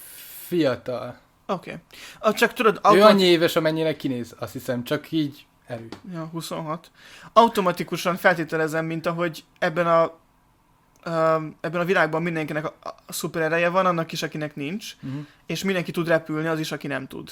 fiatal. Oké. Okay. Csak tudod... Ő automat... annyi éves, amennyire kinéz, azt hiszem, csak így erő. Ja, huszonhat. Automatikusan feltételezem, mint ahogy ebben a uh, ebben a világban mindenkinek a, a szuper ereje van, annak is, akinek nincs, uh-huh. és mindenki tud repülni, az is, aki nem tud.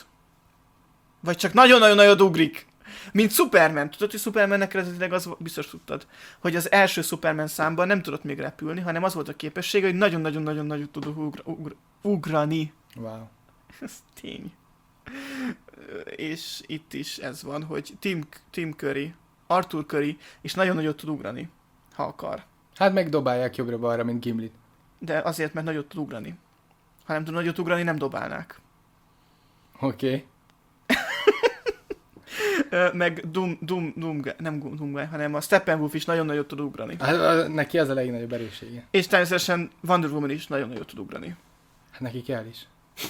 Vagy csak nagyon-nagyon-nagyon ugrik. Mint Superman. Tudod, hogy Supermannek eredetileg az biztos tudtad, hogy az első Superman számban nem tudott még repülni, hanem az volt a képessége, hogy nagyon-nagyon-nagyon-nagyon tud ugra, ugra, ugrani. Wow. Ez tény. És itt is ez van, hogy Tim, Tim Curry, Arthur Curry, és nagyon nagyot tud ugrani, ha akar. Hát megdobálják jobbra-balra, mint Gimlit. De azért, mert nagyot tud ugrani. Ha nem tud nagyot ugrani, nem dobálnák. Oké. Okay. Meg Doom, Doom, Doom, nem Doom Guy, hanem a Steppenwolf is nagyon nagyot tud ugrani. Hát neki az a legnagyobb erőssége. És természetesen Wonder Woman is nagyon nagyot tud ugrani. Hát neki kell is.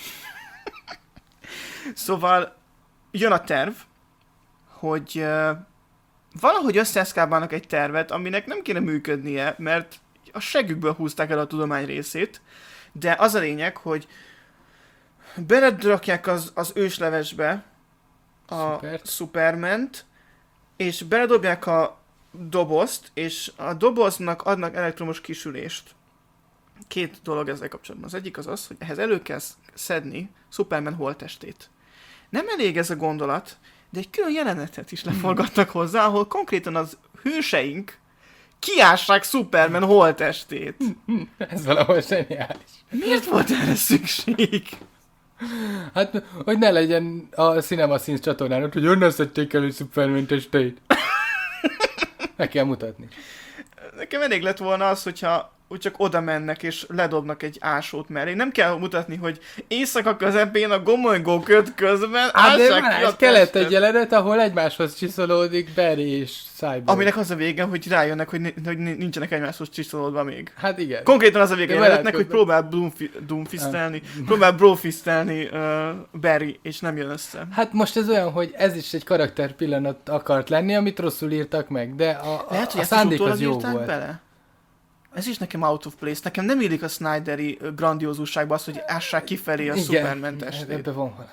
Szóval jön a terv, hogy uh, valahogy összeeszkábálnak egy tervet, aminek nem kéne működnie, mert a segükből húzták el a tudomány részét, de az a lényeg, hogy beledrakják az, az őslevesbe a Szupert. Superment, és beledobják a dobozt, és a doboznak adnak elektromos kisülést. Két dolog ezzel kapcsolatban. Az egyik az az, hogy ehhez elő kell szedni Superman holttestét. Nem elég ez a gondolat, de egy külön jelenetet is leforgattak hozzá, ahol konkrétan az hőseink kiássák Superman holttestét. Ez valahol zseniális. Miért volt erre szükség? Hát, hogy ne legyen a Cinema Sins csatornán, hogy onnan szedték elő Superman testét. Meg kell mutatni. Nekem elég lett volna az, hogyha hogy csak oda mennek és ledobnak egy ásót mellé. Nem kell mutatni, hogy éjszaka közepén a gomolygó köd közben hát de ássák ki a kellett egy jelenet, ahol egymáshoz csiszolódik Barry és Cyborg. Aminek az a vége, hogy rájönnek, hogy, ni- hogy nincsenek egymáshoz csiszolódva még. Hát igen. Konkrétan az a vége jelenetnek, hogy közben... próbál Doomfi- Doomfistelni, próbál brofistelni uh, Barry, és nem jön össze. Hát most ez olyan, hogy ez is egy karakter pillanat akart lenni, amit rosszul írtak meg, de a, Lehet, hogy a ezt szándék is az jó írták volt. bele? Ez is nekem out of place. Nekem nem illik a Snyderi grandiózusságba az, hogy ássák kifelé a Superman testét. Igen, ebben van valami.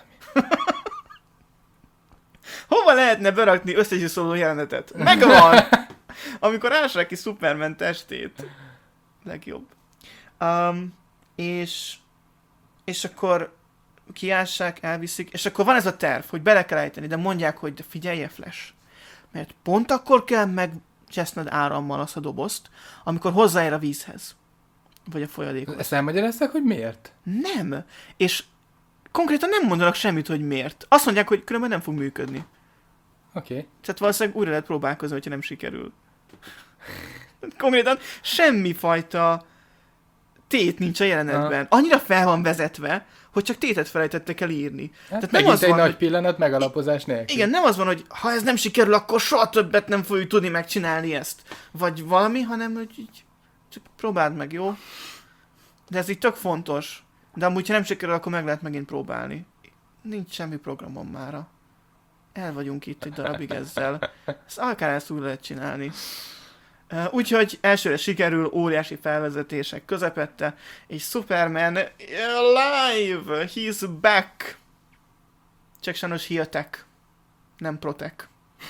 Hova lehetne berakni összecsiszoló jelenetet? Megvan! Amikor ássák ki Superman testét. Legjobb. Um, és, és akkor kiássák, elviszik, és akkor van ez a terv, hogy bele kell ejteni, de mondják, hogy de figyelje Flash, mert pont akkor kell megcseszned árammal azt a dobozt, amikor hozzáér a vízhez. Vagy a folyadékhoz. Ezt elmagyarázták, hogy miért? Nem. És konkrétan nem mondanak semmit, hogy miért. Azt mondják, hogy különben nem fog működni. Oké. Okay. Tehát valószínűleg újra lehet próbálkozni, hogyha nem sikerül. Konkrétan semmifajta tét nincs a jelenetben. Annyira fel van vezetve, hogy csak tétet felejtettek el írni. Hát Tehát nem nem az egy van, nagy hogy... pillanat megalapozás nélkül. Igen, nem az van, hogy ha ez nem sikerül, akkor soha többet nem fogjuk tudni megcsinálni ezt. Vagy valami, hanem hogy így csak próbáld meg, jó? De ez így tök fontos. De amúgy, ha nem sikerül, akkor meg lehet megint próbálni. Nincs semmi programom mára. El vagyunk itt egy darabig ezzel. Ezt akár ezt úgy lehet csinálni. Uh, úgyhogy elsőre sikerül, óriási felvezetések közepette, és Superman alive! He's back! Csak sajnos he attack. Nem protect.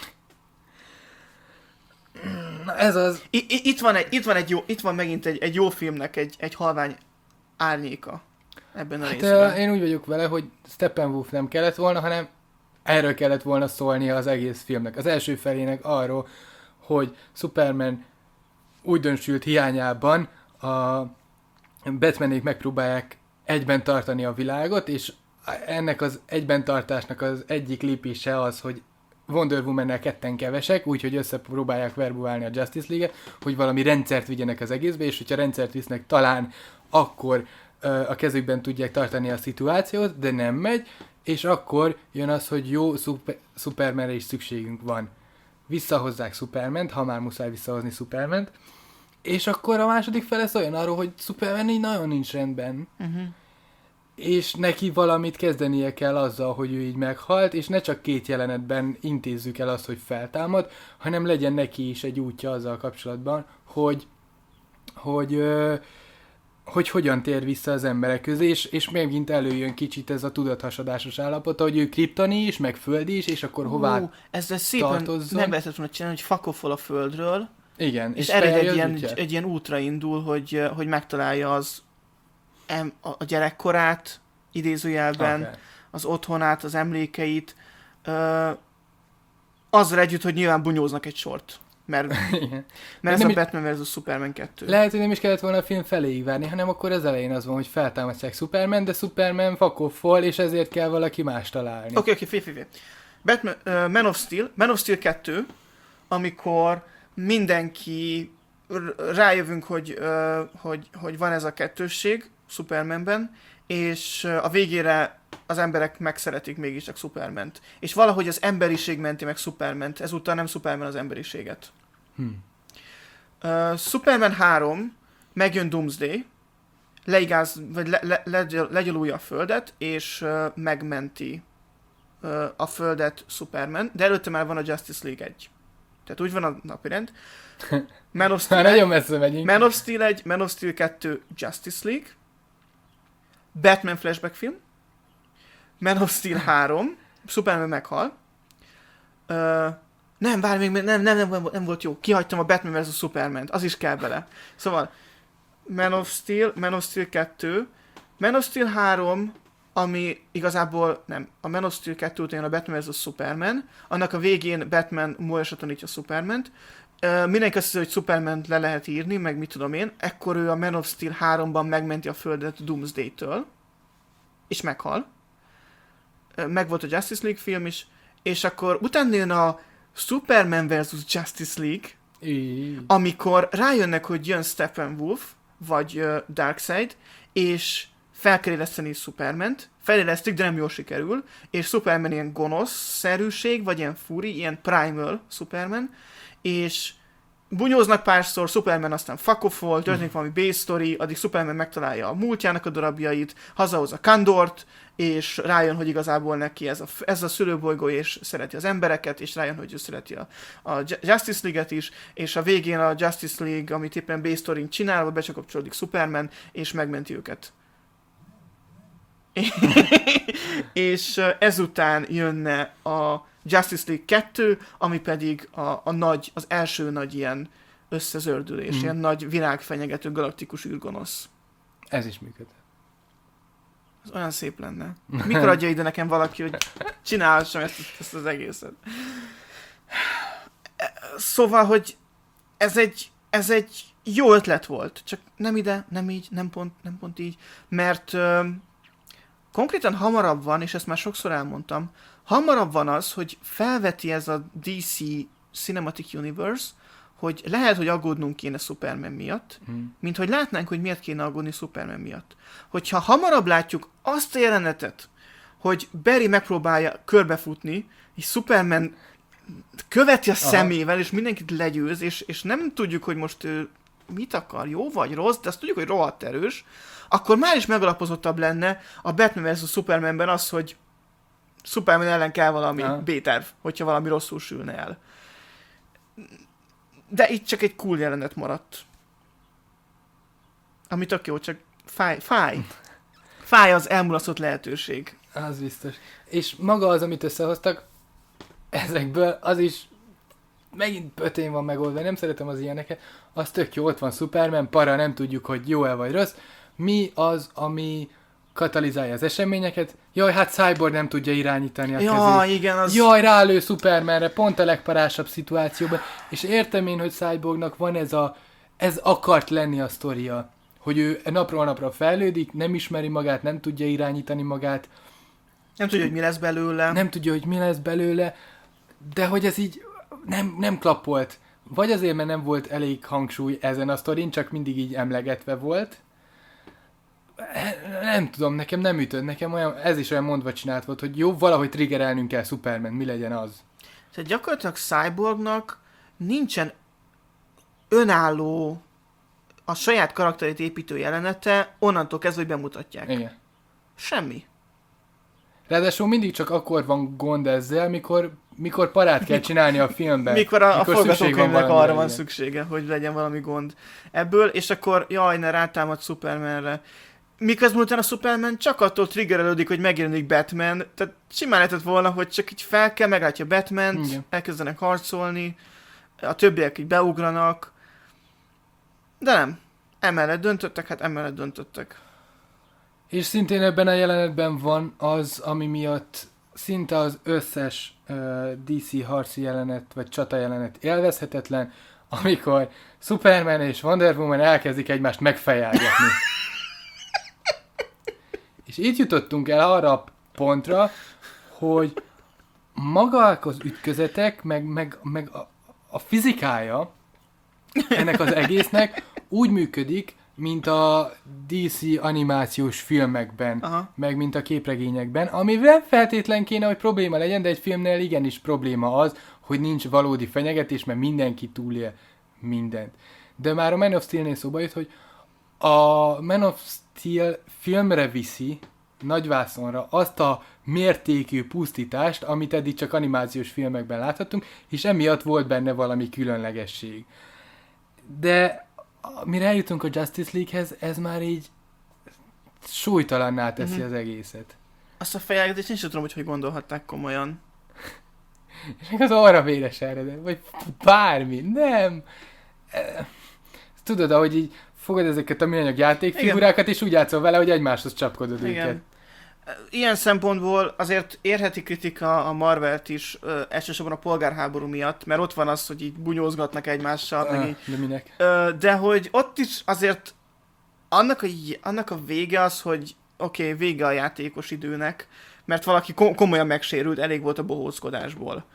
Na ez az... I- I- itt van, egy, itt van, egy jó, itt van megint egy, egy jó filmnek egy, egy halvány árnyéka ebben a Hát részben. én úgy vagyok vele, hogy Steppenwolf nem kellett volna, hanem erről kellett volna szólnia az egész filmnek. Az első felének arról, hogy Superman újdonsült hiányában a Batmanék megpróbálják egyben tartani a világot, és ennek az egyben tartásnak az egyik lépése az, hogy Wonder Woman-nel ketten kevesek, úgyhogy összepróbálják verbuválni a Justice League-et, hogy valami rendszert vigyenek az egészbe, és hogyha rendszert visznek, talán akkor ö, a kezükben tudják tartani a szituációt, de nem megy, és akkor jön az, hogy jó, szuper, Supermanre is szükségünk van. Visszahozzák Supermant, ha már muszáj visszahozni Supermant, és akkor a második fele szóljon arról, hogy Superman így nagyon nincs rendben. Uh-huh. És neki valamit kezdenie kell azzal, hogy ő így meghalt, és ne csak két jelenetben intézzük el azt, hogy feltámad, hanem legyen neki is egy útja azzal kapcsolatban, hogy, hogy, ö, hogy hogyan tér vissza az emberek közé, és, és megint előjön kicsit ez a tudathasadásos állapota, hogy ő kriptoni is, meg földi is, és akkor hová uh, ezzel szépen tartozzon. meg lehetett volna csinálni, hogy fakofol a földről, Igen, és, és ered egy feljön ilyen, útját. egy ilyen útra indul, hogy, hogy megtalálja az em, a gyerekkorát, idézőjelben, Okay. az otthonát, az emlékeit, ö, azzal együtt, hogy nyilván bunyóznak egy sort. Mert, Igen. mert ez nem a is- Batman versus. Superman kettő. Lehet, hogy nem is kellett volna a film feléig várni, hanem akkor az elején az van, hogy feltámadják Superman, de Superman fakoffol, és ezért kell valaki más találni. Oké, oké, fél, fél, fél. Batman, uh, Man of Steel, Man of Steel kettő, amikor mindenki r- rájövünk, hogy, uh, hogy, hogy van ez a kettősség Supermanben, és uh, a végére az emberek megszeretik mégiscsak Supermant. És valahogy az emberiség menti meg Supermant, ezúttal nem Superman az emberiséget. Hmm. Uh, Superman három, megjön Doomsday, leigáz, vagy le, le, le, legyalulja a földet, és uh, megmenti uh, a földet Superman, de előtte már van a Justice League egy. Tehát úgy van a napirend. Man of Már Steel, nagyon messze megyünk. Man of Steel egy, Man of Steel kettő, Justice League, Batman flashback film, Man of Steel három, Superman meghal, uh, nem, várj, még nem, nem, nem, nem volt jó. Kihagytam a Batman versus. Superman-t. Az is kell bele. Szóval Man of Steel, Man of Steel kettő, Man of Steel három, ami igazából nem. A Man of Steel kettő után a Batman versus. Superman. Annak a végén Batman múlásra tanítja Superman-t. Uh, mindenki azt hiszi, hogy Superman-t le lehet írni, meg mit tudom én. Ekkor ő a Man of Steel háromban megmenti a földet Doomsday-től. És meghal. Uh, meg volt a Justice League film is. És akkor utána jön a Superman versus. Justice League, Í- amikor rájönnek, hogy jön Steppenwolf, vagy uh, Darkseid, és fel kell éleszteni Supermant, felélesztik, de nem jól sikerül, és Superman ilyen gonosz-szerűség, vagy ilyen furi, ilyen primal Superman, és bunyóznak párszor, Superman aztán fuck off volt, történik valami base story, addig Superman megtalálja a múltjának a darabjait, hazahozza Kandort, és rájön, hogy igazából neki ez a, ez a szülőbolygó, és szereti az embereket, és rájön, hogy ő szereti a, a Justice League-et is, és a végén a Justice League, amit éppen base story-n csinálva, becsakapcsolódik Superman, és megmenti őket. És ezután jönne a Justice League kettő, ami pedig a, a nagy, az első nagy ilyen összezördülés, mm. ilyen nagy világfenyegető galaktikus űrgonosz. Ez is működik. Ez olyan szép lenne. Mikor adja ide nekem valaki, hogy csinálhassam ezt, ezt az egészet. Szóval, hogy ez egy, ez egy jó ötlet volt, csak nem ide, nem így, nem pont, nem pont így, mert ö, konkrétan hamarabb van, és ezt már sokszor elmondtam, hamarabb van az, hogy felveti ez a dé cé Cinematic Universe, hogy lehet, hogy aggódnunk kéne Superman miatt, hmm. mint hogy látnánk, hogy miért kéne aggódni Superman miatt. Hogyha hamarabb látjuk azt a jelenetet, hogy Barry megpróbálja körbefutni, és Superman követi a Aha. szemével, és mindenkit legyőz, és, és nem tudjuk, hogy most ő mit akar, jó vagy rossz, de azt tudjuk, hogy rohadt erős, akkor már is megalapozottabb lenne a Batman versus. Supermanben az, hogy Superman ellen kell valami Aha. B-terv, hogyha valami rosszul sülne el. De itt csak egy cool jelenet maradt. Ami tök jó, csak fáj, fáj. Fáj az elmulasztott lehetőség. Az biztos. És maga az, amit összehoztak, ezekből az is megint pötén van megoldva, nem szeretem az ilyeneket. Az tök jó, ott van Superman, para, nem tudjuk, hogy jó-e vagy rossz. Mi az, ami katalizálja az eseményeket? Jaj, hát Cyborg nem tudja irányítani a ja, kezét. Igen, az... Jaj, rálő Supermanre, pont a legparásabb szituációban. És értem én, hogy Cyborgnak van ez a... Ez akart lenni a sztoria. Hogy ő napról napra fejlődik, nem ismeri magát, nem tudja irányítani magát. Nem tudja, hogy mi lesz belőle. Nem tudja, hogy mi lesz belőle. De hogy ez így nem, nem klappolt. Vagy azért, mert nem volt elég hangsúly ezen a sztorin, csak mindig így emlegetve volt. Nem tudom, nekem nem ütött, nekem olyan, ez is olyan mondva csinált volt, hogy jó, valahogy triggerelnünk kell Superman, mi legyen az. Tehát gyakorlatilag Cyborgnak nincsen önálló, a saját karakterét építő jelenete, onnantól kezdve, hogy bemutatják. Igen. Semmi. Ráadásul mindig csak akkor van gond ezzel, mikor, mikor parát kell csinálni a filmben. Mikor a, mikor a forgatókönyvnek arra van legyen. szüksége, hogy legyen valami gond ebből, és akkor jaj, ne rátámad Supermanre. Miközben utána a Superman csak attól triggerelődik, hogy megjelenik Batman, tehát simán lehetett volna, hogy csak így fel kell, meglátja Batmant, igen. elkezdenek harcolni, a többiek így beugranak, de nem. Emellett döntöttek, hát emellett döntöttek. És szintén ebben a jelenetben van az, ami miatt szinte az összes uh, dé cé harci jelenet, vagy csata jelenet élvezhetetlen, amikor Superman és Wonder Woman elkezdik egymást megfejelgetni. És így jutottunk el arra a pontra, hogy maga az ütközetek, meg, meg, meg a, a fizikája ennek az egésznek úgy működik, mint a dé cé animációs filmekben, Aha. meg mint a képregényekben, amivel feltétlen kéne, hogy probléma legyen, de egy filmnél igenis probléma az, hogy nincs valódi fenyegetés, mert mindenki túlél mindent. De már a Man of Steel-nél szóba jött, hogy a Man of Steel filmre viszi, nagyvászonra azt a mértékű pusztítást, amit eddig csak animációs filmekben láthattunk, és emiatt volt benne valami különlegesség. De mire eljutunk a Justice League-hez, ez már így súlytalanná teszi mm-hmm. az egészet. Azt a fejelgetést én sem tudom, hogy hogy gondolhatták komolyan. És még az arra véres eredet, vagy bármi, nem. Tudod, ahogy így fogod ezeket a műanyag játékfigurákat, és úgy játszol vele, hogy egymáshoz csapkodod Igen. őket. Ilyen szempontból azért érheti kritika a Marvelt is, ö, elsősorban a polgárháború miatt, mert ott van az, hogy így bunyózgatnak egymással. Ah, meg így, de minek? Ö, de hogy ott is azért annak a, annak a vége az, hogy oké, okay, vége a játékos időnek, mert valaki kom- komolyan megsérült, elég volt a bohózkodásból.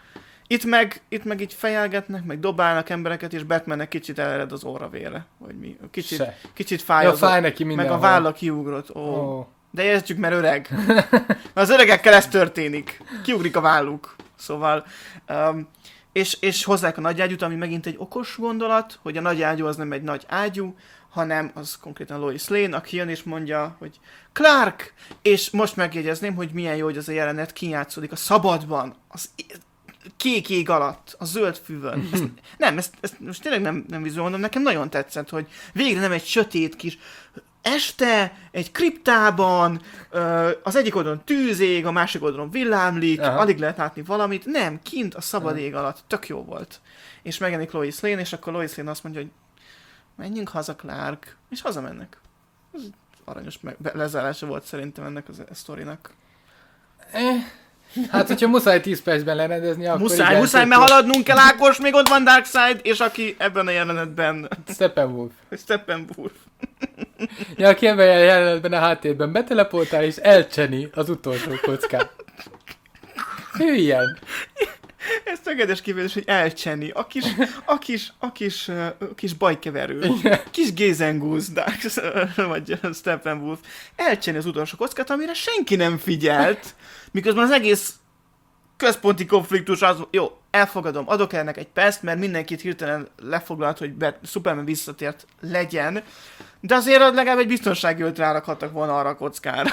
Itt meg, itt meg így fejelgetnek, meg dobálnak embereket, és Batmannek kicsit elered az óra vére. Vagy mi? Kicsit, kicsit fáj, ja, az fáj neki meg a válla kiugrott. Ó. Oh. De értjük, mert öreg. Az öregekkel ez történik. Kiugrik a válluk. Szóval... Um, és, és hozzák a nagy ágyút, ami megint egy okos gondolat, hogy a nagy ágyú az nem egy nagy ágyú, hanem az konkrétan Lois Lane, aki jön és mondja, hogy Clark! És most megjegyezném, hogy milyen jó, hogy ez a jelenet kijátszódik a szabadban, az kék ég alatt, a zöld füvön. Ezt, nem, ezt, ezt most tényleg nem, nem vizuál mondom, nekem nagyon tetszett, hogy végre nem egy sötét kis este, egy kriptában, az egyik oldalon tűz ég, a másik oldalon villámlik, aha, alig lehet látni valamit. Nem, kint a szabad aha. ég alatt, tök jó volt. És megjelenik Lois Lane, és akkor Lois Lane azt mondja, hogy menjünk haza, Clark, és hazamennek. Ez aranyos lezárása volt szerintem ennek a sztorinak. Eh, hát, hogyha muszáj tíz percben lerendezni, akkor muszáj, igen, muszáj, mert haladnunk kell, Ákos, még ott van Darkseid, és aki ebben a jelenetben... Steppenwolf. Steppenwolf. Ja, aki ebben a jelenetben a háttérben beteleportál, és elcseni az utolsó kockát. Ő ilyen. Ez tökéletes kifejezés, hogy elcseni. A kis, a kis, a kis, a kis bajkeverő. Kis Gézengúz, vagy Steppenwolf. Elcseni az utolsó kockát, amire senki nem figyelt, miközben az egész központi konfliktus az, jó, elfogadom, adok ennek egy perc, mert mindenkit hirtelen lefoglalt, hogy Bet- Superman visszatért legyen, de azért legalább egy biztonsági ölt rárakhattak volna arra a kockára.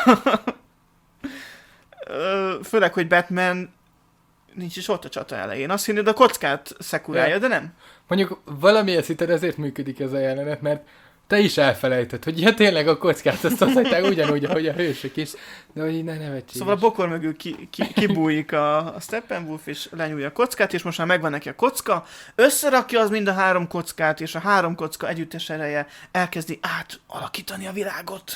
Főleg, hogy Batman nincs is ott a csata elején. Azt hinnéd, a kockát szekurálja, de nem. Mondjuk valamilyen szinten ezért működik ez a jelenet, mert te is elfelejtett, hogy ja tényleg a kockát azt hozhatják ugyanúgy, ahogy a hősök is, de hogy így ne nevetséges. Szóval a bokor mögül ki, ki, kibújik a, a Steppenwolf, és lenyúlja a kockát, és most már megvan neki a kocka, összerakja az mind a három kockát, és a három kocka együttes ereje elkezdi átalakítani a világot.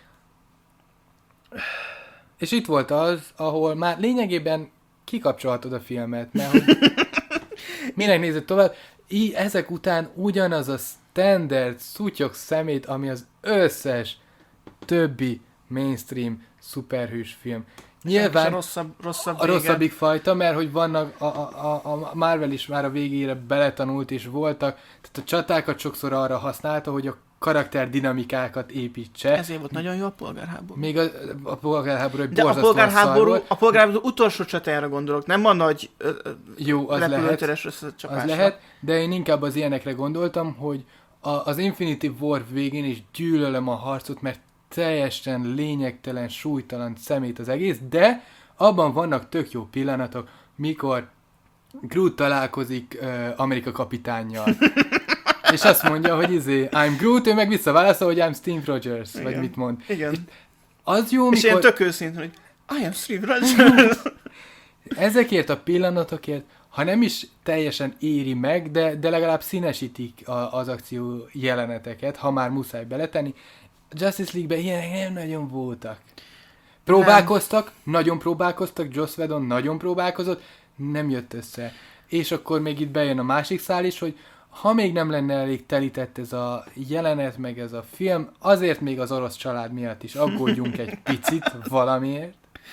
És itt volt az, ahol már lényegében kikapcsolhatod a filmet, mert hogy minek nézed tovább, így ezek után ugyanaz a standard szutyok szemét, ami az összes többi mainstream szuperhős film. Nyilván rosszabb, rosszabb a rosszabbik fajta, mert hogy vannak, a, a, a Marvel is már a végére beletanult, és voltak, tehát a csatákat sokszor arra használta, hogy a karakterdinamikákat építse. Ezért volt nagyon jó a polgárháború. Még a, a polgárháború egy de a polgárháború, a polgárháború utolsó csatájára gondolok, nem a nagy jó, az lehet, az lehet, de én inkább az ilyenekre gondoltam, hogy a, az Infinity War végén is gyűlölöm a harcot, mert teljesen lényegtelen, súlytalan szemét az egész, de abban vannak tök jó pillanatok, mikor Groot találkozik uh, Amerika kapitánnyal. És azt mondja, hogy izé, I'm Groot, ő meg visszaválaszol, hogy I'm Steve Rogers, igen, vagy mit mond. Igen. És az jó, és mikor... ilyen tök őszintén, hogy I am Steve Rogers. Ezekért a pillanatokért, ha nem is teljesen éri meg, de, de legalább színesítik a, az akció jeleneteket, ha már muszáj beletenni. Justice League-ben ilyenek nem nagyon voltak. Próbálkoztak, nem. nagyon próbálkoztak, Joss Whedon nagyon próbálkozott, nem jött össze. És akkor még itt bejön a másik szál is, hogy ha még nem lenne elég telített ez a jelenet, meg ez a film, azért még az orosz család miatt is aggódjunk egy picit valamiért.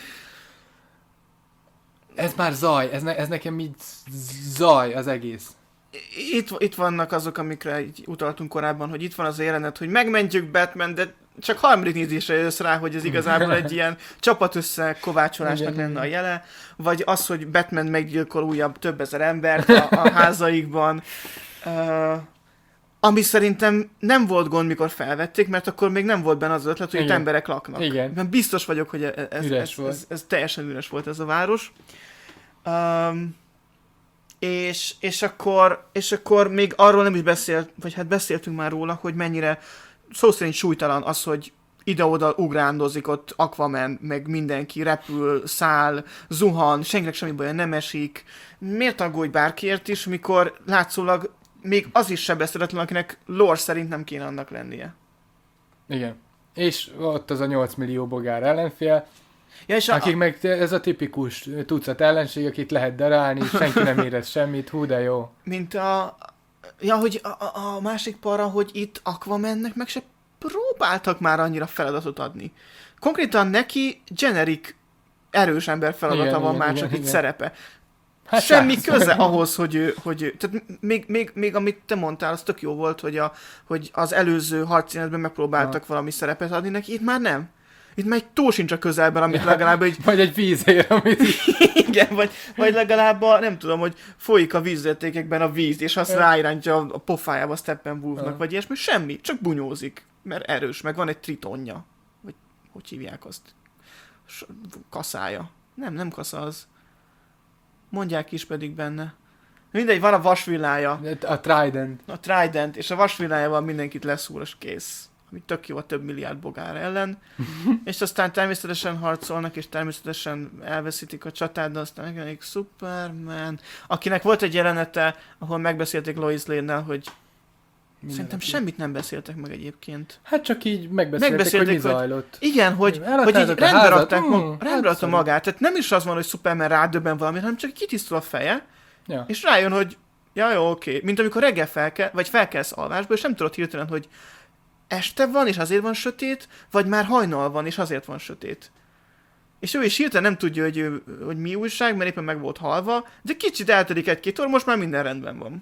Ez már zaj, ez, ne, ez nekem így zaj az egész. Itt, itt vannak azok, amikre így utaltunk korábban, hogy itt van az a jelenet, hogy megmentjük Batman, de csak harmadik nézésre jössz rá, hogy ez igazából egy ilyen csapat összekovácsolásnak lenne a jele, vagy az, hogy Batman meggyilkol újabb több ezer embert a, a házaikban. Uh, ami szerintem nem volt gond, mikor felvették, mert akkor még nem volt benne az ötlet, hogy itt emberek laknak. Igen. Mert biztos vagyok, hogy ez, ez, ez, ez, ez teljesen üres volt ez a város. Um, és, és, akkor, és akkor még arról nem is beszélt, vagy hát beszéltünk már róla, hogy mennyire szó szerint súlytalan az, hogy ide-oda ugrándozik ott Aquaman, meg mindenki repül, száll, zuhan, senkinek semmi baja nem esik. Miért aggódj bárkiért is, mikor látszólag még az is sebezhetetlen, akinek lore szerint nem kéne annak lennie. Igen. És ott az a nyolc millió bogár ellenfél, ja, és akik a... meg ez a tipikus tucat ellenség, akit lehet darálni, senki nem érez semmit, hú de jó. Mint a... Ja, hogy a, a, a másik para, hogy itt Aquamannek meg se próbáltak már annyira feladatot adni. Konkrétan neki generic erős ember feladata igen, van igen, már, igen, csak igen. Itt szerepe. Hát semmi száz. Köze ahhoz, hogy ő, hogy ő, tehát még, még, még amit te mondtál, az tök jó volt, hogy, a, hogy az előző harcszínetben megpróbáltak ha. valami szerepet adni neki, itt már nem. Itt már egy tó sincs a közelben, amit ja, legalább egy... Vagy egy vízér, amit... Igen, vagy, vagy legalább a, nem tudom, hogy folyik a vízértékekben a víz, és azt ja. ráirányítja a pofájába a Steppenwolfnak, ja. vagy ilyesmi. Semmi, csak bunyózik, mert erős, meg van egy tritonja. Vagy hogy hívják azt? Kaszája. Nem, nem kasza az. Mondják is pedig benne. Mindegy, van a vasvillája. A Trident. A Trident, és a vasvillájával mindenkit leszúr, és kész. Ami tök jó a több milliárd bogár ellen. És aztán természetesen harcolnak, és természetesen elveszítik a csatát, de aztán megjelenik Superman, akinek volt egy jelenete, ahol megbeszélték Lois Lane-nel, hogy minden szerintem aki. Semmit nem beszéltek meg egyébként. Hát csak így megbeszélték, megbeszélték hogy mi hogy, zajlott. Igen, hogy, hogy így rendbe rakták hmm, hát magát. Tehát nem is az van, hogy Superman rádöbben valamit, hanem csak kitisztul a feje, ja. és rájön, hogy ja, jó, oké. Mint amikor reggel felkel, vagy felkelsz alvásból, és nem tudod hirtelen, hogy este van, és azért van sötét, vagy már hajnal van, és azért van sötét. És ő is hirtelen nem tudja, hogy, ő, hogy mi újság, mert éppen meg volt halva, de kicsit eltelik egy-két óra, most már minden rendben van.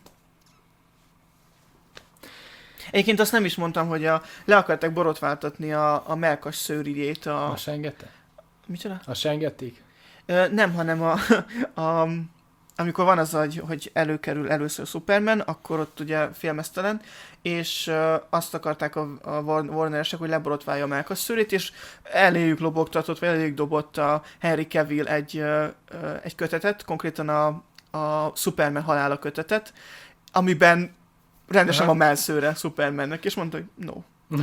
Egyébként azt nem is mondtam, hogy a, le akarták borotváltatni a, a melkas szőrjét. A... A sengette? Micsoda? A sengették? Ö, nem, hanem a, a, amikor van az, hogy, hogy előkerül először Superman, akkor ott ugye filmesztelen, és ö, azt akarták a, a Warner-esek, hogy leborotválja a melkas szőrét, és eléjük lobogtatott, vagy eléjük dobott a Henry Cavill egy, ö, egy kötetet, konkrétan a, a Superman halála kötetet, amiben rendesen a mellszőre Supermannek, és mondta, hogy no.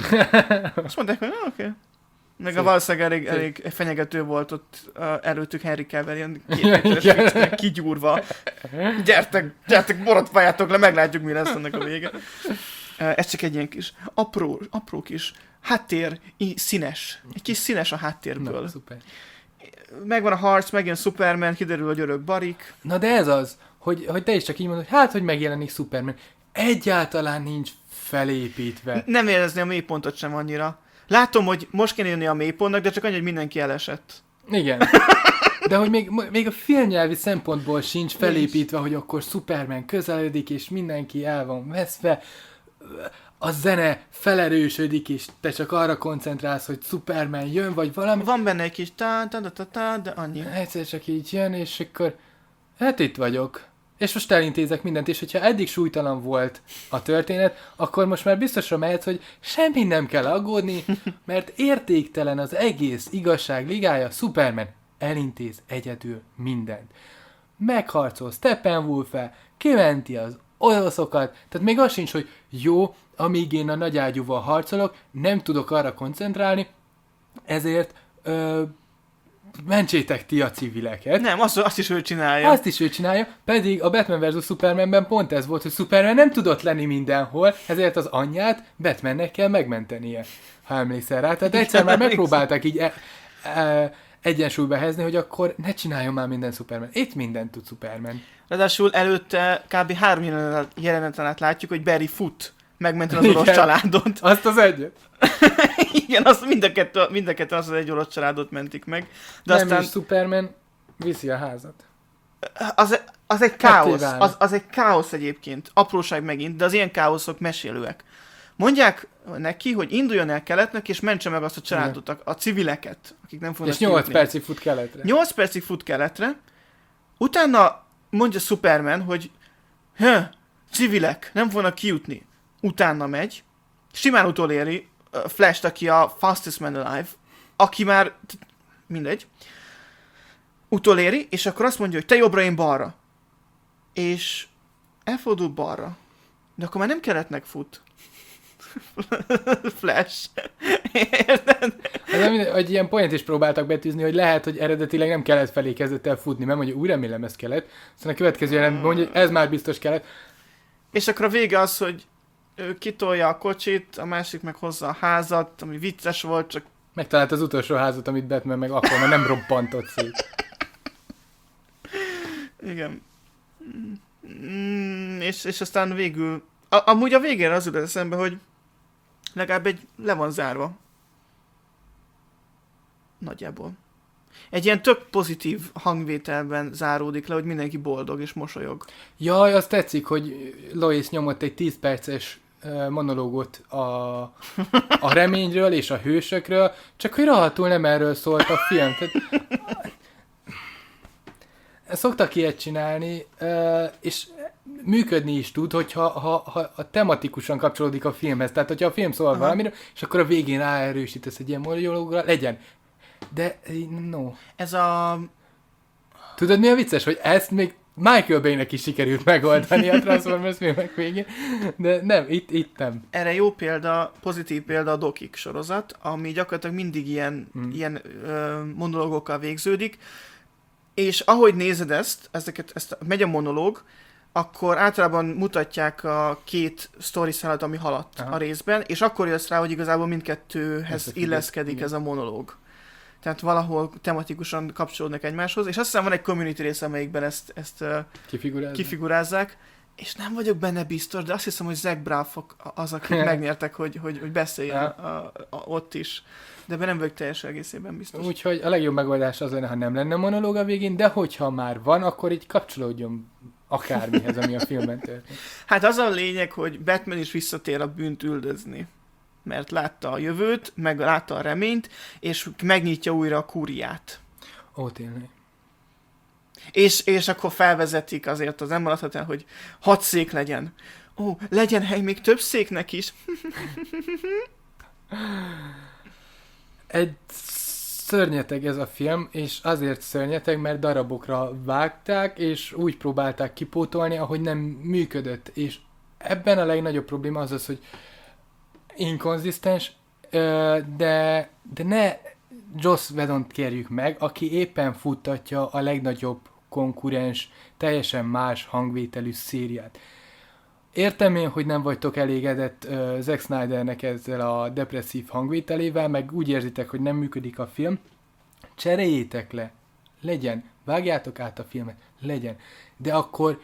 Azt mondták, hogy oké. Okay. Meg a valószínűleg elég, elég fenyegető volt ott uh, előttük Henry Cavill, ilyen két kigyúrva. Gyertek, gyertek, borotváljátok le, meglátjuk, mi lesz ennek a vége. Uh, ez csak egy ilyen kis apró, apró kis háttér, színes. Egy kis színes a háttérből. Na, szuper. Megvan a harc, megjön Superman, kiderül, hogy örök barik. Na de ez az, hogy, hogy te is csak így mondod, hogy hát, hogy megjelenik Superman. Egyáltalán nincs felépítve. Nem érezni a mélypontot sem annyira. Látom, hogy most kéne jönni a mélypontnak, de csak annyi, hogy mindenki elesett. Igen. De hogy még, még a filmnyelvi szempontból sincs felépítve, hogy akkor Superman közeledik, és mindenki el van veszve. A zene felerősödik, és te csak arra koncentrálsz, hogy Superman jön, vagy valami. Van benne egy kis tá, tá, tá, tá, de annyi. Egyszer csak így jön, és akkor hát itt vagyok. És most elintézek mindent, és hogyha eddig súlytalan volt a történet, akkor most már biztosra mehetsz, hogy semmi nem kell aggódni, mert értéktelen az egész igazság ligája, Superman elintéz egyedül mindent. Megharcol Steppenwolf-el, kimenti az oroszokat, tehát még az sincs, hogy jó, amíg én a nagyágyúval harcolok, nem tudok arra koncentrálni, ezért ö, mentsétek ti a civileket. Nem, azt, azt is ő csinálja. Azt is ő csinálja, pedig a Batman versus. Supermanben pont ez volt, hogy Superman nem tudott lenni mindenhol, ezért az anyját Batmannek kell megmentenie, ha emlékszel rá. Tehát egyszer már megpróbálták így e, e, egyensúlyba helyezni, hogy akkor ne csináljon már minden Superman. Itt mindent tud Superman. Ráadásul előtte kb. három jeleneten át látjuk, hogy Barry fut megmenten az orosz családot. Azt az egyet. Igen, azt mind a kettő, mind a kettő azt az egy orosz családot mentik meg. De nem aztán... is Superman viszi a házat. Az, az egy káosz. Az, az egy káosz egyébként. Apróság megint, de az ilyen káoszok mesélőek. Mondják neki, hogy induljon el keletnek, és mentse meg azt a családot, a, a civileket, akik nem fognak és nyolc percig fut keletre. nyolc percig fut keletre. Utána mondja Superman, hogy Hö, civilek, nem fognak kijutni. Utána megy, simán utoléri uh, Flash-t, aki a fastest man alive, aki már, mindegy, utoléri, és akkor azt mondja, hogy te jobbra, én balra. És elfordul balra. De akkor már nem keletnek fut. Flash. Érted? Hát, hogy ilyen point is próbáltak betűzni, hogy lehet, hogy eredetileg nem kelet felé kezdett el futni, mert mondja, úgy remélem ez kelet. Aztán a következő jelenetben mondja, hogy ez már biztos kelet. És akkor a vége az, hogy ő kitolja a kocsit, a másik meg hozza a házat, ami vicces volt, csak... Megtalált az utolsó házat, amit Batman meg akkor, mert nem robbantott szét. Igen. Mm, és, és aztán végül... A, amúgy a végén az jutott eszembe, hogy legalább egy le van zárva. Nagyjából. Egy ilyen tök pozitív hangvételben záródik le, hogy mindenki boldog és mosolyog. Jaj, azt tetszik, hogy Lois nyomott egy tíz perces monológot a, a reményről és a hősökről, csak hogy rohadtul nem erről szólt a film. Tehát, szoktak ilyet csinálni, és működni is tud, hogyha ha, ha, ha tematikusan kapcsolódik a filmhez. Tehát, hogyha a film szól valamiről, és akkor a végén ráerősítesz egy ilyen monológra, legyen. De, no. Ez a... Tudod, mi a vicces? Hogy ezt még Michael Bay-nek is sikerült megoldani a Transformers filmek végén, de nem, itt, itt nem. Erre jó példa, pozitív példa a Dokik sorozat, ami gyakorlatilag mindig ilyen, hmm. ilyen ö, monológokkal végződik, és ahogy nézed ezt, ezeket, ezt megy a monológ, akkor általában mutatják a két sztori szálat, ami haladt Aha. a részben, és akkor jössz rá, hogy igazából mindkettőhez illeszkedik igen. ez a monológ. Tehát valahol tematikusan kapcsolódnak egymáshoz, és azt hiszem van egy community része, amelyikben ezt, ezt kifigurázzák, és nem vagyok benne biztos, de azt hiszem, hogy Zach Braff az, akik megnyertek, hogy, hogy, hogy beszéljen a, a, ott is. De ebben nem vagyok teljes egészében biztos. Úgyhogy a legjobb megoldás az lenne, ha nem lenne monológ a végén, de hogyha már van, akkor így kapcsolódjon akármihez, ami a filmben történt. Hát az a lényeg, hogy Batman is visszatér a bűnt üldözni. Mert látta a jövőt, meg látta a reményt, és megnyitja újra a kúriát. Ó, tényleg. És, és akkor felvezetik azért, az nem maradhat el, hogy hat szék legyen. Ó, legyen hely még több széknek is. Egy szörnyeteg ez a film, és azért szörnyeteg, mert darabokra vágták, és úgy próbálták kipótolni, ahogy nem működött. És ebben a legnagyobb probléma az az, hogy inkonzisztens, de, de ne Joss Whedont kérjük meg, aki éppen futtatja a legnagyobb konkurens, teljesen más hangvételű szériát. Értem én, hogy nem vagytok elégedett uh, Zack Snydernek ezzel a depresszív hangvételével, meg úgy érzitek, hogy nem működik a film. Cseréljétek le. Legyen. Vágjátok át a filmet. Legyen. De akkor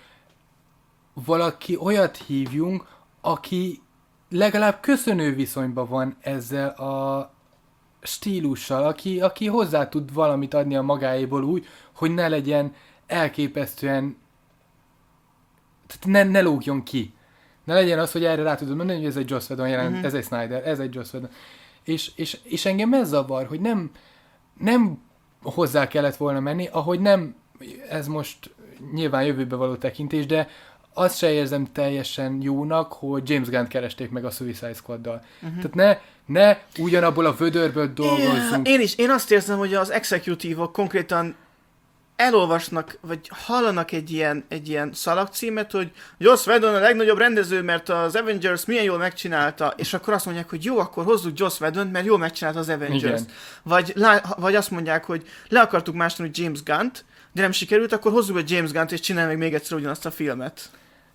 valaki olyat hívjunk, aki legalább köszönő viszonyban van ezzel a stílussal, aki, aki hozzá tud valamit adni a magáéból úgy, hogy ne legyen elképesztően, tehát ne, ne lógjon ki. Ne legyen az, hogy erre rá tudod mondani, hogy ez egy Joss Whedon jelent, mm-hmm. ez egy Snyder, ez egy Joss Whedon. És, és, és engem ez zavar, hogy nem, nem hozzá kellett volna menni, ahogy nem, ez most nyilván jövőbe való tekintés, de azt se érzem teljesen jónak, hogy James Gunn keresték meg a Suicide Squaddal. Uh-huh. Tehát ne, ne ugyanabból a vödörből dolgozzunk. Én is, én azt érzem, hogy az executívok konkrétan elolvasnak, vagy hallanak egy ilyen, egy ilyen szalagcímet, hogy Joss Whedon a legnagyobb rendező, mert az Avengers milyen jól megcsinálta, és akkor azt mondják, hogy jó, akkor hozzuk Joss Whedont, mert jól megcsinálta az Avengers. Vagy, vagy azt mondják, hogy le akartuk másolni James Gunnt, de nem sikerült, akkor hozzuk be James Gunnt, és csinálj meg még egyszer ugyanazt a filmet.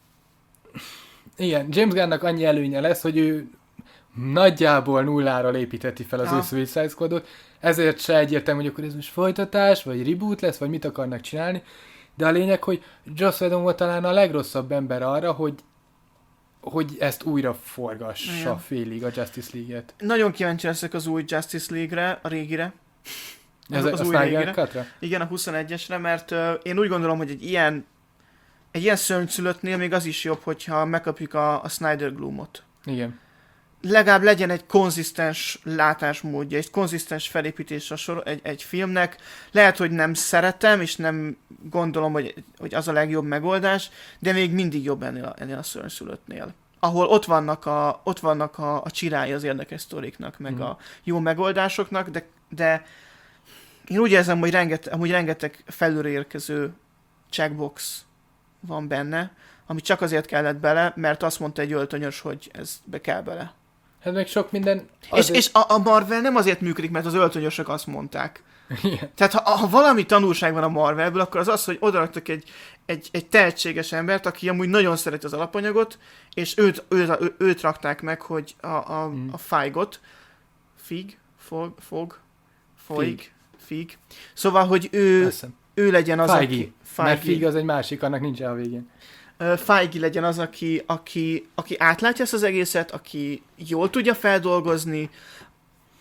Igen, James Gunnnak annyi előnye lesz, hogy ő nagyjából nulláról építeti fel az ja. ő Suicide Squadot, ezért se egyértelmű, hogy akkor ez most folytatás, vagy reboot lesz, vagy mit akarnak csinálni, de a lényeg, hogy Joss Whedon volt talán a legrosszabb ember arra, hogy, hogy ezt újra forgassa igen. félig a Justice League-et. Nagyon kíváncsi leszek az új Justice League-re, a régire. Az, az, az új régire. Igen, a huszonegyesre, mert uh, én úgy gondolom, hogy egy ilyen Egy ilyen szörnyszülöttnél még az is jobb, hogyha megkapjuk a, a Snyder Gloomot. Igen. Legalább legyen egy konzisztens látásmódja, egy konzisztens felépítés a sor, egy, egy filmnek. Lehet, hogy nem szeretem, és nem gondolom, hogy, hogy az a legjobb megoldás, de még mindig jobb ennél a, ennél a szörnyszülöttnél. Ahol ott vannak a, ott vannak a, a csirái az érdekes sztoriknak, meg mm. a jó megoldásoknak, de, de én úgy érzem, hogy rengeteg, amúgy rengeteg felülre érkező checkbox van benne, ami csak azért kellett bele, mert azt mondta egy öltönyös, hogy ez be kell bele. Hát meg sok minden... Azért... És, és a, a Marvel nem azért működik, mert az öltönyösök azt mondták. Yeah. Tehát ha, ha valami tanulság van a Marvelből, akkor az az, hogy odaraktak egy, egy, egy tehetséges embert, aki amúgy nagyon szereti az alapanyagot, és őt, őt, őt, őt rakták meg, hogy a, a, mm. a Feigot, Fig, Fog, Fog, Foig, Fig. Szóval, hogy ő, ő legyen az, Feige. aki... Feige. Mert Fig az egy másik, annak nincs a végén. Feige legyen az, aki, aki, aki átlátja ezt az egészet, aki jól tudja feldolgozni,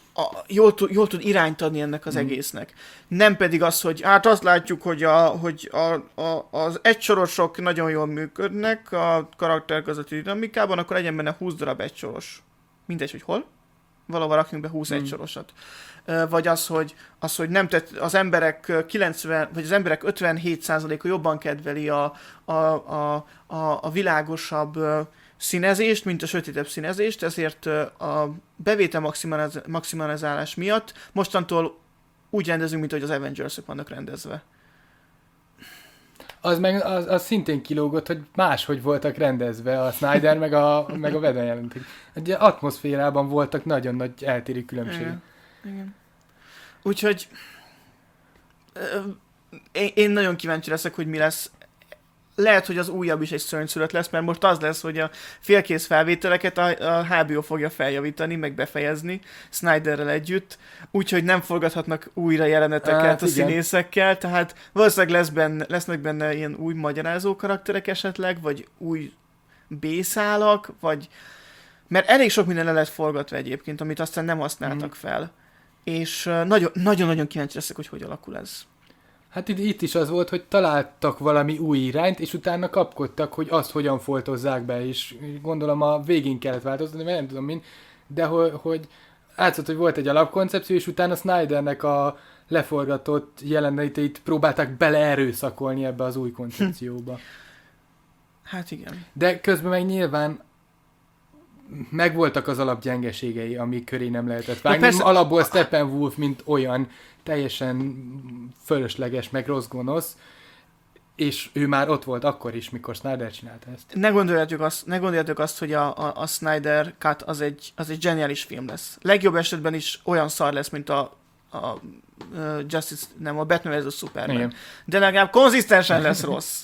a, jól, tud, jól tud irányt adni ennek az mm. egésznek. Nem pedig az, hogy hát azt látjuk, hogy, a, hogy a, a, az egysorosok nagyon jól működnek a karakter közötti dinamikában, akkor legyen benne húsz darab egysoros. Mindegy, hogy hol. Valahol rakjunk be húsz mm. egysorosat. Vagy az, hogy, az, hogy nem tett, az emberek kilencven, vagy az emberek ötvenhét százaléka jobban kedveli a, a, a, a, a világosabb színezést, mint a sötétebb színezést, ezért a bevétel maximaliz- maximalizálás miatt mostantól úgy rendezünk, mint hogy az Avengers-ök vannak rendezve. Az meg az, az szintén kilógott, hogy máshogy voltak rendezve a Snyder meg a, meg a Whedon jelenték. Ugye atmoszférában voltak nagyon nagy eltérő különbségek. Igen. Igen. Úgyhogy én, én nagyon kíváncsi leszek, hogy mi lesz. Lehet, hogy az újabb is egy szörnyszülött lesz, mert most az lesz, hogy a félkész felvételeket a, a há bé ó fogja feljavítani, meg befejezni Snyderrel együtt, úgyhogy nem forgathatnak újra jeleneteket hát, a igen. színészekkel, tehát valószínűleg lesz benne, lesznek benne ilyen új magyarázó karakterek esetleg, vagy új B-szálak, vagy... Mert elég sok minden le lett forgatva egyébként, amit aztán nem használtak mm. fel. És nagyon-nagyon kíváncsi leszek, hogy hogy alakul ez. Hát itt, itt is az volt, hogy találtak valami új irányt, és utána kapkodtak, hogy azt hogyan foltozzák be, és gondolom a végén kellett változtatni, mert nem tudom mind, de hogy, hogy látszott, hogy volt egy alapkoncepció, és utána Snydernek a leforgatott jeleneteit próbálták beleerőszakolni ebbe az új koncepcióba. Hát igen. De közben meg nyilván megvoltak az alapgyengeségei, amik köré nem lehetett vágni. Persze... Alapból Steppenwolf, mint olyan, teljesen fölösleges, meg rossz gonosz, és ő már ott volt akkor is, mikor Snyder csinálta ezt. Ne gondoljátok azt, ne gondoljátok azt hogy a, a, a Snyder Cut az egy, az egy zseniális film lesz. Legjobb esetben is olyan szar lesz, mint a, a, a Justice, nem, a Batman versus. Superman. Igen. De legalább konzisztensen lesz rossz.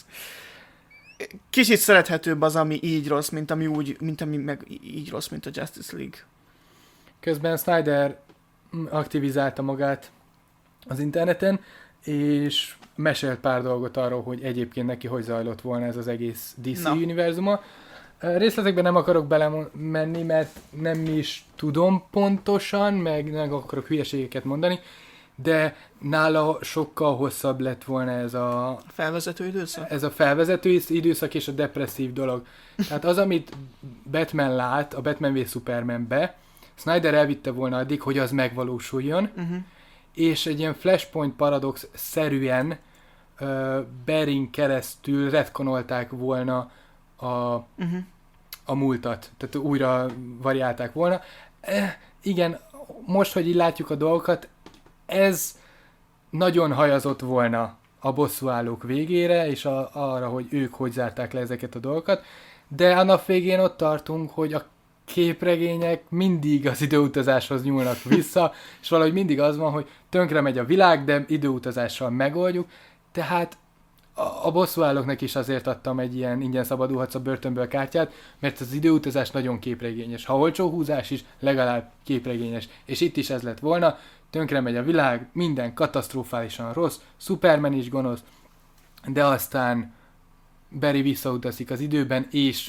Kicsit szerethetőbb az, ami így rossz, mint ami, úgy, mint ami meg így rossz, mint a Justice League. Közben Snyder aktivizálta magát az interneten, és mesélt pár dolgot arról, hogy egyébként neki hogy zajlott volna ez az egész dé cé Na. univerzuma. Részletekben nem akarok belemenni, mert nem is tudom pontosan, meg nem akarok hülyeségeket mondani, de nála sokkal hosszabb lett volna ez a felvezető időszak? Ez a felvezető időszak és a depresszív dolog. Tehát az, amit Batman lát a Batman v Supermanbe, Snyder elvitte volna addig, hogy az megvalósuljon, uh-huh. és egy ilyen Flashpoint paradox-szerűen uh, Berin keresztül retkonolták volna a, uh-huh. a múltat. Tehát újra variálták volna. E, igen, most, hogy így látjuk a dolgokat, ez nagyon hajazott volna a bosszúállók végére, és a, arra, hogy ők hogy zárták le ezeket a dolgokat, de a nap végén ott tartunk, hogy a képregények mindig az időutazáshoz nyúlnak vissza, és valahogy mindig az van, hogy tönkre megy a világ, de időutazással megoldjuk, tehát a, a bosszúállóknak is azért adtam egy ilyen ingyen szabadulhatsz a börtönből kártyát, mert az időutazás nagyon képregényes. Ha olcsó húzás is, legalább képregényes. És itt is ez lett volna, tönkre megy a világ, minden katasztrofálisan rossz, Superman is gonosz, de aztán Barry visszautazik az időben, és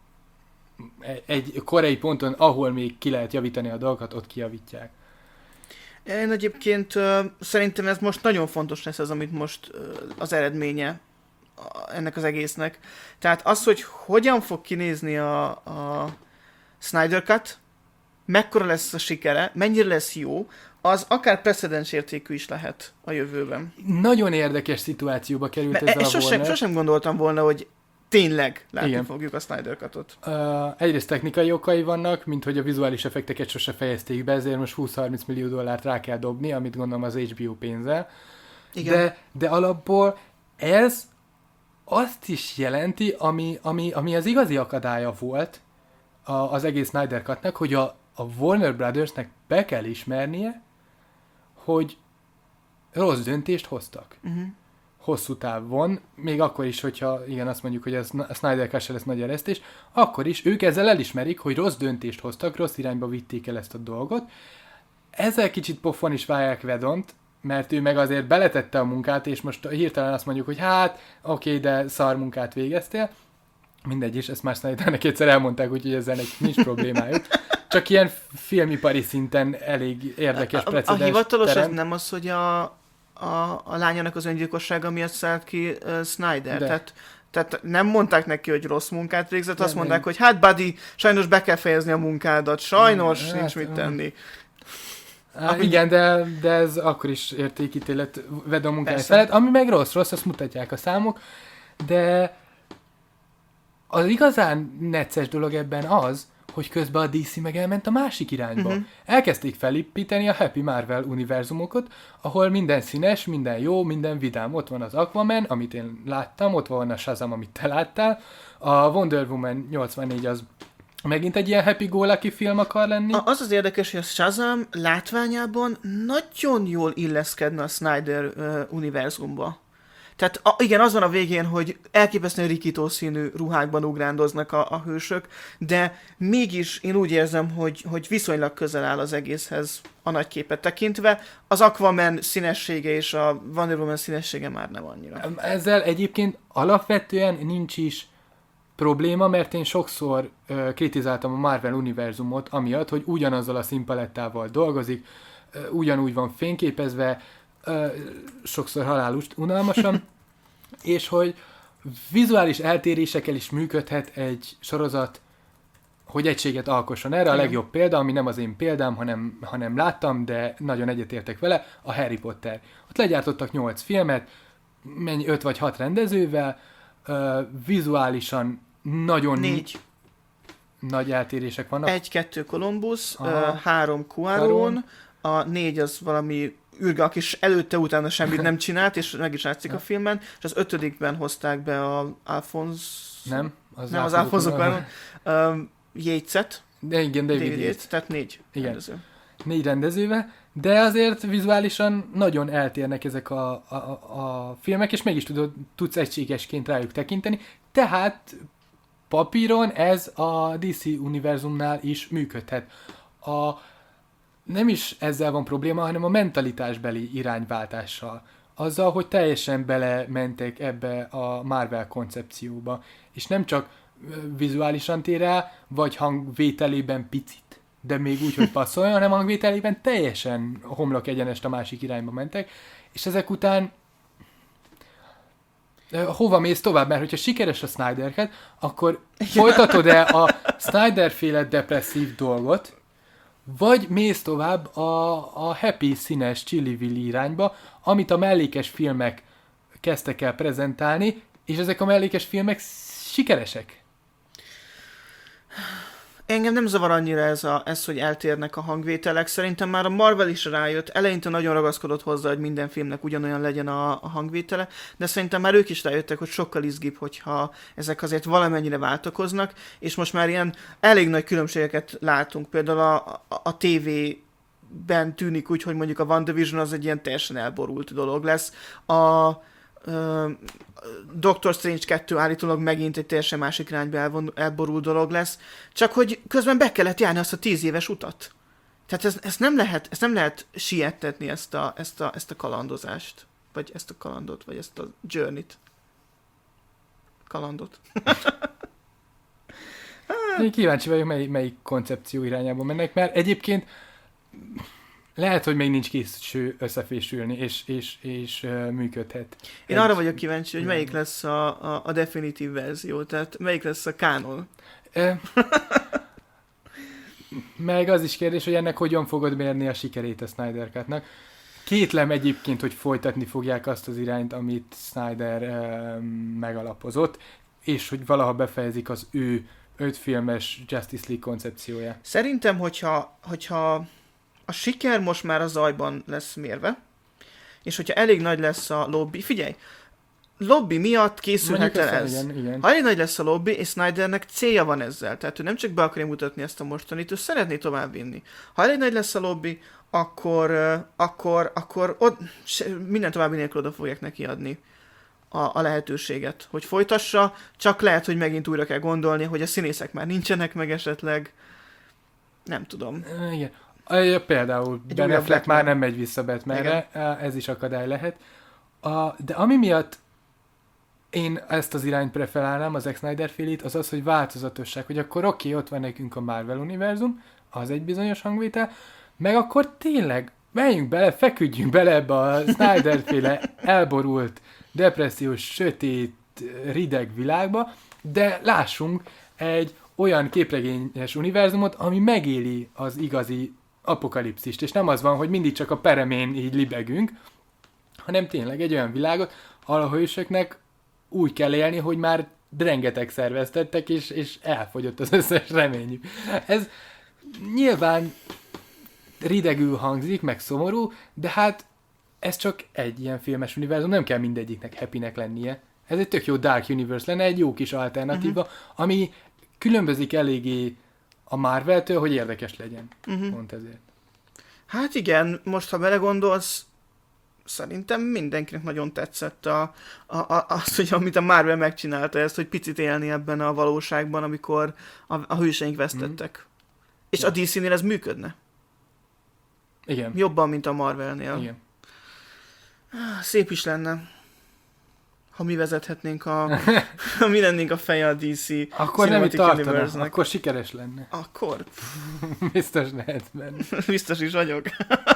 egy korai ponton, ahol még ki lehet javítani a dolgokat, ott kijavítják. Én egyébként uh, szerintem ez most nagyon fontos lesz az, amit most uh, az eredménye ennek az egésznek. Tehát az, hogy hogyan fog kinézni a, a Snyder Cut, mekkora lesz a sikere, mennyire lesz jó, az akár precedens értékű is lehet a jövőben. Nagyon érdekes szituációba került Mert ez e, a sosem, Warner. Sosem gondoltam volna, hogy tényleg látni Igen. fogjuk a Snyder Cut-ot. Uh, egyrészt technikai okai vannak, mint hogy a vizuális effekteket sose fejezték be, ezért most húsz-harminc millió dollárt rá kell dobni, amit gondolom az há bé ó pénzzel. Igen. De, de alapból ez azt is jelenti, ami, ami, ami az igazi akadálya volt a, az egész Snyder Cut-nak, hogy a, a Warner Brothersnek be kell ismernie, hogy rossz döntést hoztak. Uh-huh. Hosszú távon, még akkor is, hogyha igen, azt mondjuk, hogy a Snyder Cut se lesz nagy eresztés, akkor is ők ezzel elismerik, hogy rossz döntést hoztak, rossz irányba vitték el ezt a dolgot. Ezzel kicsit pofon is válják Whedont, mert ő meg azért beletette a munkát, és most hirtelen azt mondjuk, hogy hát, oké, de szar munkát végeztél. Mindegy is, ezt már Snydernek egyszer elmondták, úgyhogy ezzel nekik nincs problémájuk. csak ilyen filmipari szinten elég érdekes precedens. A, a hivatalos terem. ez nem az, hogy a, a, a lányának az öngyilkossága miatt szállt ki uh, Snyder. Tehát, tehát nem mondták neki, hogy rossz munkát végzett, azt mondták, nem. hogy hát buddy, sajnos be kell fejezni a munkádat, sajnos, hát, nincs mit tenni. Hát igen, de, de ez akkor is értékítélet ved a munkája felett, ami meg rossz, rossz, azt mutatják a számok, de az igazán necces dolog ebben az, hogy közben a dé cé meg elment a másik irányba. Uh-huh. Elkezdték felépíteni a Happy Marvel univerzumokot, ahol minden színes, minden jó, minden vidám. Ott van az Aquaman, amit én láttam, ott van a Shazam, amit te láttál. A Wonder Woman nyolcvannégy az megint egy ilyen happy-go-lucky film akar lenni. A, az az érdekes, hogy a Shazam látványában nagyon jól illeszkedne a Snyder uh, univerzumba. Tehát a, igen, az van a végén, hogy elképesztően rikító színű ruhákban ugrándoznak a, a hősök, de mégis én úgy érzem, hogy, hogy viszonylag közel áll az egészhez a nagy képet tekintve. Az Aquaman színessége és a Wonder Woman színessége már nem annyira. Ezzel egyébként alapvetően nincs is probléma, mert én sokszor uh, kritizáltam a Marvel univerzumot amiatt, hogy ugyanazzal a színpalettával dolgozik, uh, ugyanúgy van fényképezve, uh, sokszor halálust unalmasan, és hogy vizuális eltérésekkel is működhet egy sorozat, hogy egységet alkosson. Erre a legjobb példa, ami nem az én példám, hanem, hanem láttam, de nagyon egyetértek vele, a Harry Potter. Ott legyártottak nyolc filmet, mennyi öt vagy hat rendezővel, uh, vizuálisan nagyon Négy. nagy eltérések vannak. Egy-kettő Columbus, uh, három Cuarón, a négy az valami űrge, aki előtte-utána semmit nem csinált, és meg is látszik a filmben, és az ötödikben hozták be a Alphonse... Nem, az nem az Alphonse Cuarón, um, Yates-et. De igen, David, David Yates. Tehát négy igen. rendező. Négy rendezővel, de azért vizuálisan nagyon eltérnek ezek a, a, a filmek, és mégis tudod, tudsz egységesként rájuk tekinteni, tehát papíron ez a dé cé univerzumnál is működhet. A, nem is ezzel van probléma, hanem a mentalitásbeli irányváltással. Azzal, hogy teljesen belementek ebbe a Marvel koncepcióba. És nem csak vizuálisan tér el, vagy hangvételében picit, de még úgy, hogy passzoljon, hanem hangvételében teljesen homlok egyenest a másik irányba mentek. És ezek után hova mész tovább? Mert hogyha sikeres a Snyder Cut, akkor folytatod-e a Snyder-féle depresszív dolgot, vagy mész tovább a, a happy, színes, chilly-villy irányba, amit a mellékes filmek kezdtek el prezentálni, és ezek a mellékes filmek sikeresek. Engem nem zavar annyira ez, a, ez, hogy eltérnek a hangvételek. Szerintem már a Marvel is rájött, eleinte nagyon ragaszkodott hozzá, hogy minden filmnek ugyanolyan legyen a, a hangvétele, de szerintem már ők is rájöttek, hogy sokkal izgibb, hogyha ezek azért valamennyire váltakoznak, és most már ilyen elég nagy különbségeket látunk. Például a, a, a tévében tűnik úgy, hogy mondjuk a WandaVision az egy ilyen teljesen elborult dolog lesz. A Uh, Doctor Strange kettő állítólag megint egy teljesen másik irányba elvon, elborult dolog lesz, csak hogy közben be kellett járni azt a tíz éves utat. Tehát ez, ez nem lehet, ez nem lehet siettetni ezt a, ezt, a, ezt a kalandozást, vagy ezt a kalandot, vagy ezt a journey-t. Kalandot. Én kíváncsi vagyok, mely, melyik koncepció irányába mennek, mert egyébként lehet, hogy még nincs késő összefésülni, és, és, és uh, működhet. Én egy... arra vagyok kíváncsi, hogy melyik lesz a, a, a definitív verzió, tehát melyik lesz a kánon. E... Meg az is kérdés, hogy ennek hogyan fogod mérni a sikerét a Snyder Cut-nak. Kétlem egyébként, hogy folytatni fogják azt az irányt, amit Snyder uh, megalapozott, és hogy valaha befejezik az ő ötfilmes Justice League koncepcióját. Szerintem, hogyha, hogyha a siker most már a zajban lesz mérve, és hogyha elég nagy lesz a lobby, figyelj, lobby miatt készülhet el ez. Igen, igen. Ha elég nagy lesz a lobby, és Snydernek célja van ezzel, tehát ő nem csak be akarja mutatni ezt a mostanit, ő szeretné továbbvinni. Ha elég nagy lesz a lobby, akkor, akkor, akkor od, minden további nélkül oda fogják neki adni a, a lehetőséget, hogy folytassa, csak lehet, hogy megint újra kell gondolni, hogy a színészek már nincsenek meg esetleg, nem tudom. Igen. Például Egy Ben Affleck már nem megy vissza Batmanre, ez is akadály lehet. A, de ami miatt én ezt az irányt preferálnám, az Zack Snyder félét, az az, hogy változatosság, hogy akkor oké, okay, ott van nekünk a Marvel univerzum, az egy bizonyos hangvétel, meg akkor tényleg menjünk bele, feküdjünk bele ebbe a Snyder-féle elborult, depressziós, sötét, rideg világba, de lássunk egy olyan képregényes univerzumot, ami megéli az igazi apokalipszist, és nem az van, hogy mindig csak a peremén így libegünk, hanem tényleg egy olyan világot, ahol a hősöknek úgy kell élni, hogy már rengeteg szerveztettek, és, és elfogyott az összes reményük. Ez nyilván ridegül hangzik, meg szomorú, de hát ez csak egy ilyen filmes univerzum, nem kell mindegyiknek happynek lennie. Ez egy tök jó Dark Universe lenne, egy jó kis alternatíva, uh-huh. ami különbözik eléggé a Marvel-től, hogy érdekes legyen. Uh-huh. Pont ezért. Hát igen, most ha belegondolsz, szerintem mindenkinek nagyon tetszett a, a, a, az, hogy amit a Marvel megcsinálta ezt, hogy picit élni ebben a valóságban, amikor a, a hőseink vesztettek. Mm. És ja. a dé cé-nél ez működne. Igen. Jobban, mint a Marvelnél. Igen. Szép is lenne, ha mi vezethetnénk a... ha mi lennénk a feje a dé cé akkor nem itt tartana, akkor sikeres lenne. Akkor? Biztos lehet benne. Biztos is vagyok.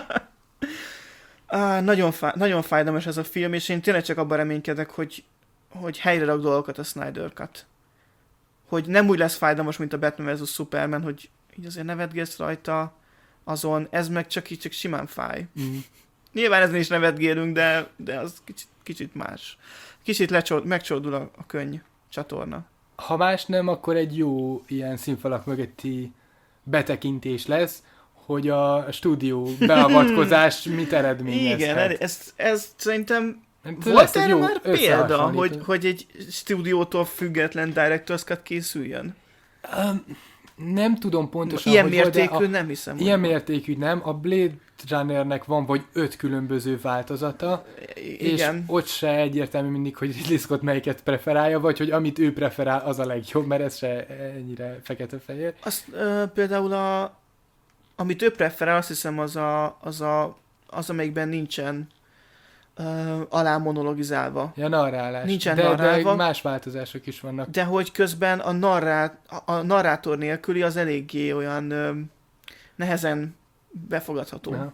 Ah, nagyon, fáj, nagyon fájdalmas ez a film, és én tényleg csak abban reménykedek, hogy, hogy helyre rak dolgokat a Snyder Cut. Hogy nem úgy lesz fájdalmas, mint a Batman versus. Superman, hogy így azért nevetgélsz rajta azon, ez meg csak így csak simán fáj. Mm. Nyilván ezen is nevetgélünk, de, de az kicsit, kicsit más. Kicsit lecsod, megcsordul a, a könny csatorna. Ha más nem, akkor egy jó ilyen színfalak mögötti betekintés lesz, hogy a stúdió beavatkozás mit eredményezhet. Igen, ez, ez szerintem hát volt erre már példa, hogy, hogy egy stúdiótól független Director's Cut készüljön? Um, nem tudom pontosan, ilyen hogy mértékű a, nem hiszem. Ilyen mértékű nem. A Blade Runnernek van vagy öt különböző változata, igen. És ott se egyértelmű mindig, hogy Ridley Scott melyiket preferálja, vagy hogy amit ő preferál, az a legjobb, mert ez se ennyire fekete-fehér. Azt uh, például a amit ő preferál, azt hiszem az a, az, a, az amelyikben nincsen uh, alá monologizálva. Ja, narrálás. Nincsen de, narrálva. De más változások is vannak. De hogy közben a, narrát, a, a narrátor nélküli az eléggé olyan uh, nehezen befogadható. Ja.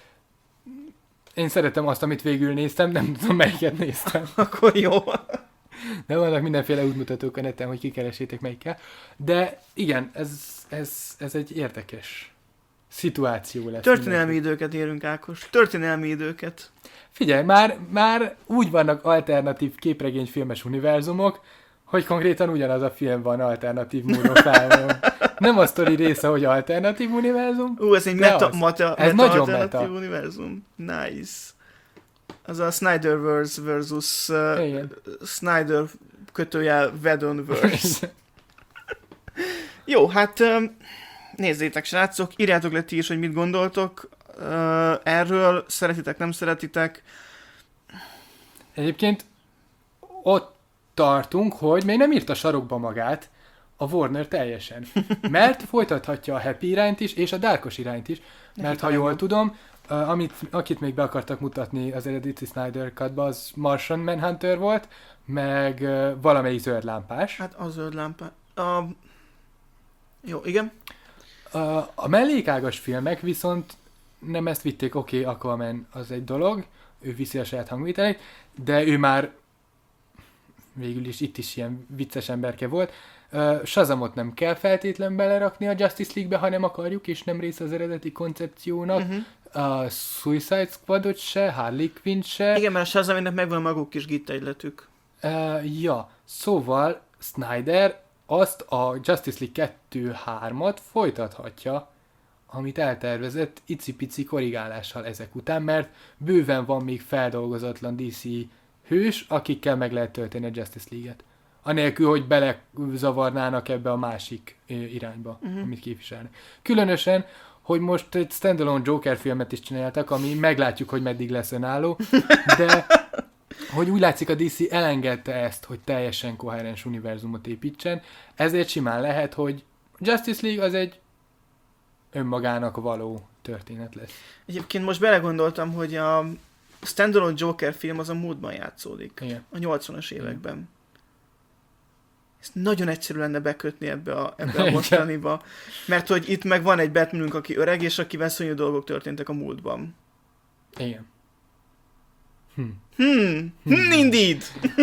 Én szeretem azt, amit végül néztem, nem tudom, melyiket néztem. Akkor jó. De vannak mindenféle útmutatók a neten, hogy kikeresétek melyikkel. De igen, ez, ez, ez egy érdekes szituáció lesz. Történelmi mindenki. Időket érünk, Ákos. Történelmi időket. Figyelj, már, már úgy vannak alternatív képregényfilmes univerzumok, hogy konkrétan ugyanaz a film van alternatív módon felmondom. Nem a sztori része, hogy alternatív univerzum. Ú, ez egy meta, meta, ez meta nagyon alternatív meta. univerzum. Nice. Az a Snyderverse versus uh, Snyder kötőjel Whedonverse. Jó, hát um, nézzétek, srácok, írjátok le ti is, hogy mit gondoltok uh, erről, szeretitek, nem szeretitek. Egyébként ott tartunk, hogy még nem írt a sarokba magát a Warner teljesen. Mert folytathatja a Happy irányt is, és a Darkos irányt is. Mert ha jól tudom, uh, amit, akit még be akartak mutatni az eredeti Snyder Cut-ba, az Martian Manhunter volt, meg uh, valamelyik zöld lámpás. Hát a zöld lámpás. A... Jó, igen. Uh, a mellékágas filmek viszont nem ezt vitték, oké, okay, Aquaman az egy dolog, ő viszi a saját hangvételét, de ő már végül is itt is ilyen vicces emberke volt. Uh, Shazamot nem kell feltétlen belerakni a Justice League-be, ha nem akarjuk, és nem része az eredeti koncepciónak. Uh-huh. A Suicide Squadot se, Harley Quinn se. Igen, mert a Shazamének megvan maguk kis gittegyletük. Uh, ja, szóval Snyder azt a Justice League kettő hármat folytathatja, amit eltervezett icipici korrigálással ezek után, mert bőven van még feldolgozatlan dé cé hős, akikkel meg lehet tölteni a Justice League-et. Anélkül, hogy belezavarnának ebbe a másik irányba, uh-huh. amit képviselnek. Különösen, hogy most egy standalone Joker filmet is csináltak, ami meglátjuk, hogy meddig lesz önálló, de hogy úgy látszik, a dé cé elengedte ezt, hogy teljesen koherens univerzumot építsen, ezért simán lehet, hogy Justice League az egy önmagának való történet lesz. Egyébként most belegondoltam, hogy a standalone Joker film az a múltban játszódik. Igen. A nyolcvanas években. ezt nagyon egyszerű lenne bekötni ebbe a, ebbe a mostaniba. Mert hogy itt meg van egy Batmanünk, aki öreg, és akivel szörnyű dolgok történtek a múltban. Igen. Hm. Hmm, hmm indeed!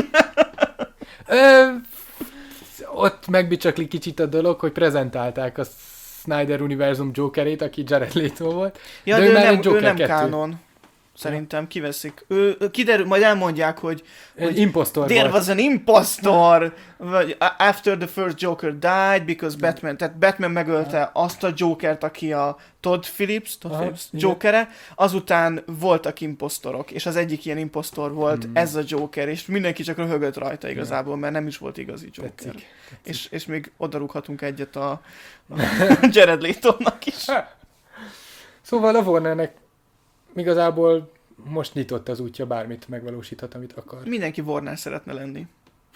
Ö, ott megbicsaklik kicsit a dolog, hogy prezentálták a Snyder Univerzum Jokerét, aki Jared Leto volt. Ja, de, de ő, nem, ő nem kánon. Szerintem kiveszik. Ő, ő kiderül, majd elmondják, hogy, hogy impostor there volt. was an impostor vagy after the first Joker died because Batman, tehát Batman megölte ja. azt a Jokert, aki a Todd Phillips, Todd Aha, Phillips Jokere, azután voltak impostorok, és az egyik ilyen impostor volt hmm. ez a Joker, és mindenki csak röhögött rajta igazából, mert nem is volt igazi Joker. Tetszik, tetszik. És, és még odarúghatunk egyet a, a Jared Leto-nak is. Szóval a Warnernek igazából most nyitott az útja, bármit megvalósíthat, amit akar. Mindenki Warner szeretne lenni.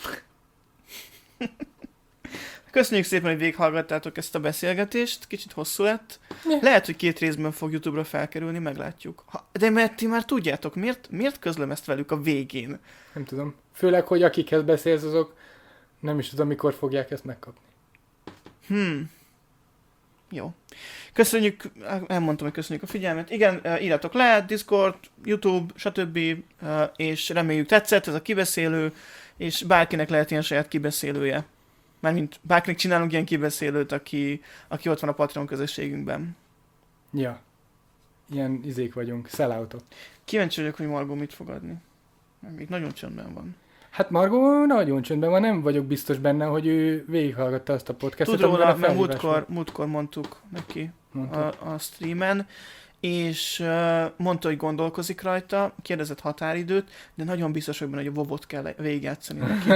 Köszönjük szépen, hogy végighallgattátok ezt a beszélgetést. Kicsit hosszú lett. Ja. Lehet, hogy két részben fog YouTube-ra felkerülni, meglátjuk. Ha, de mert ti már tudjátok, miért, miért közlöm ezt velük a végén? Nem tudom. Főleg, hogy akikhez beszélsz, azok nem is tudom, mikor fogják ezt megkapni. Hmm. Jó. Köszönjük, elmondtam, hogy köszönjük a figyelmet. Igen, írjatok le, Discord, YouTube, stb. És reméljük tetszett ez a kibeszélő, és bárkinek lehet ilyen saját kibeszélője. Mármint bárkinek csinálunk ilyen kibeszélőt, aki, aki ott van a Patreon közösségünkben. Ja. Ilyen izék vagyunk, selloutok. Kíváncsi vagyok, hogy Margó mit fog adni. Még nagyon csöndben van. Hát Margó nagyon csöndben van, nem vagyok biztos benne, hogy ő végighallgatta azt a podcastot. Tud róla, mert múltkor, múltkor mondtuk neki a, a streamen, és uh, mondta, hogy gondolkozik rajta, kérdezett határidőt, de nagyon biztos vagyok benne, hogy a WoW-ot kell végigjátszani neki.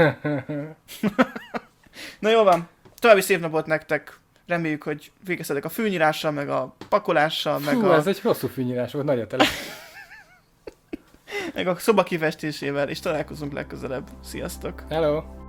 Na jó van, további szép napot nektek! Reméljük, hogy végeztetek a fűnyírással, meg a pakolással, Fú, meg a... ez egy hosszú fűnyírás volt, nagy a tele. meg a szoba kifestésével, és találkozunk legközelebb. Sziasztok! Hello!